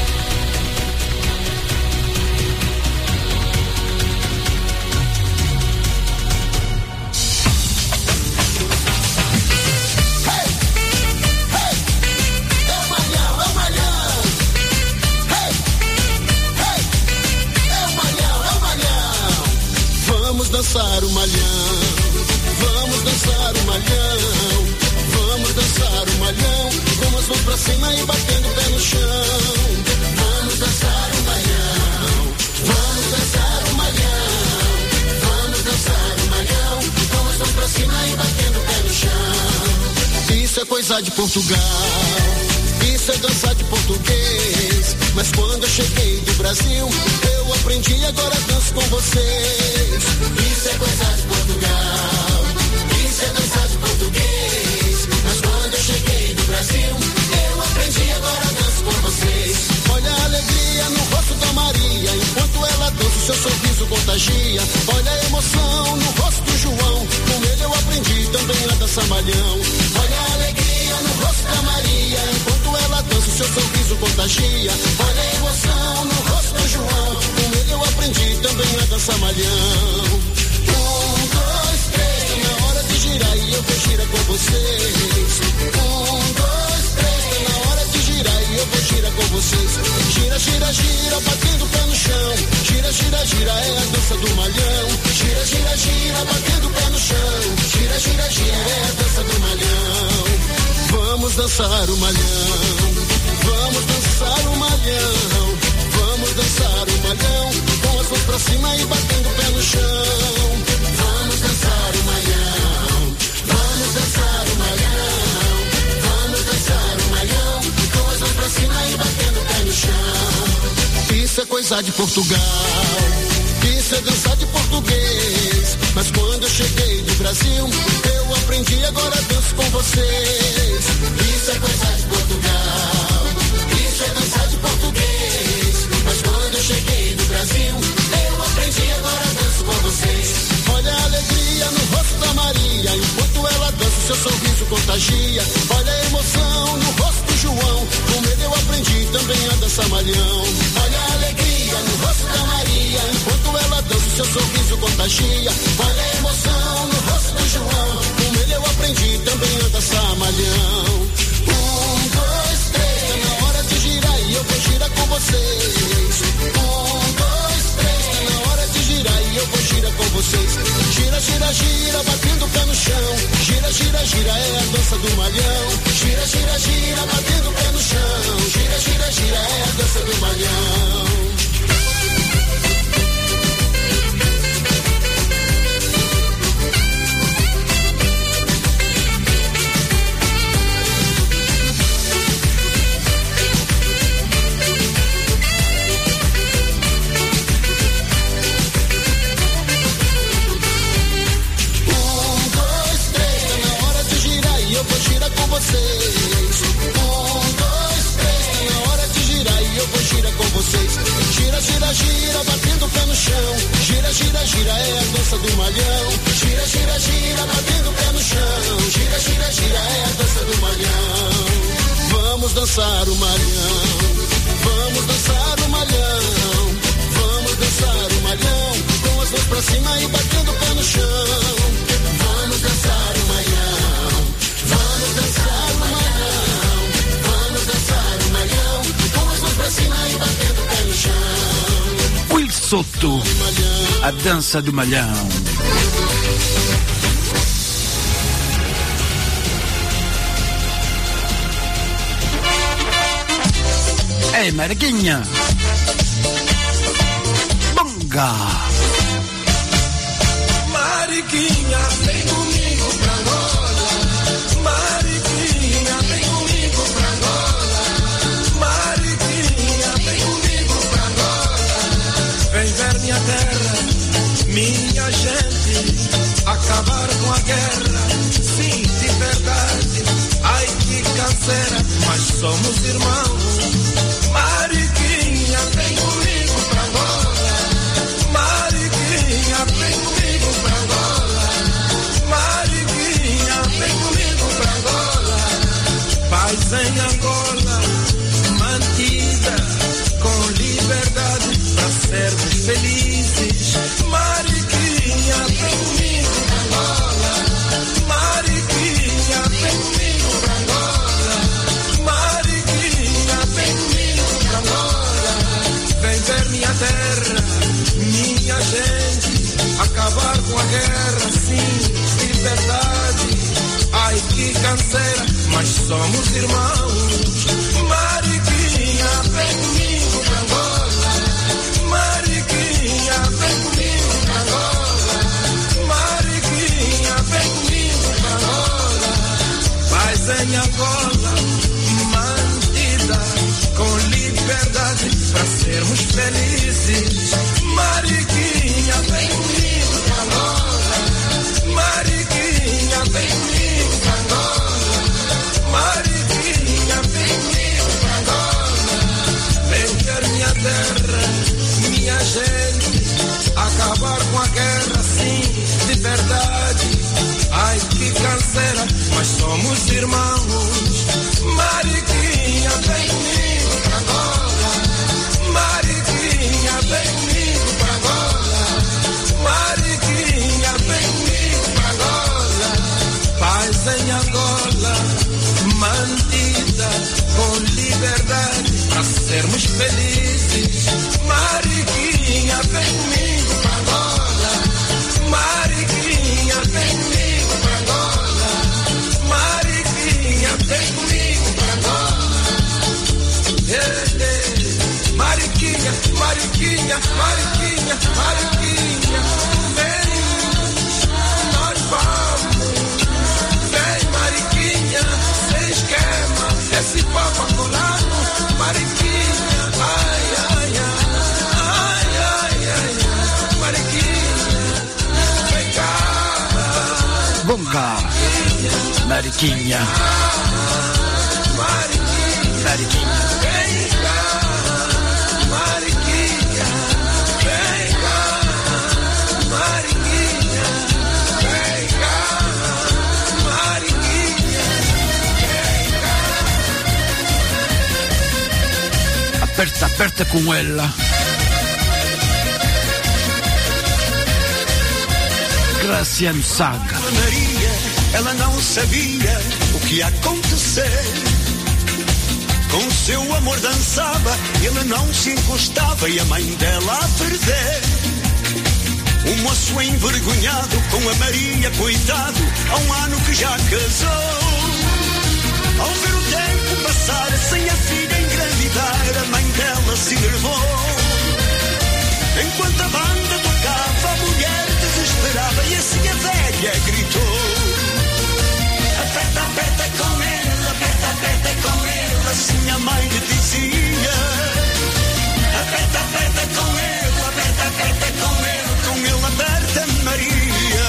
Vamos dançar o malhão, vamos dançar o malhão, vamos dançar o malhão, com as mãos pra cima e batendo o pé no chão. Vamos dançar o malhão, vamos dançar o malhão, vamos dançar o malhão, com as mãos pra cima e batendo o pé no chão. Isso é coisa de Portugal, isso é dança de português, mas quando eu cheguei do Brasil, eu aprendi e agora danço com vocês. Isso é coisa de Portugal, isso é dança de português, mas quando eu cheguei do Brasil, eu aprendi e agora danço com vocês. Olha a alegria no rosto da Maria, enquanto ela dança o seu sorriso contagia. Olha a emoção no rosto do João, com ele eu aprendi também a dançar malhão. Olha a alegria no rosto da Maria, enquanto ela dança o seu sorriso contagia. Olha a emoção no rosto do João, com ele eu aprendi também a dançar malhão. 1, 2, 3, tá na hora de girar e eu vou girar com vocês. 1, 2, 3, tá na hora de girar e eu vou girar com vocês. Gira, gira, gira, batendo o pé no chão. Gira, gira, gira, é a dança do malhão. Gira, gira, gira, batendo o pé no chão. Gira, gira, gira, é a dança do malhão. Vamos dançar o malhão, vamos dançar o malhão, vamos dançar o malhão, com as mãos pra cima e batendo o pé no chão. Vamos dançar o malhão, vamos dançar o malhão, vamos dançar o malhão, com as mãos pra cima e batendo o pé no chão. Isso é coisa de Portugal, isso é dança de português, mas quando eu cheguei do Brasil, eu aprendi e agora danço com vocês. Isso é coisa de Portugal, isso é dança de português, mas quando eu cheguei do Brasil, eu aprendi e agora danço com vocês. Olha a alegria no rosto da Maria, enquanto ela dança o seu sorriso contagia. Olha a emoção no rosto do João, com ele eu aprendi também a dançar malhão. Olha a alegria no rosto da Maria, enquanto ela dança o seu sorriso contagia. Olha a emoção no rosto do João, com ele eu aprendi também a dançar malhão. 1, 2, 3, tá na hora de girar e eu vou girar com vocês. 1, 2, 3, tá na hora de girar e eu vou girar com vocês. Gira, gira, gira, batendo o pé no chão. Gira, gira, gira, é a dança do malhão. Gira, gira, gira, batendo o pé no chão. Gira, gira, gira, é a dança do malhão. Vocês. 1, 2, 3, tá na hora de girar e eu vou girar com vocês. Gira, gira, gira, batendo o pé no chão. Gira, gira, gira, é a dança do malhão. Gira, gira, gira, batendo o pé no chão. Gira, gira, gira, é a dança do malhão. Vamos dançar o malhão, vamos dançar o malhão, vamos dançar o malhão, com as mãos pra cima e batendo o pé no chão. Vamos dançar o malhão, vamos dançar o malhão, vamos dançar o malhão, com as mãos pra cima e batendo o pé no chão. Will Soto, a dança do malhão. Ei, Mariquinha, bonga. Mariquinha, vem comigo pra Angola. Mariquinha, vem comigo pra Angola. Mariquinha, vem comigo pra Angola. Vem ver minha terra, minha gente, a canseira, mas somos irmãos. Mariquinha, vem comigo pra Angola. Mariquinha, vem comigo pra Angola. Mariquinha, vem comigo pra Angola. Paz em Angola, mantida com liberdade pra sermos felizes. Mariquinha, vem comigo pra Angola. Mariquinha, vem comigo pra Angola. Mariquinha, vem comigo pra Angola. Vem ver minha terra, minha gente, acabar com a guerra, sim, liberdade. Ai, que canseira, mas somos irmãos. Mariquinha, vem comigo pra Angola. Mariquinha, vem comigo pra Angola. Mariquinha, vem comigo pra Angola. Paz em Angola, mantida com liberdade pra sermos felizes. Mariquinha, vem comigo pra Angola. Mariquinha, vem comigo pra Angola. Mariquinha, vem comigo pra Angola. Vem ver minha terra, minha gente, acabar com a guerra, sim, de verdade. Ai, que canseira, mas somos irmãos. Mariquinha, vem comigo pra Angola. Mariquinha, vem comigo pra Angola. Mariquinha, vem comigo pra Angola. Paz em Angola, mantida com liberdade pra sermos felizes. Mariquinha, vem comigo pra Angola. Mariquinha, vem comigo pra Angola. Mariquinha, vem comigo pra Angola. Mariquinha, Mariquinha, Mariquinha, Mariquinha, vem, nós vamos. Vem, Mariquinha, sem esquema, esse papo colado. Mariquinha, ai, ai, ai, ai, ai, ai, Mariquinha, vem cá. Vamos cá, Mariquinha. Mariquinha. Vem cá, Mariquinha, vem cá, Mariquinha, vem cá, Mariquinha, vem cá. Aperta, aperta com ela. Graciano Saga. Maria, ela não sabia o que ia acontecer. Com seu amor dançava, ele não se encostava e a mãe dela a perder. O moço envergonhado com a Maria, coitado, há um ano que já casou. Ao ver o tempo passar sem a filha engravidar, a mãe dela se nervou. Enquanto a banda tocava, a mulher desesperava e assim a velha gritou: aperta, aperta com ele, aperta, aperta com ele, assim a mãe lhe dizia. Aperta, aperta com ele, aperta, aperta com ele aperta Maria.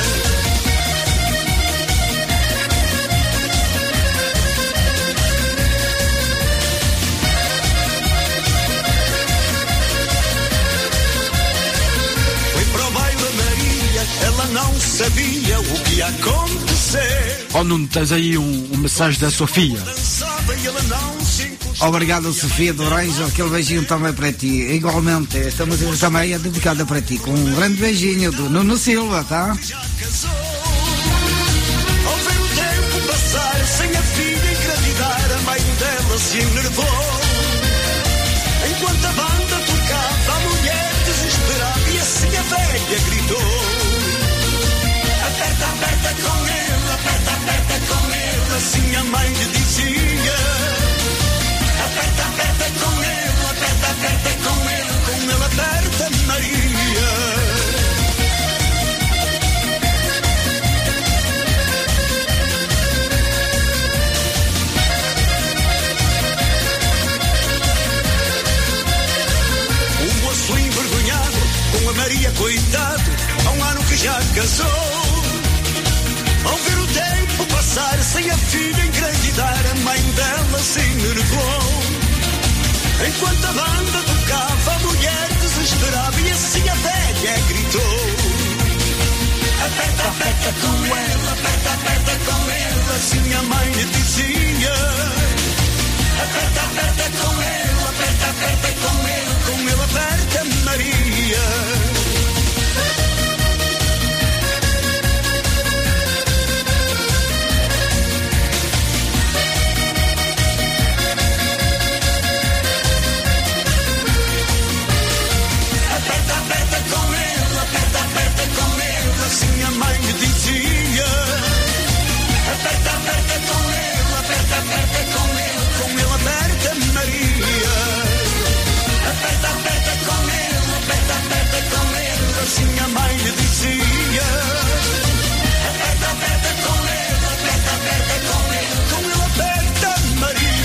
Foi pro baile Maria, ela não sabia o que ia acontecer. Oh, não tens aí um mensagem da Sofia? Obrigado, Sofia do Ranjo, aquele beijinho também para ti. Igualmente, esta música também é dedicada para ti, com um grande beijinho do Nuno Silva, tá? Ao ver o tempo passar sem a filha engravidar, a mãe dela se enervou. Enquanto a banda tocava, a mulher desesperava e assim a velha gritou: aperta, aperta com ele, aperta, aperta com ele, assim a mãe lhe dizia. Aperta, aperta com ele, aperta, aperta com ele aperta Maria. O moço envergonhado com a Maria, coitado, há um ano que já casou. Ao ver o tempo passar sem a filha engravidar, a mãe enquanto a banda tocava, a mulher desesperava e assim a velha gritou: aperta, aperta com ela, aperta, aperta com ela, assim a mãe lhe dizia. Aperta, aperta com ela, aperta, aperta com ele, aperta Maria. Aperta, aperta com ele, aperta, aperta com ele, assim a mãe lhe dizia. Aperta, aperta com ele, aperta, aperta com ele, aperta Maria. Aperta, aperta com ele, aperta, aperta com ele, assim a mãe lhe dizia. Aperta, aperta com ele, aperta, aperta com ele, aperta Maria.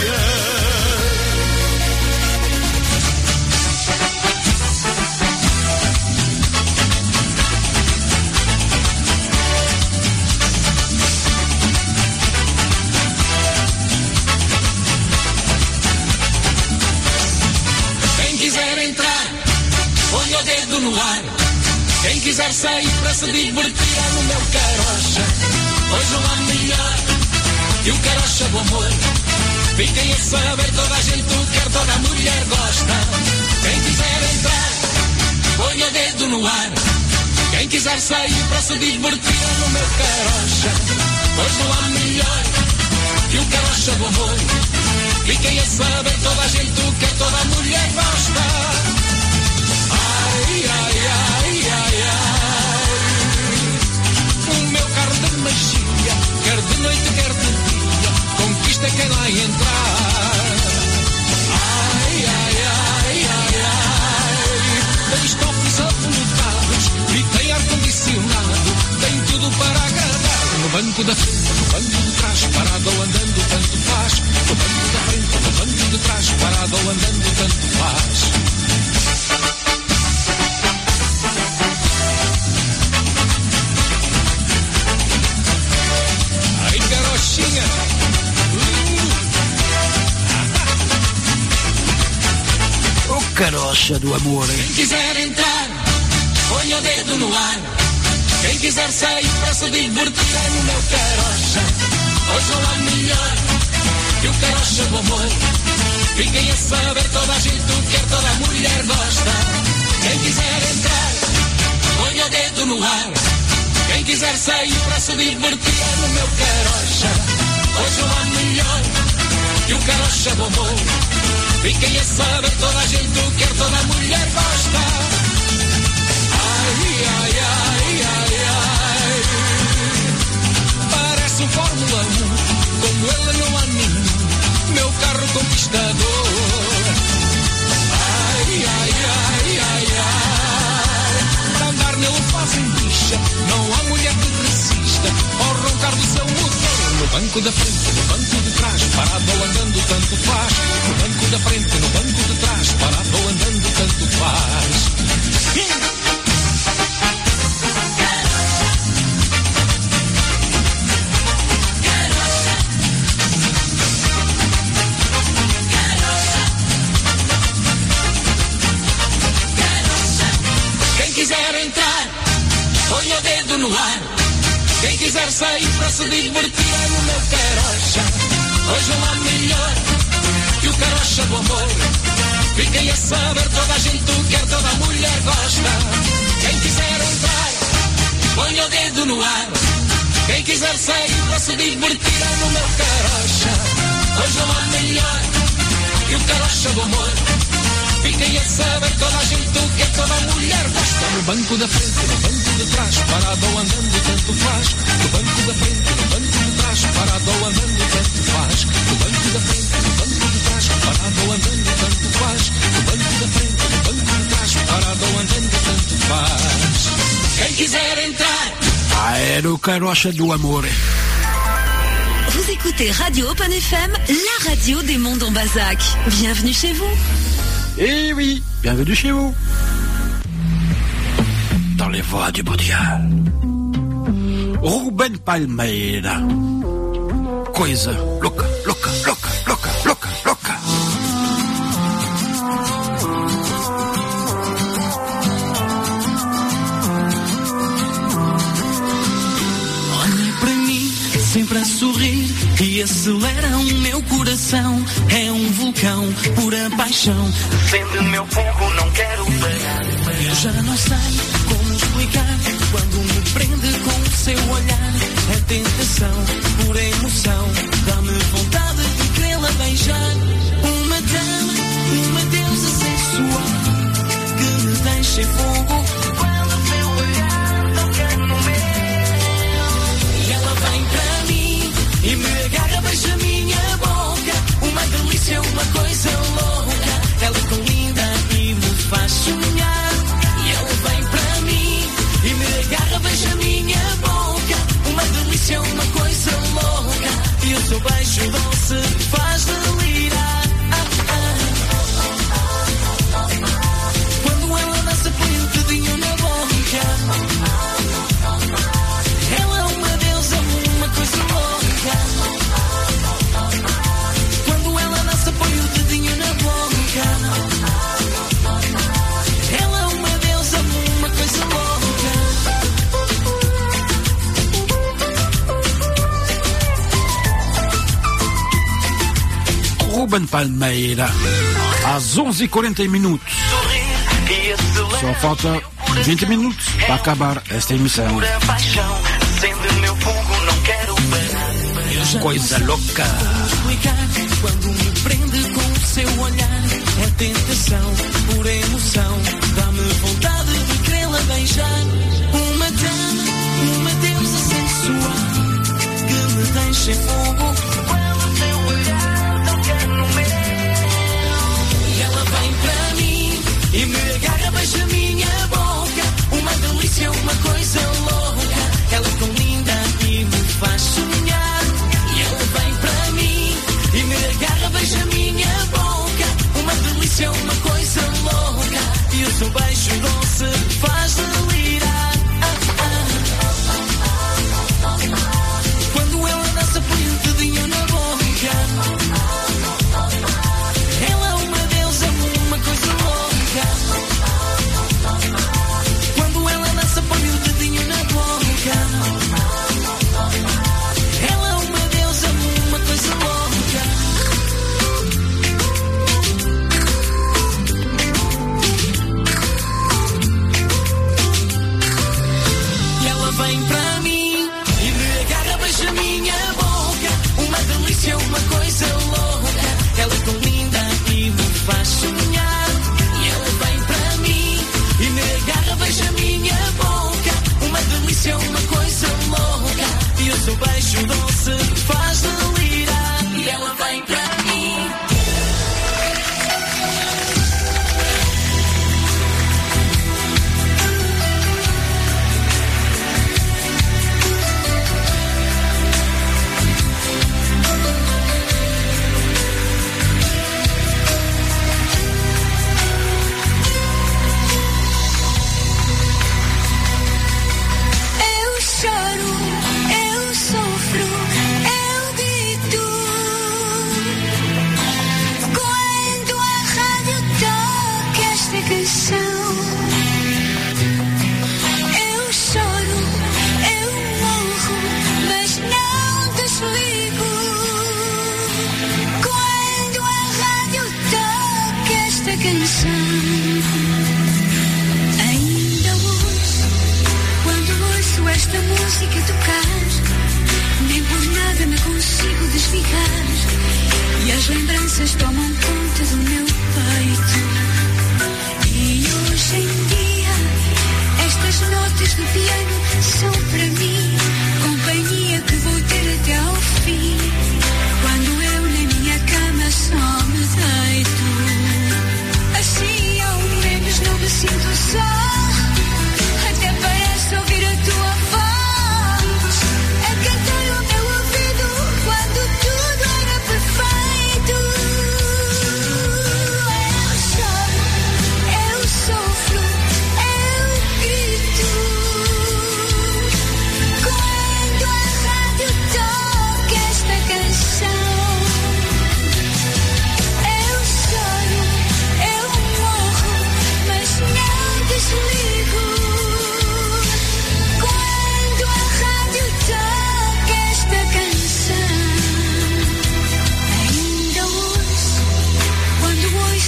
O dedo no ar. Quem quiser sair para se divertir é no meu carocha. Hoje não há melhor que o carocha do amor. Fiquem a saber, toda a gente o quer, toda a mulher gosta. Quem quiser entrar, põe o dedo no ar. Quem quiser sair para se divertir é no meu carocha. Hoje não há melhor que o carocha do amor. Fiquem a saber, toda a gente o quer, toda a mulher gosta. Ai, ai, ai, ai, ai. O meu carro de magia, quer de noite, quer de dia, conquista quem lá entrar. Ai, ai, ai, ai, ai. Tem estofos apontados e tem ar-condicionado, tem tudo para agradar. No banco da frente, no banco de trás, parado ou andando, tanto faz. No banco da frente, no banco de trás, parado ou andando, tanto faz. O carocha do amor. Quem quiser entrar, põe o dedo no ar. Quem quiser sair para se divertir é no meu carocha. Hoje não há melhor que o carocha do amor. Fiquem a saber, toda a gente o quer, toda a mulher gosta. Quem quiser entrar, põe o dedo no ar. Quem quiser sair para se divertir é no meu carocha. Hoje não há melhor que o carocha do amor. Fiquem a saber, toda a gente o quer, toda a mulher gosta. Ai, ai, ai, ai, ai. Parece um Fórmula 1, como ele não há nenhum, meu carro conquistador. Ai, ai, ai, ai, ai. Para andar nele fazem bicha, não há mulher que resista ao roncar do seu motor. No banco da frente, no banco de trás, parado ou andando, tanto faz. No banco da frente, no banco de trás, parado ou andando, tanto faz. Quem quiser entrar, põe o dedo no ar. Quem quiser sair para se divertir é no meu carocha. Hoje não há melhor que o carocha do amor. Fiquem a saber, toda a gente o quer, toda a mulher gosta. Quem quiser entrar, põe o dedo no ar. Quem quiser sair para se divertir é no meu carocha. Hoje não há melhor que o carocha do amor. Fiquem a saber, toda a gente o quer, toda a mulher gosta. No banco da frente, no banco de trás, parado ou andando, tanto faz. No banco da frente, no banco de trás, parado ou andando, tanto faz. No banco da frente, no banco de trás, parado ou andando, tanto faz. No banco da frente, no banco de trás, parado ou andando, tanto faz. Quem quiser entrar, Ah, le carocha do amor. Vous écoutez Radio Open FM, la radio des mondes en Bazac. Bienvenue chez vous. Eh oui, bienvenue chez vous. Dans les voies du Portugal. Ruben Palmeira. Coisa louca, louca, louca, louca, louca, louca. primavera, o meu coração é um vulcão, pura paixão. Acende meu fogo, não quero parar. Eu já não sei como explicar quando me prende com o seu olhar. É tentação, pura emoção, dá-me vontade de querê-la beijar. Uma deusa sensual que me deixa em fogo quando meu olhar toca no meu. E ela vem para mim e me agarra, beija a minha boca. Uma delícia, uma coisa louca. Ela é tão linda e me faz sonhar. E ela vem para mim e me agarra, beija a minha boca. Uma delícia, uma coisa louca. E o seu beijo doce faz delirar. Quando ela dança, põe o dedinho na boca. Ela é uma deusa, uma coisa louca. Quando ela dança, põe o dedinho na boca. Ela é uma deusa, uma coisa louca. Ruben Palmeira, às 11h40. Só falta 20 minutos para acabar esta emissão. Pura paixão, acende meu fogo, não quero parar. Coisa louca. Quando me prende com o seu olhar, é tentação, pura emoção, dá-me vontade de querê-la beijar. Uma deusa sensual que me deixa em fogo quando meu olhar toca no meu. E ela vem para mim e me agarra, beija a minha boca. Uma delícia, uma coisa louca. Ela é tão linda e me faz sonhar. E ela vem para mim e me agarra, beija a minha boca. Uma delícia, uma coisa louca. E o seu beijo doce faz delirar. Quando ela dança, põe o dedinho na boca. Ela é uma deusa, uma coisa louca. Quando ela dança, põe o dedinho na boca. Ela é uma deusa, uma coisa louca. E ela vem para mim e me agarra, beija a minha boca. Uma delícia, uma coisa louca. Ela é tão linda e me faz sonhar. E ela vem para mim e me agarra, beija a minha boca. Uma delícia, uma coisa louca. E o seu beijo doce faz delirar. E ela vem para mim. Eu choro, eu sofro, eu grito. Quando a rádio toca esta canção, eu choro, eu morro, mas não desligo. Quando a rádio toca esta canção, ainda hoje, quando ouço esta música tocar, nem por nada me consigo desligar. E as lembranças tomam conta do meu peito. E hoje em dia, estas notas do piano são para mim companhia que vou ter até ao fim. Quando eu na minha cama só me deito, assim ao menos não me sinto só. Até parece ouvir a tua voz a cantar o meu ouvido quando tudo era perfeito. Eu choro, eu sofro, eu grito.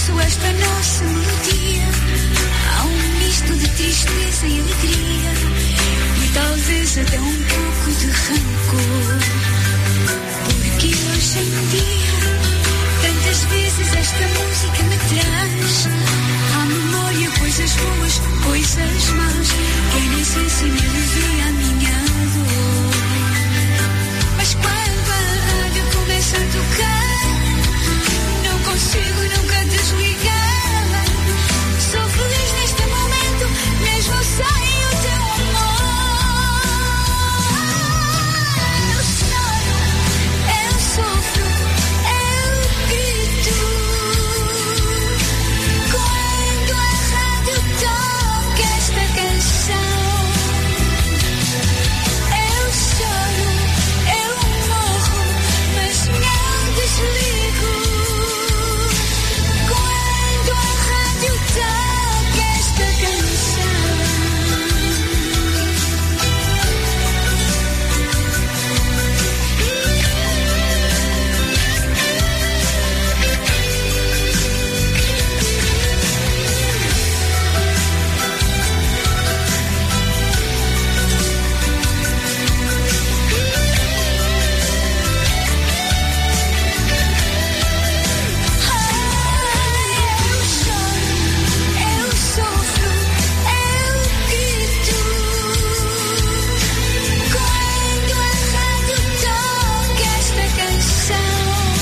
ouço esta nossa melodia, há um misto de tristeza e alegria, e talvez até um pouco de rancor. Porque hoje em dia, tantas vezes esta música me traz à memória coisas boas, coisas más, que em essência me alivia a minha dor. Mas quando a rádio começa a tocar, não consigo nunca desligar. Sou feliz neste momento, mesmo sem o teu amor. Eu choro, eu sofro, eu grito. Quando a rádio toca esta canção, eu choro, eu morro, mas não desligo. Quando a rádio toca esta canção. Eu choro, eu sofro, eu grito. Quando a rádio toca esta canção,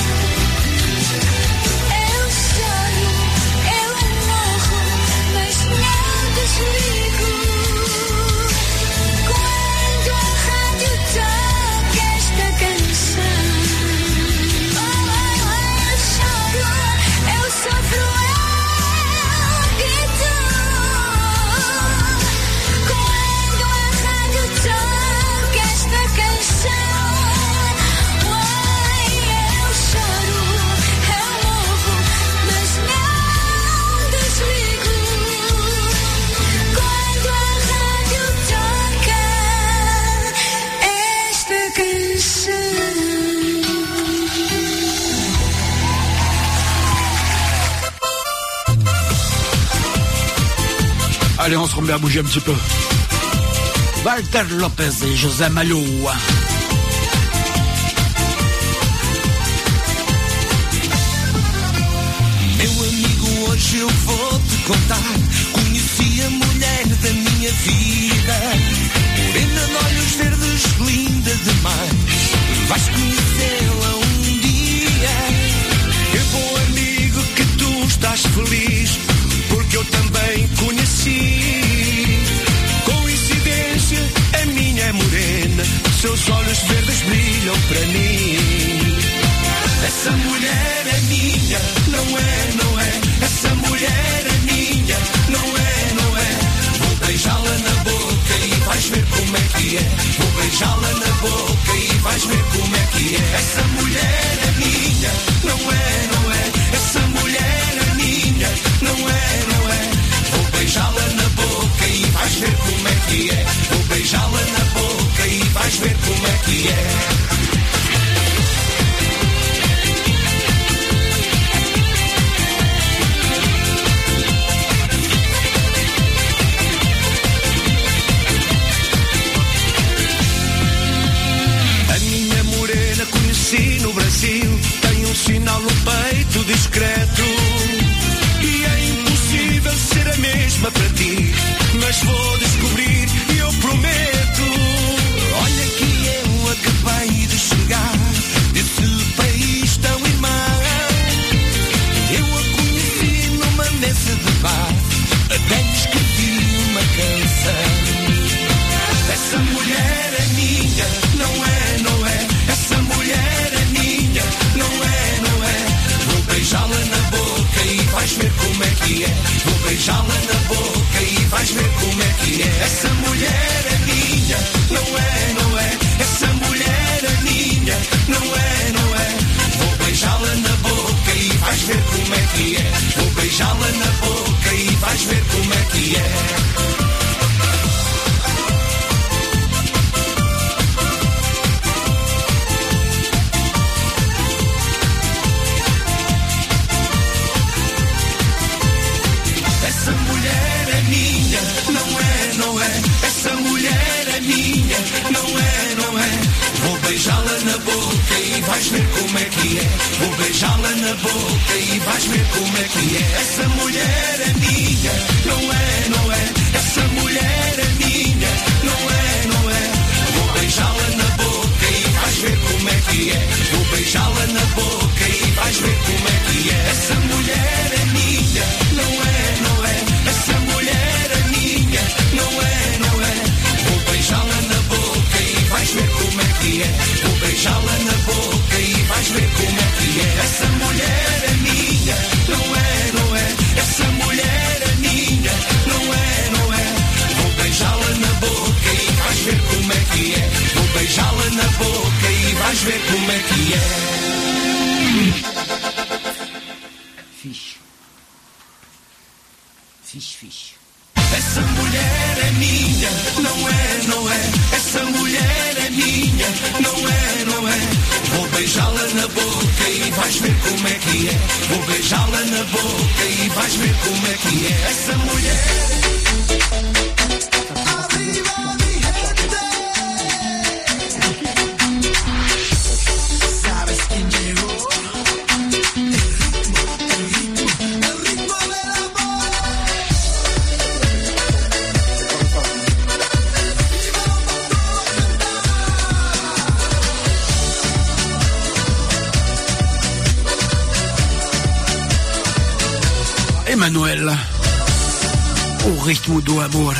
eu choro, eu morro, mas não desligo. Quando a rádio toca esta canção, eu choro, eu sofro, eu grito. Quando a rádio toca esta canção, eu choro, eu morro, mas não desligo. Quando a rádio toca esta canção. Allez, on se remet à bouger un petit peu. Walter Lopez et José Malou. Meu amigo, hoje eu vou te contar. Conheci a mulher da minha vida, morena de olhos verdes, linda demais. Vais conhecê-la um dia. Que bom amigo que tu estás feliz, porque eu também conheci. Coincidência, a minha é morena, seus olhos verdes brilham para mim. Essa mulher é minha, não é, não é. Essa mulher é minha, não é, não é. Vou beijá-la na boca e vais ver como é que é. Vou beijá-la na boca e vais ver como é que é. Essa mulher é minha, não é, não é. Essa mulher é minha, não é, não é. Vou beijá-la na boca e vais ver como é que é. Vou beijá-la na boca e vais ver como é que é. Conheci no Brasil, tem um sinal no peito discreto. E é impossível ser a mesma para ti, mas vou descobrir e eu prometo. Olha que eu acabei de chegar desse país tão irmão. Eu a conheci numa mesa de bar, até lhe escrevi uma canção. Essa mulher é minha, não é, não é. Essa mulher é minha, não é, não é. Vou beijá-la na boca e vais ver como é que é. Vou beijá-la na boca e vais ver como é que é. Essa mulher é minha, não é, não é. Essa mulher é minha, não é, não é. Vou beijá-la na boca e vais ver como é que é. Vou beijá-la na boca e vais ver como é que é. beijá-la na boca e vais ver como é que é. Essa mulher é minha, não é, não é. Essa mulher é minha, não é, não é. Vou beijá-la na boca e vais ver como é que é. Vou beijá-la na boca e vais ver como é que é. Essa mulher é minha, não é, não é. Essa mulher é minha, não é, não é. Vou beijá-la na boca e vais ver como é que é. Vou beijá-la na boca e vais ver como é que é. Essa mulher é minha, não é, não é. Essa mulher é minha, não é, não é. Vou beijá-la na boca e vais ver como é que é. Vou beijá-la na boca e vais ver como é que é. Fixe. Fixe, fixe. Essa mulher é minha, não é, não é. Essa mulher é minha, não é, não é. Vou beijá-la na boca e vais ver como é que é. Vou beijá-la na boca e vais ver como é que é. Essa mulher. Emanuel, o ritmo do amor.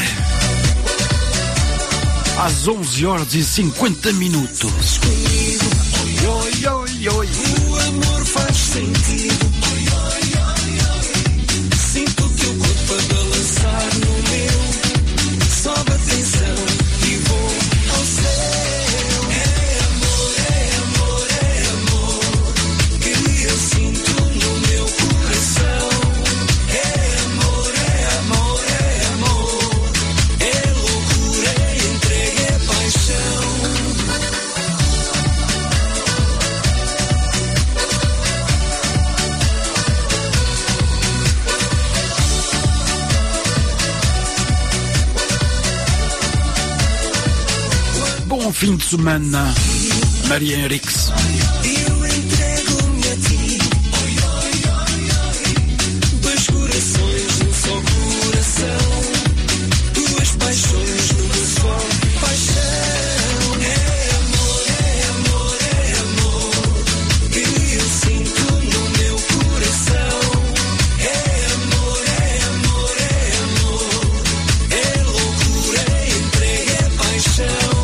Às 11h50. Oi, oi, oi. O amor faz sentido. Sinto o teu corpo a balançar no meu. Sobe a tensão e vou ao céu. É amor, é amor, é amor que eu sinto no meu coração. É amor, é amor, é amor. É loucura, é entrega, é paixão. Bom fim de semana, Maria Henriques. Eu entrego-me a ti. Dois corações num só coração. Duas paixões numa só paixão. É amor, é amor, é amor que eu sinto no meu coração. É amor, é amor, é amor. É loucura, é entrega, é paixão.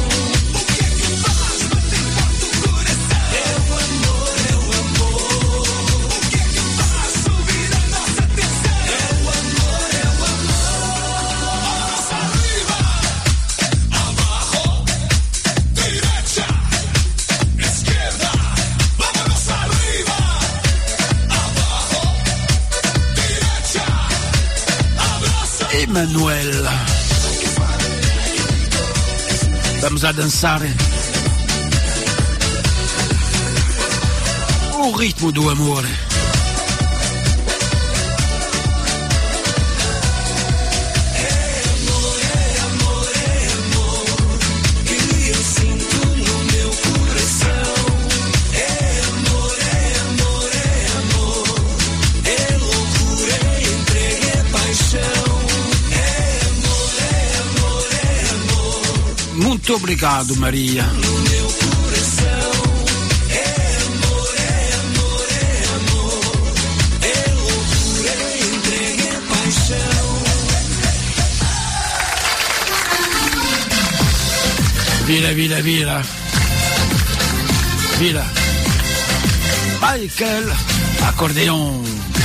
Emanuel, vamos a dançar o ritmo do amor. Que eu sinto no meu coração. É amor, é amor, é amor. É loucura, é entrega, é paixão. É amor, é amor, é amor Muito obrigado, Maria. no meu coração. É amor, é amor, é amor. É loucura, é entrega, é paixão. Vira, vira, vira. Vira. Michael, acordeon.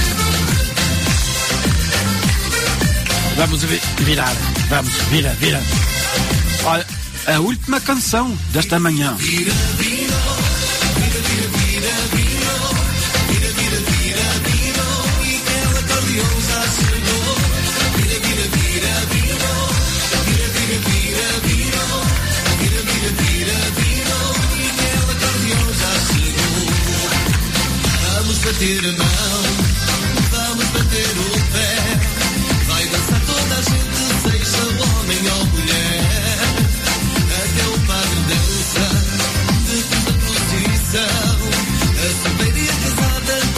Vamos virar. Vamos, vira, vira. Olha, a última canção desta manhã. Vamos bater a mão, vamos bater o pé. Vai dançar toda a gente, seja homem ou mulher. Até o padre dança, depois da procissão. A solteira e a casada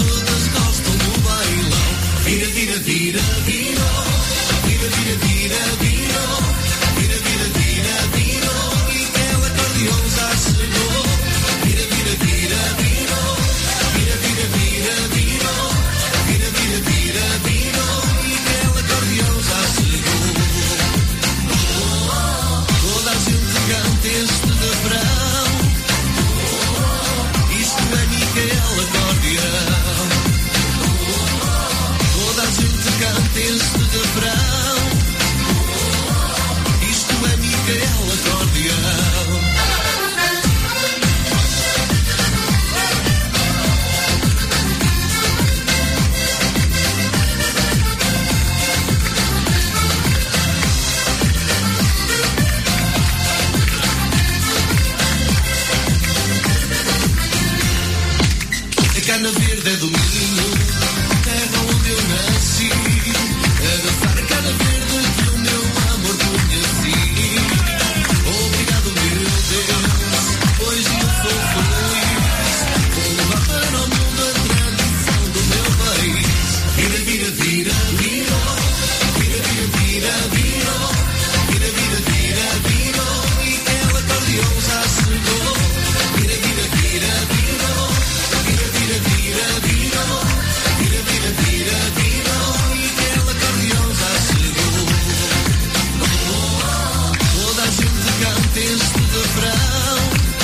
Cana Verde é do Minho, terra onde eu nasci. É dançar cana verde que o meu amor conheci. Obrigado, meu Deus, hoje eu sou feliz. Vou levar para o mundo a tradição do meu país. Vira, vira, vira, vira. Vira, vira, vira, vira. Vira, vira, vira, vira. E aquela acordeão já chegou. Vira, vira, vira, vira. Vira, vira, vira, vira. Vira, vira, vira, vira. E aquela acordeão já chegou. Toda a gente canta este refrão.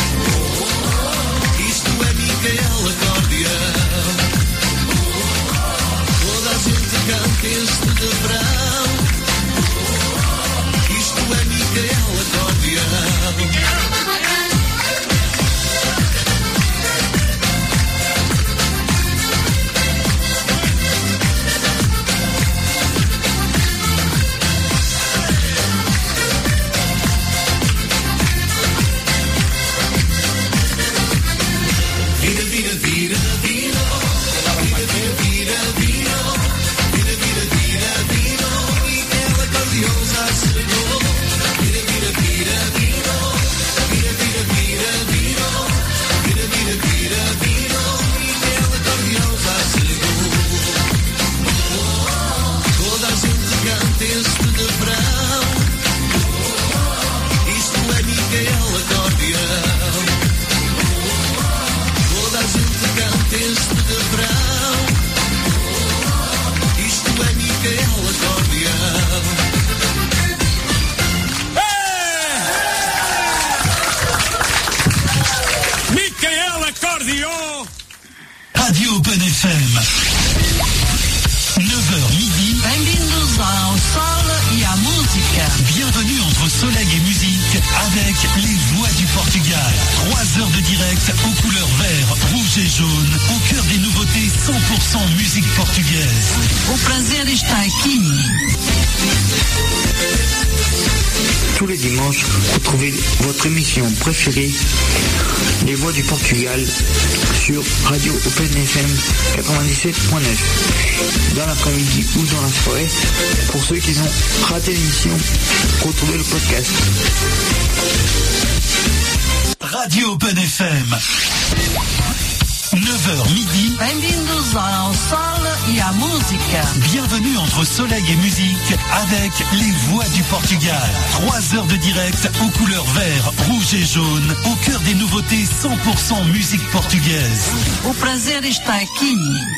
Isto é Micael Acordeão. Toda a gente canta este refrão. Isto é Micael Acordeão. Vira, vira, vira, vira. Vira, vira, vira, vira. Vira, vira, vira, vira. E aquela acordeão já chegou. Vira, vira, vira, vira. Vira, vira, vira, vira. Vira, vira, vira, vira. E aquela acordeão já chegou. Toda a gente canta este refrão. Isto é Micael Acordeão. Toda a gente canta este refrão. Isto é Micael Acordeão. Micael Acordeão. Radio Open FM. 9h midi. Bem-vindos ao Sol e à Música. Bienvenue entre soleil et musique avec les voix du Portugal. 3 heures de direct aux couleurs vert, rouge et jaune, au cœur des nouveautés 100% musique portugaise. O prazer está aqui. Tous les dimanches, retrouvez votre émission préférée, Les Voix du Portugal, sur Radio Open FM 97.9. Dans l'après-midi ou dans la soirée, pour ceux qui ont raté l'émission, retrouvez le podcast. Radio Open FM. 9h midi. Bem-vindos ao Sol e à Música. Bienvenue entre soleil et musique avec les voix du Portugal. 3 heures de direct aux couleurs vert, rouge et jaune, au cœur des nouveautés 100% musique portugaise. O prazer está aqui.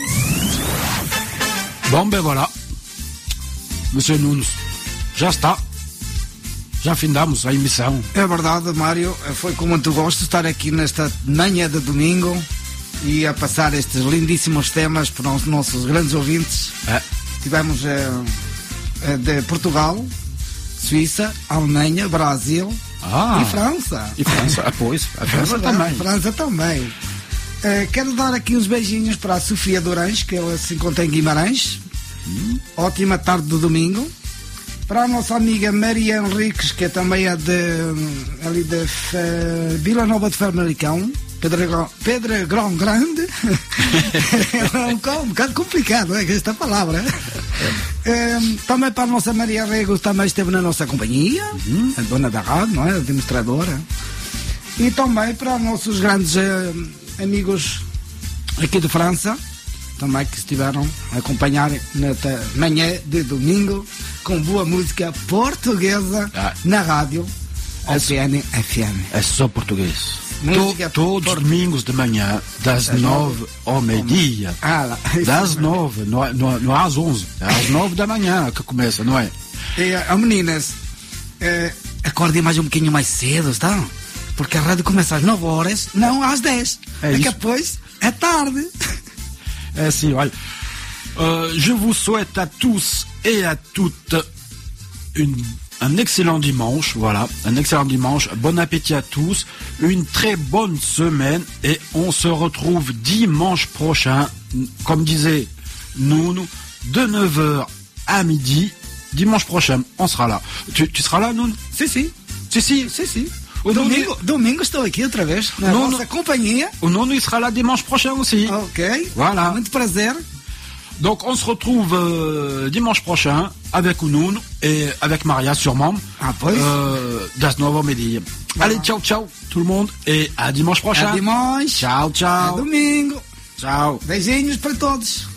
Bom, ben voilà. Monsieur Nunes, já está. Já findamos a emissão. É verdade, Mário, foi com muito gosto estar aqui nesta manhã de domingo e a passar estes lindíssimos temas para os nossos grandes ouvintes. Tivemos de Portugal, Suíça, Alemanha, Brasil e França. E França, pois, a França também. França também. Quero dar aqui uns beijinhos para a Sofia Durães, que ela se encontra em Guimarães. Ótima tarde de domingo. Para a nossa amiga Maria Henriques, que também é ali de Vila Nova de Famalicão, Pedregrão Grande. É um bocado complicado, esta palavra. Também para a nossa Maria Rego, também esteve na nossa companhia, a dona da rádio, não é? A administradora. E também para os nossos grandes amigos aqui de França, também que estiveram a acompanhar nesta manhã de domingo com boa música portuguesa na rádio OPN FM. É só português. Todos os domingos de manhã, das 9 ao meio-dia. Das 9, não às 11. É às 9 da manhã que começa, não é? E, meninas, acordem mais um bocadinho mais cedo, está? Porque a rádio começa às 9 horas, não às 10. É que depois é tarde. É assim, olha. Je vous souhaite à tous et à toutes un excellent dimanche, voilà, un excellent dimanche, bon appétit à tous, une très bonne semaine et on se retrouve dimanche prochain, comme disait Nounou, de 9h à midi, dimanche prochain, on sera là. Tu seras là, Nounou? Si. Domingo estou aqui outra vez, na nossa companhia. O Nuno, il sera là dimanche prochain aussi. Ok. Voilà. Muito prazer. Donc on se retrouve dimanche prochain avec Nuno et avec Maria sûrement. Das novo media. Allez, ciao ciao tout le monde et à dimanche prochain. À dimanche. Ciao ciao. À domingo. Ciao. Beijinhos para todos.